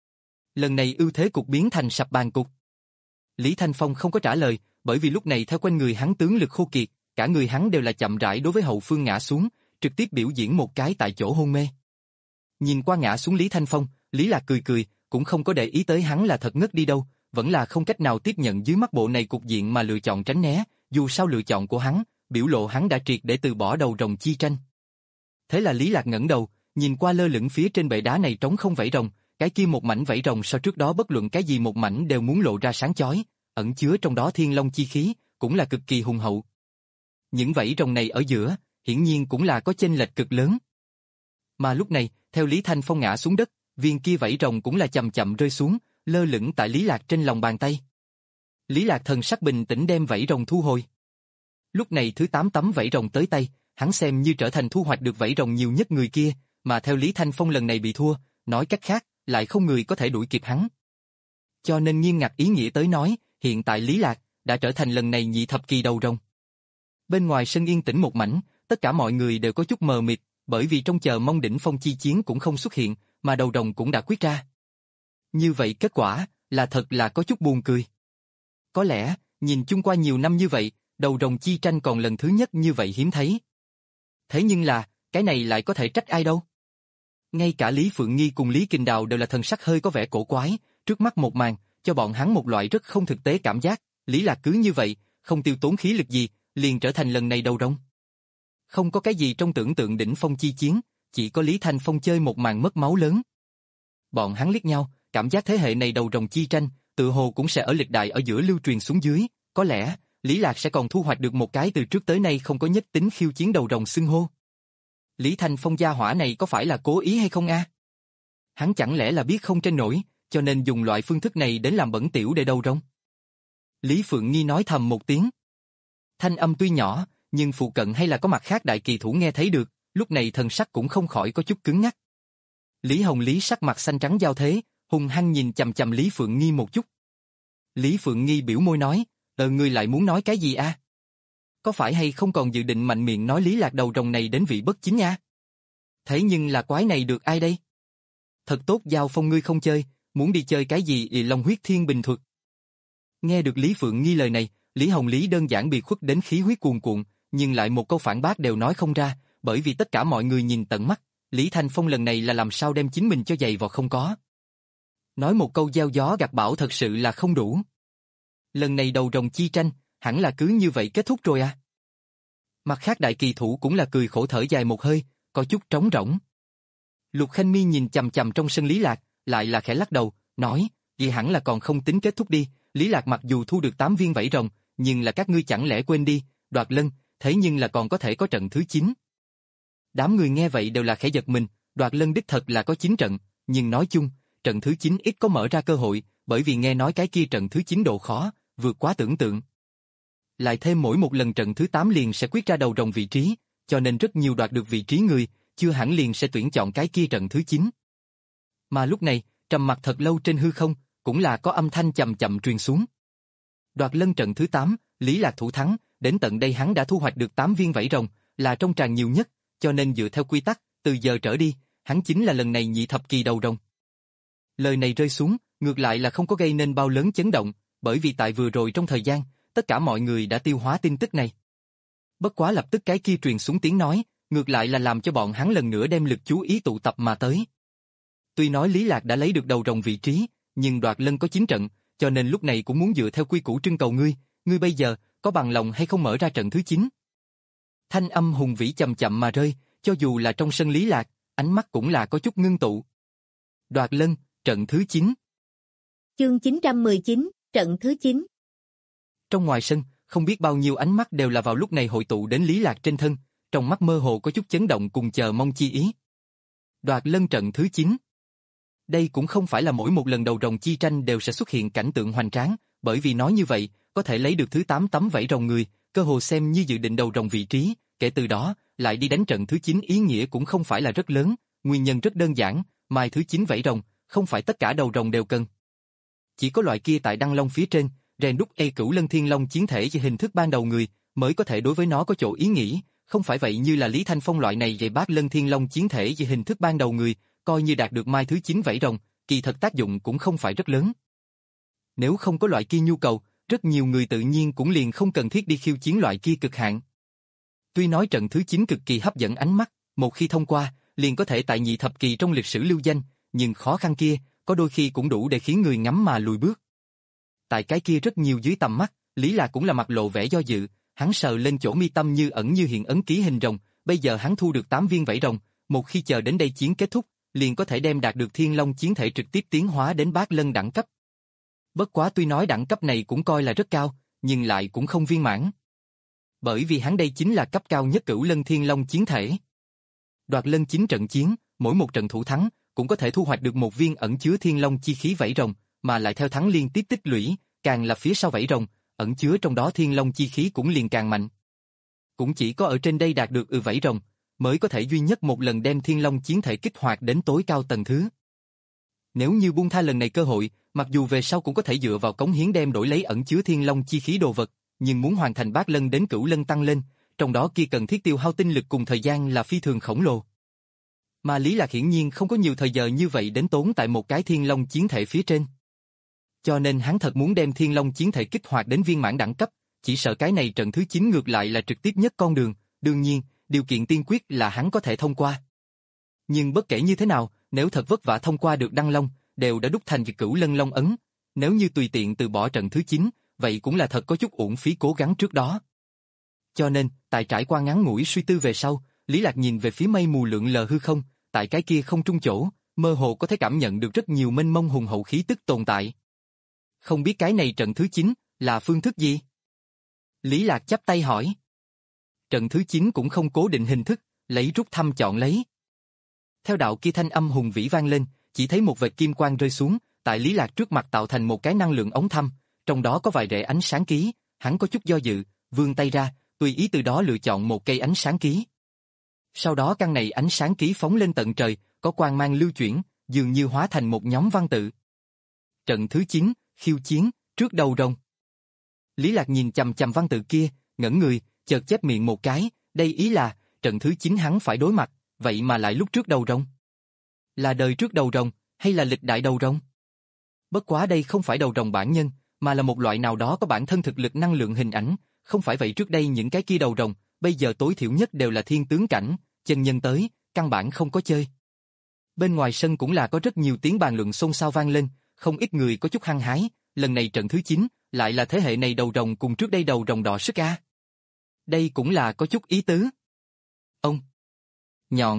Lần này ưu thế cục biến thành sập bàn cục. Lý Thanh Phong không có trả lời, bởi vì lúc này theo quanh người hắn tướng lực khô kiệt, cả người hắn đều là chậm rãi đối với hậu phương ngã xuống, trực tiếp biểu diễn một cái tại chỗ hôn mê. Nhìn qua ngã xuống Lý Thanh Phong, Lý Lạc cười cười, cũng không có để ý tới hắn là thật ngất đi đâu, vẫn là không cách nào tiếp nhận dưới mắt bộ này cục diện mà lựa chọn tránh né, dù sao lựa chọn của hắn, biểu lộ hắn đã triệt để từ bỏ đầu rồng chi tranh. Thế là Lý Lạc ngẩng đầu, nhìn qua lơ lửng phía trên bệ đá này trống không vảy rồng, cái kia một mảnh vảy rồng so trước đó bất luận cái gì một mảnh đều muốn lộ ra sáng chói, ẩn chứa trong đó thiên long chi khí, cũng là cực kỳ hùng hậu. Những vảy rồng này ở giữa, hiển nhiên cũng là có chênh lệch cực lớn. Mà lúc này, theo Lý Thanh Phong ngã xuống đất, viên kia vảy rồng cũng là chậm chậm rơi xuống, lơ lửng tại Lý Lạc trên lòng bàn tay. Lý Lạc thần sắc bình tĩnh đem vảy rồng thu hồi. Lúc này thứ tám tấm vảy rồng tới tay, hắn xem như trở thành thu hoạch được vảy rồng nhiều nhất người kia, mà theo Lý Thanh Phong lần này bị thua, nói cách khác, lại không người có thể đuổi kịp hắn. Cho nên nghiêm ngặt ý nghĩa tới nói, hiện tại Lý Lạc đã trở thành lần này nhị thập kỳ đầu rồng. Bên ngoài sân yên tĩnh một mảnh, tất cả mọi người đều có chút mờ mịt, bởi vì trong chờ mong đỉnh phong chi chiến cũng không xuất hiện, mà đầu rồng cũng đã quyết ra. Như vậy kết quả, là thật là có chút buồn cười. Có lẽ, nhìn chung qua nhiều năm như vậy, đầu rồng chi tranh còn lần thứ nhất như vậy hiếm thấy. Thế nhưng là, cái này lại có thể trách ai đâu? Ngay cả Lý Phượng Nghi cùng Lý Kình Đào đều là thần sắc hơi có vẻ cổ quái, trước mắt một màn, cho bọn hắn một loại rất không thực tế cảm giác, Lý Lạc cứ như vậy, không tiêu tốn khí lực gì, liền trở thành lần này đầu rồng. Không có cái gì trong tưởng tượng đỉnh phong chi chiến, chỉ có Lý Thanh Phong chơi một màn mất máu lớn. Bọn hắn liếc nhau, cảm giác thế hệ này đầu rồng chi tranh, tự hồ cũng sẽ ở lịch đại ở giữa lưu truyền xuống dưới, có lẽ, Lý Lạc sẽ còn thu hoạch được một cái từ trước tới nay không có nhất tính khiêu chiến đầu rồng xưng hô. Lý Thanh Phong gia hỏa này có phải là cố ý hay không a? Hắn chẳng lẽ là biết không tranh nổi, cho nên dùng loại phương thức này đến làm bẩn tiểu để đầu rồng? Lý Phượng Nghi nói thầm một tiếng. Thanh âm tuy nhỏ, nhưng phụ cận hay là có mặt khác đại kỳ thủ nghe thấy được, lúc này thần sắc cũng không khỏi có chút cứng ngắc. Lý Hồng Lý sắc mặt xanh trắng giao thế, hung hăng nhìn chằm chằm Lý Phượng Nghi một chút. Lý Phượng Nghi biểu môi nói, ờ ngươi lại muốn nói cái gì a? Có phải hay không còn dự định mạnh miệng nói Lý Lạc đầu rồng này đến vị bất chính a? Thế nhưng là quái này được ai đây? Thật tốt giao phong ngươi không chơi, muốn đi chơi cái gì ì Long huyết thiên bình thuật. Nghe được Lý Phượng Nghi lời này, Lý Hồng Lý đơn giản bị khuất đến khí huyết cuồn cuộn, nhưng lại một câu phản bác đều nói không ra, bởi vì tất cả mọi người nhìn tận mắt, Lý Thanh Phong lần này là làm sao đem chính mình cho giày vò không có. Nói một câu gieo gió gặt bão thật sự là không đủ. Lần này đầu rồng chi tranh, hẳn là cứ như vậy kết thúc rồi à? Mặt khác đại kỳ thủ cũng là cười khổ thở dài một hơi, có chút trống rỗng. Lục Khanh Mi nhìn chằm chằm trong sân Lý Lạc, lại là khẽ lắc đầu, nói, vậy hẳn là còn không tính kết thúc đi, Lý Lạc mặc dù thu được tám viên vảy rồng, nhưng là các ngươi chẳng lẽ quên đi, đoạt lân, thế nhưng là còn có thể có trận thứ chín. Đám người nghe vậy đều là khẽ giật mình, đoạt lân đích thật là có chín trận, nhưng nói chung, trận thứ chín ít có mở ra cơ hội, bởi vì nghe nói cái kia trận thứ chín độ khó, vượt quá tưởng tượng. Lại thêm mỗi một lần trận thứ tám liền sẽ quyết ra đầu rồng vị trí, cho nên rất nhiều đoạt được vị trí người, chưa hẳn liền sẽ tuyển chọn cái kia trận thứ chín. Mà lúc này, trầm mặc thật lâu trên hư không, cũng là có âm thanh chậm chậm truyền xuống. Đoạt lân trận thứ tám, Lý Lạc thủ thắng, đến tận đây hắn đã thu hoạch được tám viên vảy rồng, là trong tràng nhiều nhất, cho nên dựa theo quy tắc, từ giờ trở đi, hắn chính là lần này nhị thập kỳ đầu rồng. Lời này rơi xuống, ngược lại là không có gây nên bao lớn chấn động, bởi vì tại vừa rồi trong thời gian, tất cả mọi người đã tiêu hóa tin tức này. Bất quá lập tức cái kia truyền xuống tiếng nói, ngược lại là làm cho bọn hắn lần nữa đem lực chú ý tụ tập mà tới. Tuy nói Lý Lạc đã lấy được đầu rồng vị trí, nhưng đoạt lân có chín trận, cho nên lúc này cũng muốn dựa theo quy củ trưng cầu ngươi, ngươi bây giờ, có bằng lòng hay không mở ra trận thứ chín? Thanh âm hùng vĩ chậm chậm mà rơi, cho dù là trong sân Lý Lạc, ánh mắt cũng là có chút ngưng tụ. Đoạt lân, trận thứ chín. Chương chín trăm mười chín, trận thứ chín. Trong ngoài sân, không biết bao nhiêu ánh mắt đều là vào lúc này hội tụ đến Lý Lạc trên thân, trong mắt mơ hồ có chút chấn động cùng chờ mong chi ý. Đoạt lân trận thứ chín. Đây cũng không phải là mỗi một lần đầu rồng chi tranh đều sẽ xuất hiện cảnh tượng hoành tráng, bởi vì nói như vậy, có thể lấy được thứ tám tấm vảy rồng người, cơ hồ xem như dự định đầu rồng vị trí, kể từ đó, lại đi đánh trận thứ chín ý nghĩa cũng không phải là rất lớn, nguyên nhân rất đơn giản, mai thứ chín vảy rồng, không phải tất cả đầu rồng đều cần. Chỉ có loại kia tại Đăng Long phía trên, rèn đúc e cửu lân thiên long chiến thể về hình thức ban đầu người, mới có thể đối với nó có chỗ ý nghĩ, không phải vậy như là Lý Thanh Phong loại này dạy bát lân thiên long chiến thể về hình thức ban đầu người, coi như đạt được mai thứ chín vảy rồng, kỳ thật tác dụng cũng không phải rất lớn. Nếu không có loại kia nhu cầu, rất nhiều người tự nhiên cũng liền không cần thiết đi khiêu chiến loại kia cực hạn. Tuy nói trận thứ chín cực kỳ hấp dẫn ánh mắt, một khi thông qua, liền có thể tại nhị thập kỳ trong lịch sử lưu danh, nhưng khó khăn kia, có đôi khi cũng đủ để khiến người ngắm mà lùi bước. Tại cái kia rất nhiều dưới tầm mắt, Lý Lạc cũng là mặt lộ vẻ do dự, hắn sờ lên chỗ mi tâm như ẩn như hiện ấn ký hình rồng, bây giờ hắn thu được tám viên vảy rồng, một khi chờ đến đây chiến kết thúc, liền có thể đem đạt được thiên long chiến thể trực tiếp tiến hóa đến bát lân đẳng cấp. Bất quá tuy nói đẳng cấp này cũng coi là rất cao, nhưng lại cũng không viên mãn. Bởi vì hắn đây chính là cấp cao nhất cửu lân thiên long chiến thể. Đoạt lân chín trận chiến, mỗi một trận thủ thắng, cũng có thể thu hoạch được một viên ẩn chứa thiên long chi khí vảy rồng, mà lại theo thắng liên tiếp tích lũy, càng là phía sau vảy rồng, ẩn chứa trong đó thiên long chi khí cũng liền càng mạnh. Cũng chỉ có ở trên đây đạt được ừ vảy rồng, mới có thể duy nhất một lần đem thiên long chiến thể kích hoạt đến tối cao tầng thứ. Nếu như buông tha lần này cơ hội, mặc dù về sau cũng có thể dựa vào cống hiến đem đổi lấy ẩn chứa thiên long chi khí đồ vật, nhưng muốn hoàn thành bát lân đến cửu lân tăng lên, trong đó kia cần thiết tiêu hao tinh lực cùng thời gian là phi thường khổng lồ. Mà Lý Lạc hiển nhiên không có nhiều thời giờ như vậy đến tốn tại một cái thiên long chiến thể phía trên. Cho nên hắn thật muốn đem thiên long chiến thể kích hoạt đến viên mãn đẳng cấp, chỉ sợ cái này trận thứ chín ngược lại là trực tiếp nhất con đường, đương nhiên, điều kiện tiên quyết là hắn có thể thông qua. Nhưng bất kể như thế nào, nếu thật vất vả thông qua được Đăng Long, đều đã đúc thành việc cửu lân long ấn, Nếu như tùy tiện từ bỏ trận thứ chín, vậy cũng là thật có chút uổng phí cố gắng trước đó. Cho nên, tại trải qua ngắn ngủi suy tư về sau, Lý Lạc nhìn về phía mây mù lượn lờ hư không, tại cái kia không trung chỗ, mơ hồ có thể cảm nhận được rất nhiều mênh mông hùng hậu khí tức tồn tại. Không biết cái này trận thứ chín là phương thức gì? Lý Lạc chắp tay hỏi. Trận thứ chín cũng không cố định hình thức, lấy rút thăm chọn lấy. Theo đạo kia thanh âm hùng vĩ vang lên, chỉ thấy một vệt kim quang rơi xuống, tại Lý Lạc trước mặt tạo thành một cái năng lượng ống thăm, trong đó có vài rễ ánh sáng ký, hắn có chút do dự, vươn tay ra, tùy ý từ đó lựa chọn một cây ánh sáng ký. Sau đó căn này ánh sáng ký phóng lên tận trời, có quang mang lưu chuyển, dường như hóa thành một nhóm văn tự. Trận thứ chín, khiêu chiến, trước đầu rồng. Lý Lạc nhìn chằm chằm văn tự kia, ngẩn người, chợt chép miệng một cái, đây ý là, trận thứ chín hắn phải đối mặt, vậy mà lại lúc trước đầu rồng. Là đời trước đầu rồng, hay là lịch đại đầu rồng? Bất quá đây không phải đầu rồng bản nhân, mà là một loại nào đó có bản thân thực lực năng lượng hình ảnh, không phải vậy trước đây những cái kia đầu rồng, bây giờ tối thiểu nhất đều là thiên tướng cảnh, chân nhân tới, căn bản không có chơi. Bên ngoài sân cũng là có rất nhiều tiếng bàn luận xôn xao vang lên, không ít người có chút hăng hái, lần này trận thứ chín, lại là thế hệ này đầu rồng cùng trước đây đầu rồng đỏ sức a. Đây cũng là có chút ý tứ. Ông. Nhọn.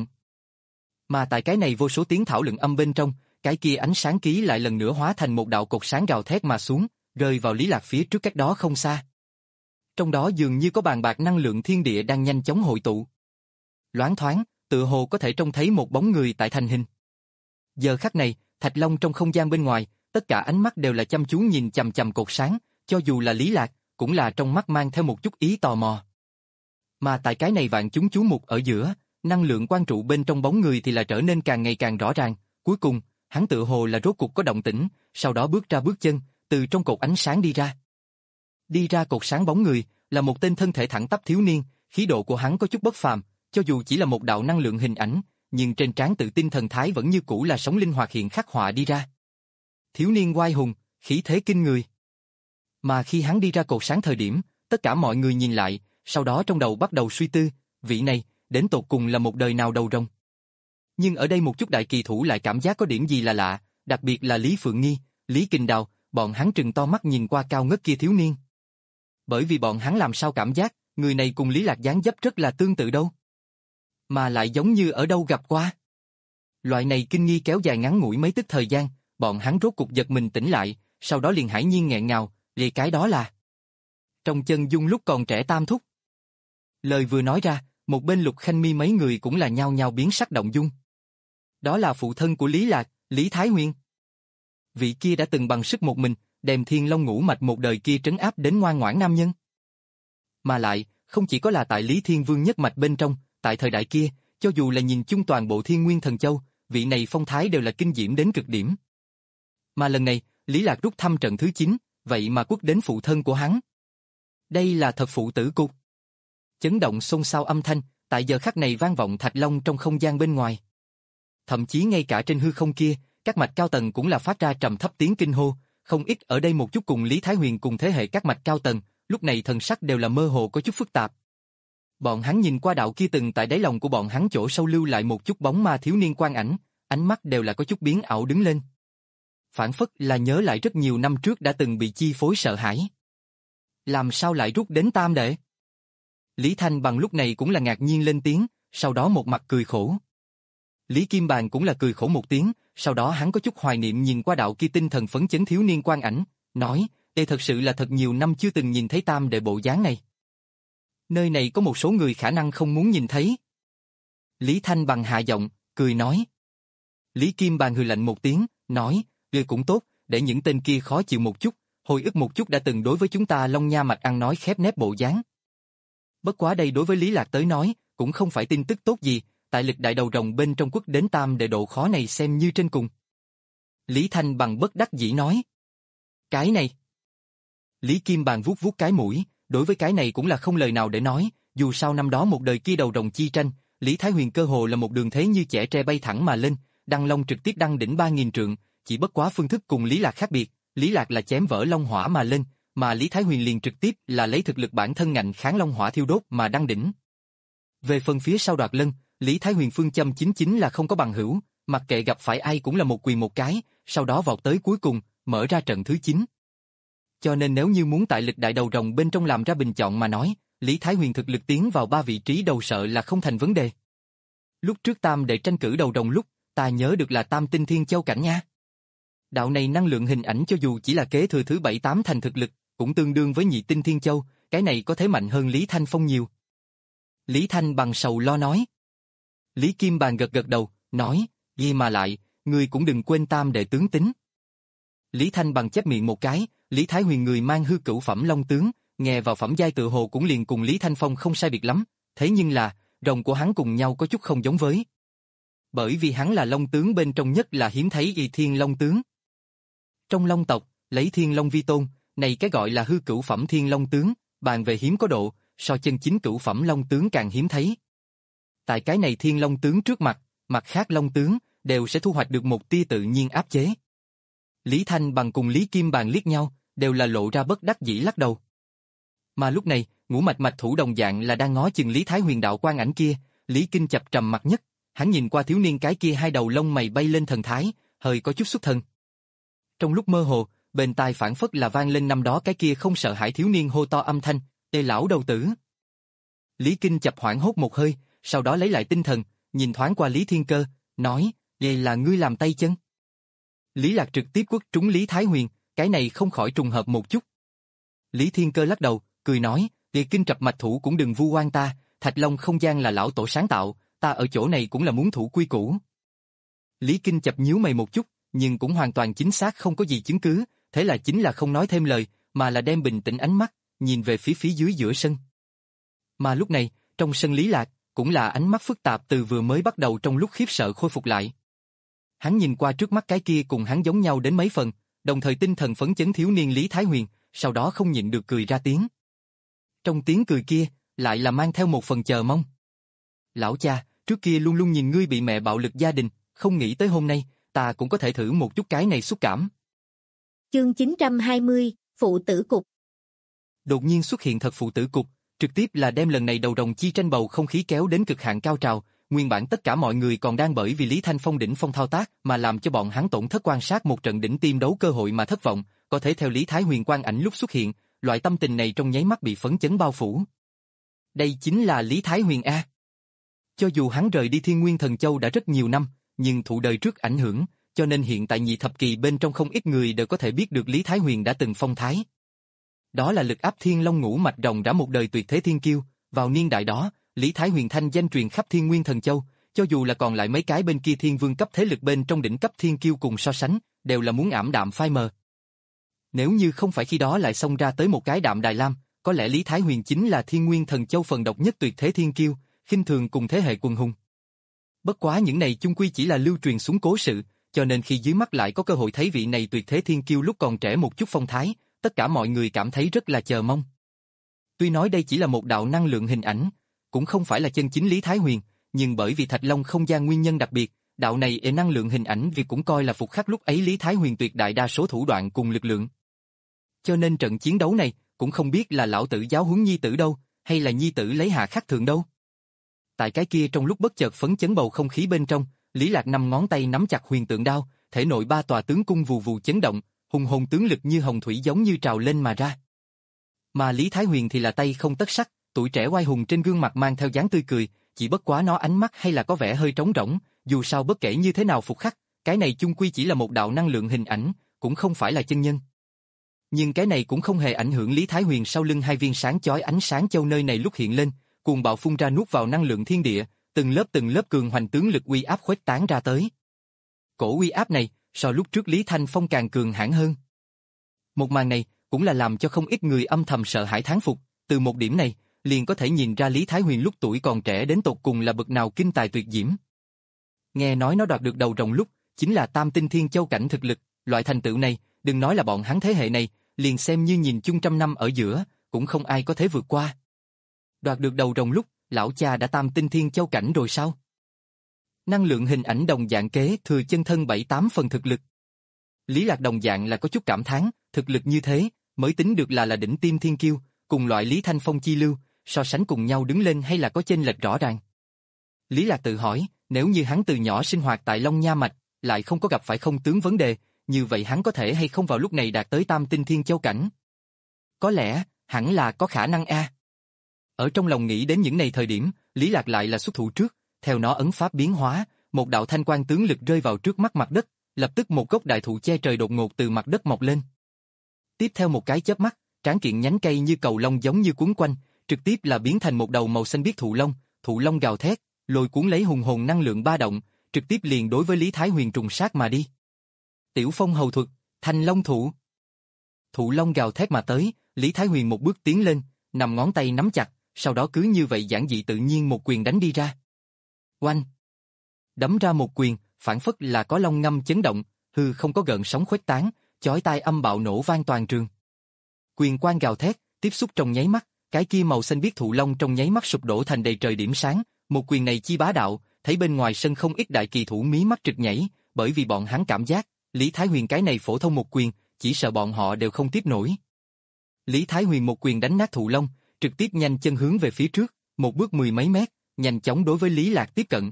Mà tại cái này vô số tiếng thảo luận âm bên trong, cái kia ánh sáng ký lại lần nữa hóa thành một đạo cột sáng gào thét mà xuống, rơi vào Lý Lạc phía trước cách đó không xa. Trong đó dường như có bàn bạc năng lượng thiên địa đang nhanh chóng hội tụ. Loáng thoáng, tựa hồ có thể trông thấy một bóng người tại thành hình. Giờ khắc này, Thạch Long trong không gian bên ngoài, tất cả ánh mắt đều là chăm chú nhìn chằm chằm cột sáng, cho dù là Lý Lạc, cũng là trong mắt mang theo một chút ý tò mò. Mà tại cái này vạn chúng chú mục ở giữa, năng lượng quan trụ bên trong bóng người thì là trở nên càng ngày càng rõ ràng, cuối cùng, hắn tựa hồ là rốt cục có động tĩnh, sau đó bước ra bước chân, từ trong cột ánh sáng đi ra. Đi ra cột sáng bóng người, là một tên thân thể thẳng tắp thiếu niên, khí độ của hắn có chút bất phàm, cho dù chỉ là một đạo năng lượng hình ảnh, nhưng trên trán tự tin thần thái vẫn như cũ là sống linh hoạt hiện khắc họa đi ra. Thiếu niên oai hùng, khí thế kinh người. Mà khi hắn đi ra cột sáng thời điểm, tất cả mọi người nhìn lại, sau đó trong đầu bắt đầu suy tư, vị này, đến tột cùng là một đời nào đầu rồng. Nhưng ở đây một chút đại kỳ thủ lại cảm giác có điểm gì là lạ, đặc biệt là Lý Phượng Nghi, Lý Kình Đào, bọn hắn trừng to mắt nhìn qua cao ngất kia thiếu niên. Bởi vì bọn hắn làm sao cảm giác, người này cùng Lý Lạc dáng dấp rất là tương tự đâu. Mà lại giống như ở đâu gặp qua. Loại này kinh nghi kéo dài ngắn ngủi mấy tức thời gian, bọn hắn rốt cục giật mình tỉnh lại, sau đó liền hải nhiên nghẹn ngào, lìa cái đó là trong chân dung lúc còn trẻ tam thúc. Lời vừa nói ra, một bên Lục Khanh Mi mấy người cũng là nhao nhao biến sắc động dung. Đó là phụ thân của Lý Lạc, Lý Thái Huyên. Vị kia đã từng bằng sức một mình, đem Thiên Long ngũ mạch một đời kia trấn áp đến ngoan ngoãn nam nhân. Mà lại, không chỉ có là tại Lý Thiên Vương nhất mạch bên trong, tại thời đại kia, cho dù là nhìn chung toàn bộ Thiên Nguyên Thần Châu, vị này phong thái đều là kinh diễm đến cực điểm. Mà lần này, Lý Lạc rút thăm trận thứ chín, vậy mà quất đến phụ thân của hắn. Đây là thật phụ tử cục. Chấn động xôn xao âm thanh, tại giờ khắc này vang vọng Thạch Long trong không gian bên ngoài. Thậm chí ngay cả trên hư không kia, các mạch cao tầng cũng là phát ra trầm thấp tiếng kinh hô, không ít ở đây một chút cùng Lý Thái Huyền cùng thế hệ các mạch cao tầng, lúc này thần sắc đều là mơ hồ có chút phức tạp. Bọn hắn nhìn qua đạo kia từng tại đáy lòng của bọn hắn chỗ sâu lưu lại một chút bóng ma thiếu niên quan ảnh, ánh mắt đều là có chút biến ảo đứng lên. Phản phất là nhớ lại rất nhiều năm trước đã từng bị chi phối sợ hãi. Làm sao lại rút đến tam đệ? Lý Thanh Bằng lúc này cũng là ngạc nhiên lên tiếng, sau đó một mặt cười khổ. Lý Kim Bàn cũng là cười khổ một tiếng, sau đó hắn có chút hoài niệm nhìn qua đạo kia tinh thần phấn chấn thiếu niên quan ảnh, nói, đây thật sự là thật nhiều năm chưa từng nhìn thấy tam đệ bộ dáng này. Nơi này có một số người khả năng không muốn nhìn thấy. Lý Thanh Bằng hạ giọng, cười nói. Lý Kim Bàn hừ lạnh một tiếng, nói, ngươi cũng tốt, để những tên kia khó chịu một chút, hồi ức một chút đã từng đối với chúng ta Long Nha mạch ăn nói khép nép bộ dáng. Bất quá đây đối với Lý Lạc tới nói, cũng không phải tin tức tốt gì, tại lịch đại đầu rồng bên trong quất đến tam đệ độ khó này xem như trên cùng. Lý Thanh Bằng bất đắc dĩ nói. Cái này. Lý Kim Bàn vuốt vuốt cái mũi, đối với cái này cũng là không lời nào để nói, dù sao năm đó một đời kia đầu rồng chi tranh, Lý Thái Huyền cơ hồ là một đường thế như chẻ tre bay thẳng mà lên, Đăng Long trực tiếp đăng đỉnh ba nghìn trượng, chỉ bất quá phương thức cùng Lý Lạc khác biệt, Lý Lạc là chém vỡ long hỏa mà lên, mà Lý Thái Huyền liền trực tiếp là lấy thực lực bản thân ngạnh kháng long hỏa thiêu đốt mà đăng đỉnh. Về phần phía sau Đoạt Lân, Lý Thái Huyền phương châm chính chính là không có bằng hữu, mặc kệ gặp phải ai cũng là một quyền một cái, sau đó vọt tới cuối cùng, mở ra trận thứ chín. Cho nên nếu như muốn tại lịch đại đầu rồng bên trong làm ra bình chọn mà nói, Lý Thái Huyền thực lực tiến vào ba vị trí đầu sợ là không thành vấn đề. Lúc trước Tam đệ tranh cử đầu rồng lúc, ta nhớ được là Tam tinh thiên châu cảnh nha. Đạo này năng lượng hình ảnh cho dù chỉ là kế thừa thứ bảy tám thành thực lực, cũng tương đương với nhị tinh thiên châu, cái này có thể mạnh hơn Lý Thanh Phong nhiều. Lý Thanh bằng sầu lo nói. Lý Kim Bàn gật gật đầu, nói, ghi mà lại, ngươi cũng đừng quên Tam đệ tướng tính. Lý Thanh bằng chép miệng một cái, Lý Thái Huyền người mang hư cửu phẩm long tướng, nghe vào phẩm giai tự hồ cũng liền cùng Lý Thanh Phong không sai biệt lắm, thế nhưng là, rồng của hắn cùng nhau có chút không giống với. Bởi vì hắn là long tướng bên trong nhất là hiếm thấy y thiên long tướng. Trong long tộc, lấy thiên long vi tôn, này cái gọi là hư cửu phẩm thiên long tướng, bàn về hiếm có độ, so chân chính cửu phẩm long tướng càng hiếm thấy. Tại cái này thiên long tướng trước mặt, mặt khác long tướng, đều sẽ thu hoạch được một tia tự nhiên áp chế. Lý Thanh bằng cùng Lý Kim Bàn liếc nhau, đều là lộ ra bất đắc dĩ lắc đầu. Mà lúc này, Ngũ Mạch Mạch Thủ đồng dạng là đang ngó chừng Lý Thái Huyền đạo quan ảnh kia, Lý Kinh Chập trầm mặt nhất, hắn nhìn qua thiếu niên cái kia hai đầu lông mày bay lên thần thái, hơi có chút xuất thần. Trong lúc mơ hồ, bên tai phản phất là vang lên năm đó cái kia không sợ hãi thiếu niên hô to âm thanh, "Ê lão đầu tử!" Lý Kinh Chập hoảng hốt một hơi, sau đó lấy lại tinh thần, nhìn thoáng qua Lý Thiên Cơ, nói, "Vậy là ngươi làm tay chân?" Lý Lạc trực tiếp quất trúng Lý Thái Huyền, cái này không khỏi trùng hợp một chút. Lý Thiên Cơ lắc đầu, cười nói, "Địa Kinh Trập Mạch Thủ cũng đừng vu oan ta, Thạch Long không gian là lão tổ sáng tạo, ta ở chỗ này cũng là muốn thủ quy củ." Lý Kinh Chập nhíu mày một chút, nhưng cũng hoàn toàn chính xác không có gì chứng cứ, thế là chính là không nói thêm lời, mà là đem bình tĩnh ánh mắt, nhìn về phía phía dưới giữa sân. Mà lúc này, trong sân Lý Lạc, cũng là ánh mắt phức tạp từ vừa mới bắt đầu trong lúc khiếp sợ khôi phục lại. Hắn nhìn qua trước mắt cái kia cùng hắn giống nhau đến mấy phần, đồng thời tinh thần phấn chấn thiếu niên Lý Thái Huyền, sau đó không nhịn được cười ra tiếng. Trong tiếng cười kia, lại là mang theo một phần chờ mong. "Lão cha, trước kia luôn luôn nhìn ngươi bị mẹ bạo lực gia đình, không nghĩ tới hôm nay, ta cũng có thể thử một chút cái này xúc cảm." Chương chín trăm hai mươi, Phụ tử cục. Đột nhiên xuất hiện thật phụ tử cục, trực tiếp là đem lần này đầu rồng chi tranh bầu không khí kéo đến cực hạn cao trào, nguyên bản tất cả mọi người còn đang bởi vì Lý Thanh Phong đỉnh phong thao tác mà làm cho bọn hắn tổn thất quan sát một trận đỉnh tiêm đấu cơ hội mà thất vọng, có thể theo Lý Thái Huyền quang ảnh lúc xuất hiện, loại tâm tình này trong nháy mắt bị phấn chấn bao phủ. Đây chính là Lý Thái Huyền a. Cho dù hắn rời đi Thiên Nguyên Thần Châu đã rất nhiều năm, nhưng thụ đời trước ảnh hưởng, cho nên hiện tại nhị thập kỳ bên trong không ít người đều có thể biết được Lý Thái Huyền đã từng phong thái. Đó là lực áp Thiên Long Ngũ Mạch Rồng đã một đời tuyệt thế thiên kiêu, vào niên đại đó, Lý Thái Huyền thanh danh truyền khắp Thiên Nguyên Thần Châu, cho dù là còn lại mấy cái bên kia thiên vương cấp thế lực bên trong đỉnh cấp thiên kiêu cùng so sánh, đều là muốn ảm đạm phai mờ. Nếu như không phải khi đó lại xông ra tới một cái Đạm Đài Lam, có lẽ Lý Thái Huyền chính là Thiên Nguyên Thần Châu phần độc nhất tuyệt thế thiên kiêu, khinh thường cùng thế hệ quần hùng. Bất quá những này chung quy chỉ là lưu truyền xuống cố sự, cho nên khi dưới mắt lại có cơ hội thấy vị này tuyệt thế thiên kiêu lúc còn trẻ một chút phong thái, tất cả mọi người cảm thấy rất là chờ mong. Tuy nói đây chỉ là một đạo năng lượng hình ảnh, cũng không phải là chân chính Lý Thái Huyền, nhưng bởi vì Thạch Long không gian nguyên nhân đặc biệt, đạo này ở năng lượng hình ảnh vì cũng coi là phục khắc lúc ấy Lý Thái Huyền tuyệt đại đa số thủ đoạn cùng lực lượng. Cho nên trận chiến đấu này, cũng không biết là lão tử giáo huấn nhi tử đâu, hay là nhi tử lấy hạ khắc thường đâu. Tại cái kia trong lúc bất chợt phấn chấn bầu không khí bên trong, Lý Lạc năm ngón tay nắm chặt huyền tượng đao, thể nội ba tòa tướng cung vù vù chấn động, hùng hồn tướng lực như hồng thủy giống như trào lên mà ra. Mà Lý Thái Huyền thì là tay không tất sắt, tuổi trẻ oai hùng trên gương mặt mang theo dáng tươi cười, chỉ bất quá nó ánh mắt hay là có vẻ hơi trống rỗng, dù sao bất kể như thế nào phục khắc, cái này chung quy chỉ là một đạo năng lượng hình ảnh, cũng không phải là chân nhân. Nhưng cái này cũng không hề ảnh hưởng Lý Thái Huyền sau lưng hai viên sáng chói ánh sáng châu nơi này lúc hiện lên, cuồng bạo phun ra nuốt vào năng lượng thiên địa, từng lớp từng lớp cường hoành tướng lực uy áp khuếch tán ra tới. Cổ uy áp này, so lúc trước Lý Thanh Phong càng cường hãn hơn. Một màn này, cũng là làm cho không ít người âm thầm sợ hãi thán phục, từ một điểm này, liền có thể nhìn ra Lý Thái Huyền lúc tuổi còn trẻ đến tột cùng là bậc nào kinh tài tuyệt diễm. Nghe nói nó đoạt được đầu rồng lúc, chính là tam tinh thiên châu cảnh thực lực, loại thành tựu này, đừng nói là bọn hắn thế hệ này, liền xem như nhìn chung trăm năm ở giữa, cũng không ai có thể vượt qua. Đoạt được đầu rồng lúc, lão cha đã tam tinh thiên châu cảnh rồi sao? Năng lượng hình ảnh đồng dạng kế thừa chân thân bảy tám phần thực lực. Lý Lạc đồng dạng là có chút cảm thán, thực lực như thế, mới tính được là là đỉnh tiêm thiên kiêu, cùng loại Lý Thanh Phong chi lưu, so sánh cùng nhau đứng lên hay là có chênh lệch rõ ràng. Lý Lạc tự hỏi, nếu như hắn từ nhỏ sinh hoạt tại Long Nha Mạch, lại không có gặp phải không tướng vấn đề, như vậy hắn có thể hay không vào lúc này đạt tới tam tinh thiên châu cảnh? Có lẽ, hẳn là có khả năng a. Ở trong lòng nghĩ đến những này thời điểm, Lý Lạc lại là xuất thủ trước, theo nó ấn pháp biến hóa, một đạo thanh quang tướng lực rơi vào trước mắt mặt đất, lập tức một gốc đại thụ che trời đột ngột từ mặt đất mọc lên. Tiếp theo một cái chớp mắt, tráng kiện nhánh cây như cầu lông giống như cuốn quanh, trực tiếp là biến thành một đầu màu xanh biếc thụ lông, thụ lông gào thét, lôi cuốn lấy hùng hồn năng lượng ba động, trực tiếp liền đối với Lý Thái Huyền trùng sát mà đi. Tiểu Phong hầu thuật, Thanh Long thụ. Thụ lông gào thét mà tới, Lý Thái Huyền một bước tiến lên, nằm ngón tay nắm chặt, sau đó cứ như vậy giản dị tự nhiên một quyền đánh đi ra. Oanh! Đấm ra một quyền, phản phất là có long ngâm chấn động, hư không có gợn sóng khuếch tán, chói tai âm bạo nổ vang toàn trường. Quyền quang gào thét, tiếp xúc trong nháy mắt, cái kia màu xanh biếc thụ lông trong nháy mắt sụp đổ thành đầy trời điểm sáng, một quyền này chi bá đạo, thấy bên ngoài sân không ít đại kỳ thủ mí mắt trực nhảy, bởi vì bọn hắn cảm giác, Lý Thái Huyền cái này phổ thông một quyền, chỉ sợ bọn họ đều không tiếp nổi. Lý Thái Huyền một quyền đánh nát thụ lông, trực tiếp nhanh chân hướng về phía trước, một bước mười mấy mét, nhanh chóng đối với Lý Lạc tiếp cận.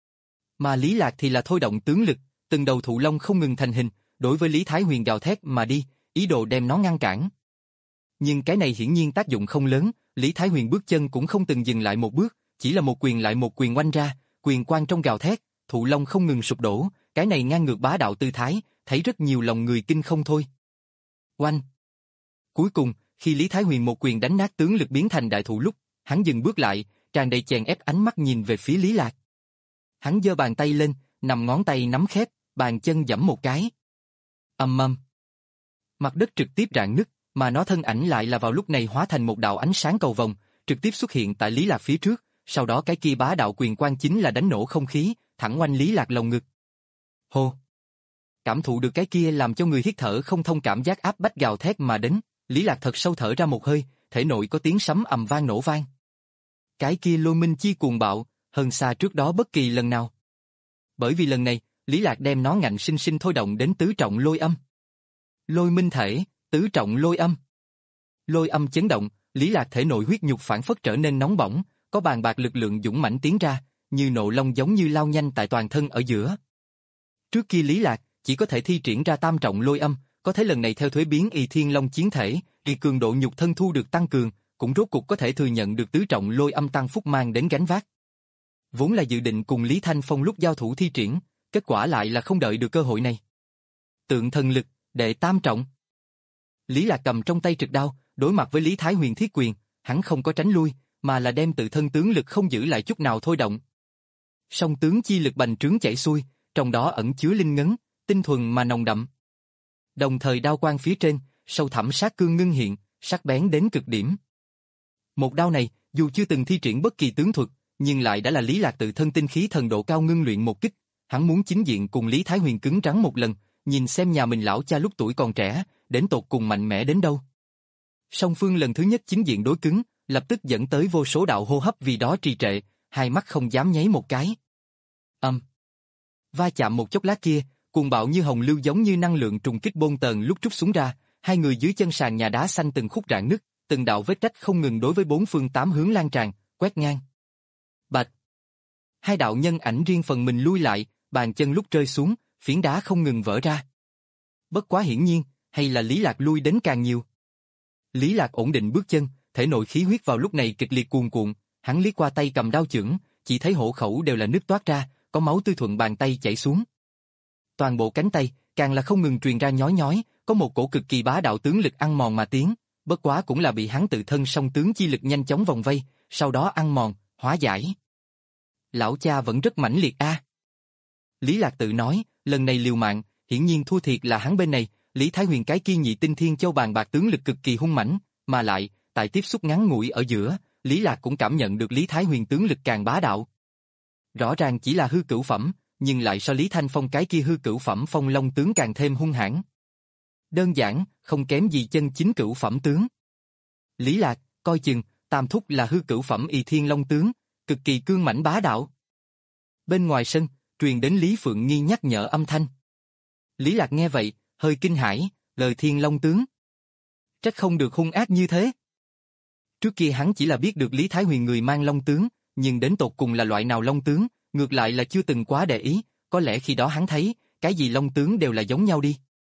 Mà Lý Lạc thì là thôi động tướng lực, từng đầu thụ lông không ngừng thành hình, đối với Lý Thái Huyền gào thét mà đi, ý đồ đem nó ngăn cản. Nhưng cái này hiển nhiên tác dụng không lớn, Lý Thái Huyền bước chân cũng không từng dừng lại một bước, chỉ là một quyền lại một quyền oanh ra, quyền quang trong gào thét, thụ lông không ngừng sụp đổ, cái này ngang ngược bá đạo tư thái, thấy rất nhiều lòng người kinh không thôi. Oanh! Cuối cùng, khi Lý Thái Huyền một quyền đánh nát tướng lực biến thành đại thụ lúc, hắn dừng bước lại, tràn đầy chèn ép ánh mắt nhìn về phía Lý Lạc. Hắn giơ bàn tay lên, nằm ngón tay nắm khép, bàn chân giẫm một cái. Ầm ầm. Mặt đất trực tiếp rạn nứt, mà nó thân ảnh lại là vào lúc này hóa thành một đạo ánh sáng cầu vồng, trực tiếp xuất hiện tại Lý Lạc phía trước, sau đó cái kia bá đạo quyền quang chính là đánh nổ không khí, thẳng oanh Lý Lạc lồng ngực. Hô! Cảm thụ được cái kia làm cho người hít thở không thông cảm giác áp bách gào thét mà đến, Lý Lạc thật sâu thở ra một hơi, thể nội có tiếng sấm ầm vang nổ vang. Cái kia lôi minh chi cuồng bạo, hơn xa trước đó bất kỳ lần nào. Bởi vì lần này, Lý Lạc đem nó ngạnh sinh sinh thôi động đến tứ trọng lôi âm. Lôi minh thể, tứ trọng lôi âm. Lôi âm chấn động, Lý Lạc thể nội huyết nhục phản phất trở nên nóng bỏng, có bàn bạc lực lượng dũng mãnh tiến ra, như nộ long giống như lao nhanh tại toàn thân ở giữa. Trước kia Lý Lạc chỉ có thể thi triển ra tam trọng lôi âm, có thể lần này theo thuế biến y thiên long chiến thể, y cường độ nhục thân thu được tăng cường, cũng rốt cuộc có thể thừa nhận được tứ trọng lôi âm tăng phúc mang đến gánh vác. Vốn là dự định cùng Lý Thanh Phong lúc giao thủ thi triển, kết quả lại là không đợi được cơ hội này. Tượng thần lực, đệ tam trọng. Lý Lạc cầm trong tay trực đao, đối mặt với Lý Thái Huyền thiết quyền, hắn không có tránh lui, mà là đem tự thân tướng lực không giữ lại chút nào thôi động. Song tướng chi lực bành trướng chảy xuôi, trong đó ẩn chứa linh ngấn, tinh thuần mà nồng đậm. Đồng thời đao quang phía trên, sâu thẳm sát cương ngưng hiện, sắc bén đến cực điểm. Một đao này, dù chưa từng thi triển bất kỳ tướng thuật, nhưng lại đã là Lý Lạc tự thân tinh khí thần độ cao ngưng luyện một kích, hắn muốn chính diện cùng Lý Thái Huyền cứng rắn một lần, nhìn xem nhà mình lão cha lúc tuổi còn trẻ, đến tột cùng mạnh mẽ đến đâu. Song phương lần thứ nhất chính diện đối cứng, lập tức dẫn tới vô số đạo hô hấp vì đó trì trệ, hai mắt không dám nháy một cái. Âm. Um. Va chạm một chốc lát kia, cuồng bạo như hồng lưu giống như năng lượng trùng kích bôn tần lúc trút xuống ra, hai người dưới chân sàn nhà đá xanh từng khúc rạn nứt, từng đạo vết rách không ngừng đối với bốn phương tám hướng lan tràn, quét ngang. Bạch. Hai đạo nhân ảnh riêng phần mình lui lại, bàn chân lúc rơi xuống, phiến đá không ngừng vỡ ra. Bất quá hiển nhiên, hay là Lý Lạc lui đến càng nhiều. Lý Lạc ổn định bước chân, thể nội khí huyết vào lúc này kịch liệt cuồn cuộn, hắn liếc qua tay cầm đao chưởng, chỉ thấy hổ khẩu đều là nứt toát ra, có máu tươi thuận bàn tay chảy xuống. Toàn bộ cánh tay, càng là không ngừng truyền ra nhói nhói, có một cổ cực kỳ bá đạo tướng lực ăn mòn mà tiến, bất quá cũng là bị hắn tự thân song tướng chi lực nhanh chóng vòng vây, sau đó ăn mòn, hóa giải. Lão cha vẫn rất mãnh liệt a. À. Lý Lạc tự nói, lần này liều mạng, hiển nhiên thua thiệt là hắn bên này, Lý Thái Huyền cái kia nhị tinh thiên châu bàn bạc tướng lực cực kỳ hung mãnh, mà lại, tại tiếp xúc ngắn ngủi ở giữa, Lý Lạc cũng cảm nhận được Lý Thái Huyền tướng lực càng bá đạo. Rõ ràng chỉ là hư cửu phẩm, nhưng lại so Lý Thanh Phong cái kia hư cửu phẩm phong long tướng càng thêm hung hãn. Đơn giản, không kém gì chân chính cửu phẩm tướng. Lý Lạc, coi chừng, tam thúc là hư cửu phẩm y thiên long tướng, cực kỳ cương mãnh bá đạo. Bên ngoài sân, truyền đến Lý Phượng Nghi nhắc nhở âm thanh. Lý Lạc nghe vậy, hơi kinh hãi, lời thiên long tướng. Trách không được hung ác như thế. Trước kia hắn chỉ là biết được Lý Thái Huyền người mang long tướng, nhưng đến tột cùng là loại nào long tướng, ngược lại là chưa từng quá để ý, có lẽ khi đó hắn thấy, cái gì long tướng đều là giống nhau đi.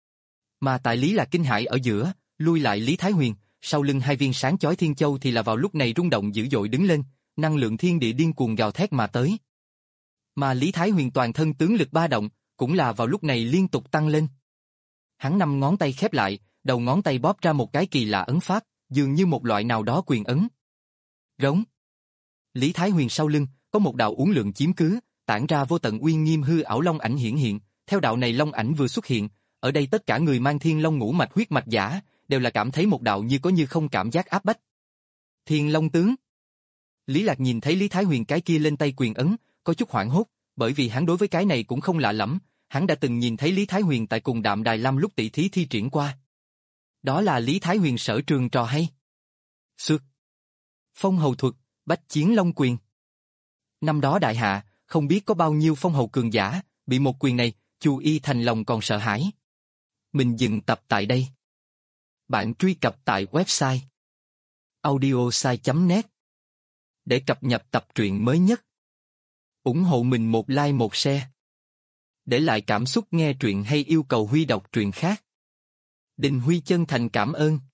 Mà tại Lý Lạc kinh hãi ở giữa, lui lại Lý Thái Huyền, sau lưng hai viên sáng chói thiên châu thì là vào lúc này rung động dữ dội đứng lên, năng lượng thiên địa điên cuồng gào thét mà tới. Mà Lý Thái Huyền toàn thân tướng lực ba động, cũng là vào lúc này liên tục tăng lên. Hắn năm ngón tay khép lại, đầu ngón tay bóp ra một cái kỳ lạ ấn pháp, dường như một loại nào đó quyền ấn. Rống. Lý Thái Huyền sau lưng, có một đạo uốn lượn chiếm cứ, tản ra vô tận uy nghiêm hư ảo long ảnh hiển hiện, theo đạo này long ảnh vừa xuất hiện, ở đây tất cả người mang thiên long ngũ mạch huyết mạch giả, đều là cảm thấy một đạo như có như không cảm giác áp bách. Thiên long tướng. Lý Lạc nhìn thấy Lý Thái Huyền cái kia lên tay quyền ấn, có chút hoảng hốt, bởi vì hắn đối với cái này cũng không lạ lắm, hắn đã từng nhìn thấy Lý Thái Huyền tại cùng Đạm Đài Lam lúc tỷ thí thi triển qua. Đó là Lý Thái Huyền sở trường trò hay. Xược. Phong hầu thuật, bách chiến long quyền. Năm đó đại hạ, không biết có bao nhiêu phong hầu cường giả, bị một quyền này, Chu Y thành lòng còn sợ hãi. Mình dừng tập tại đây. Bạn truy cập tại website audiosai chấm net để cập nhật tập truyện mới nhất. Ủng hộ mình một like một share. Để lại cảm xúc nghe truyện hay yêu cầu Huy đọc truyện khác. Đình Huy chân thành cảm ơn.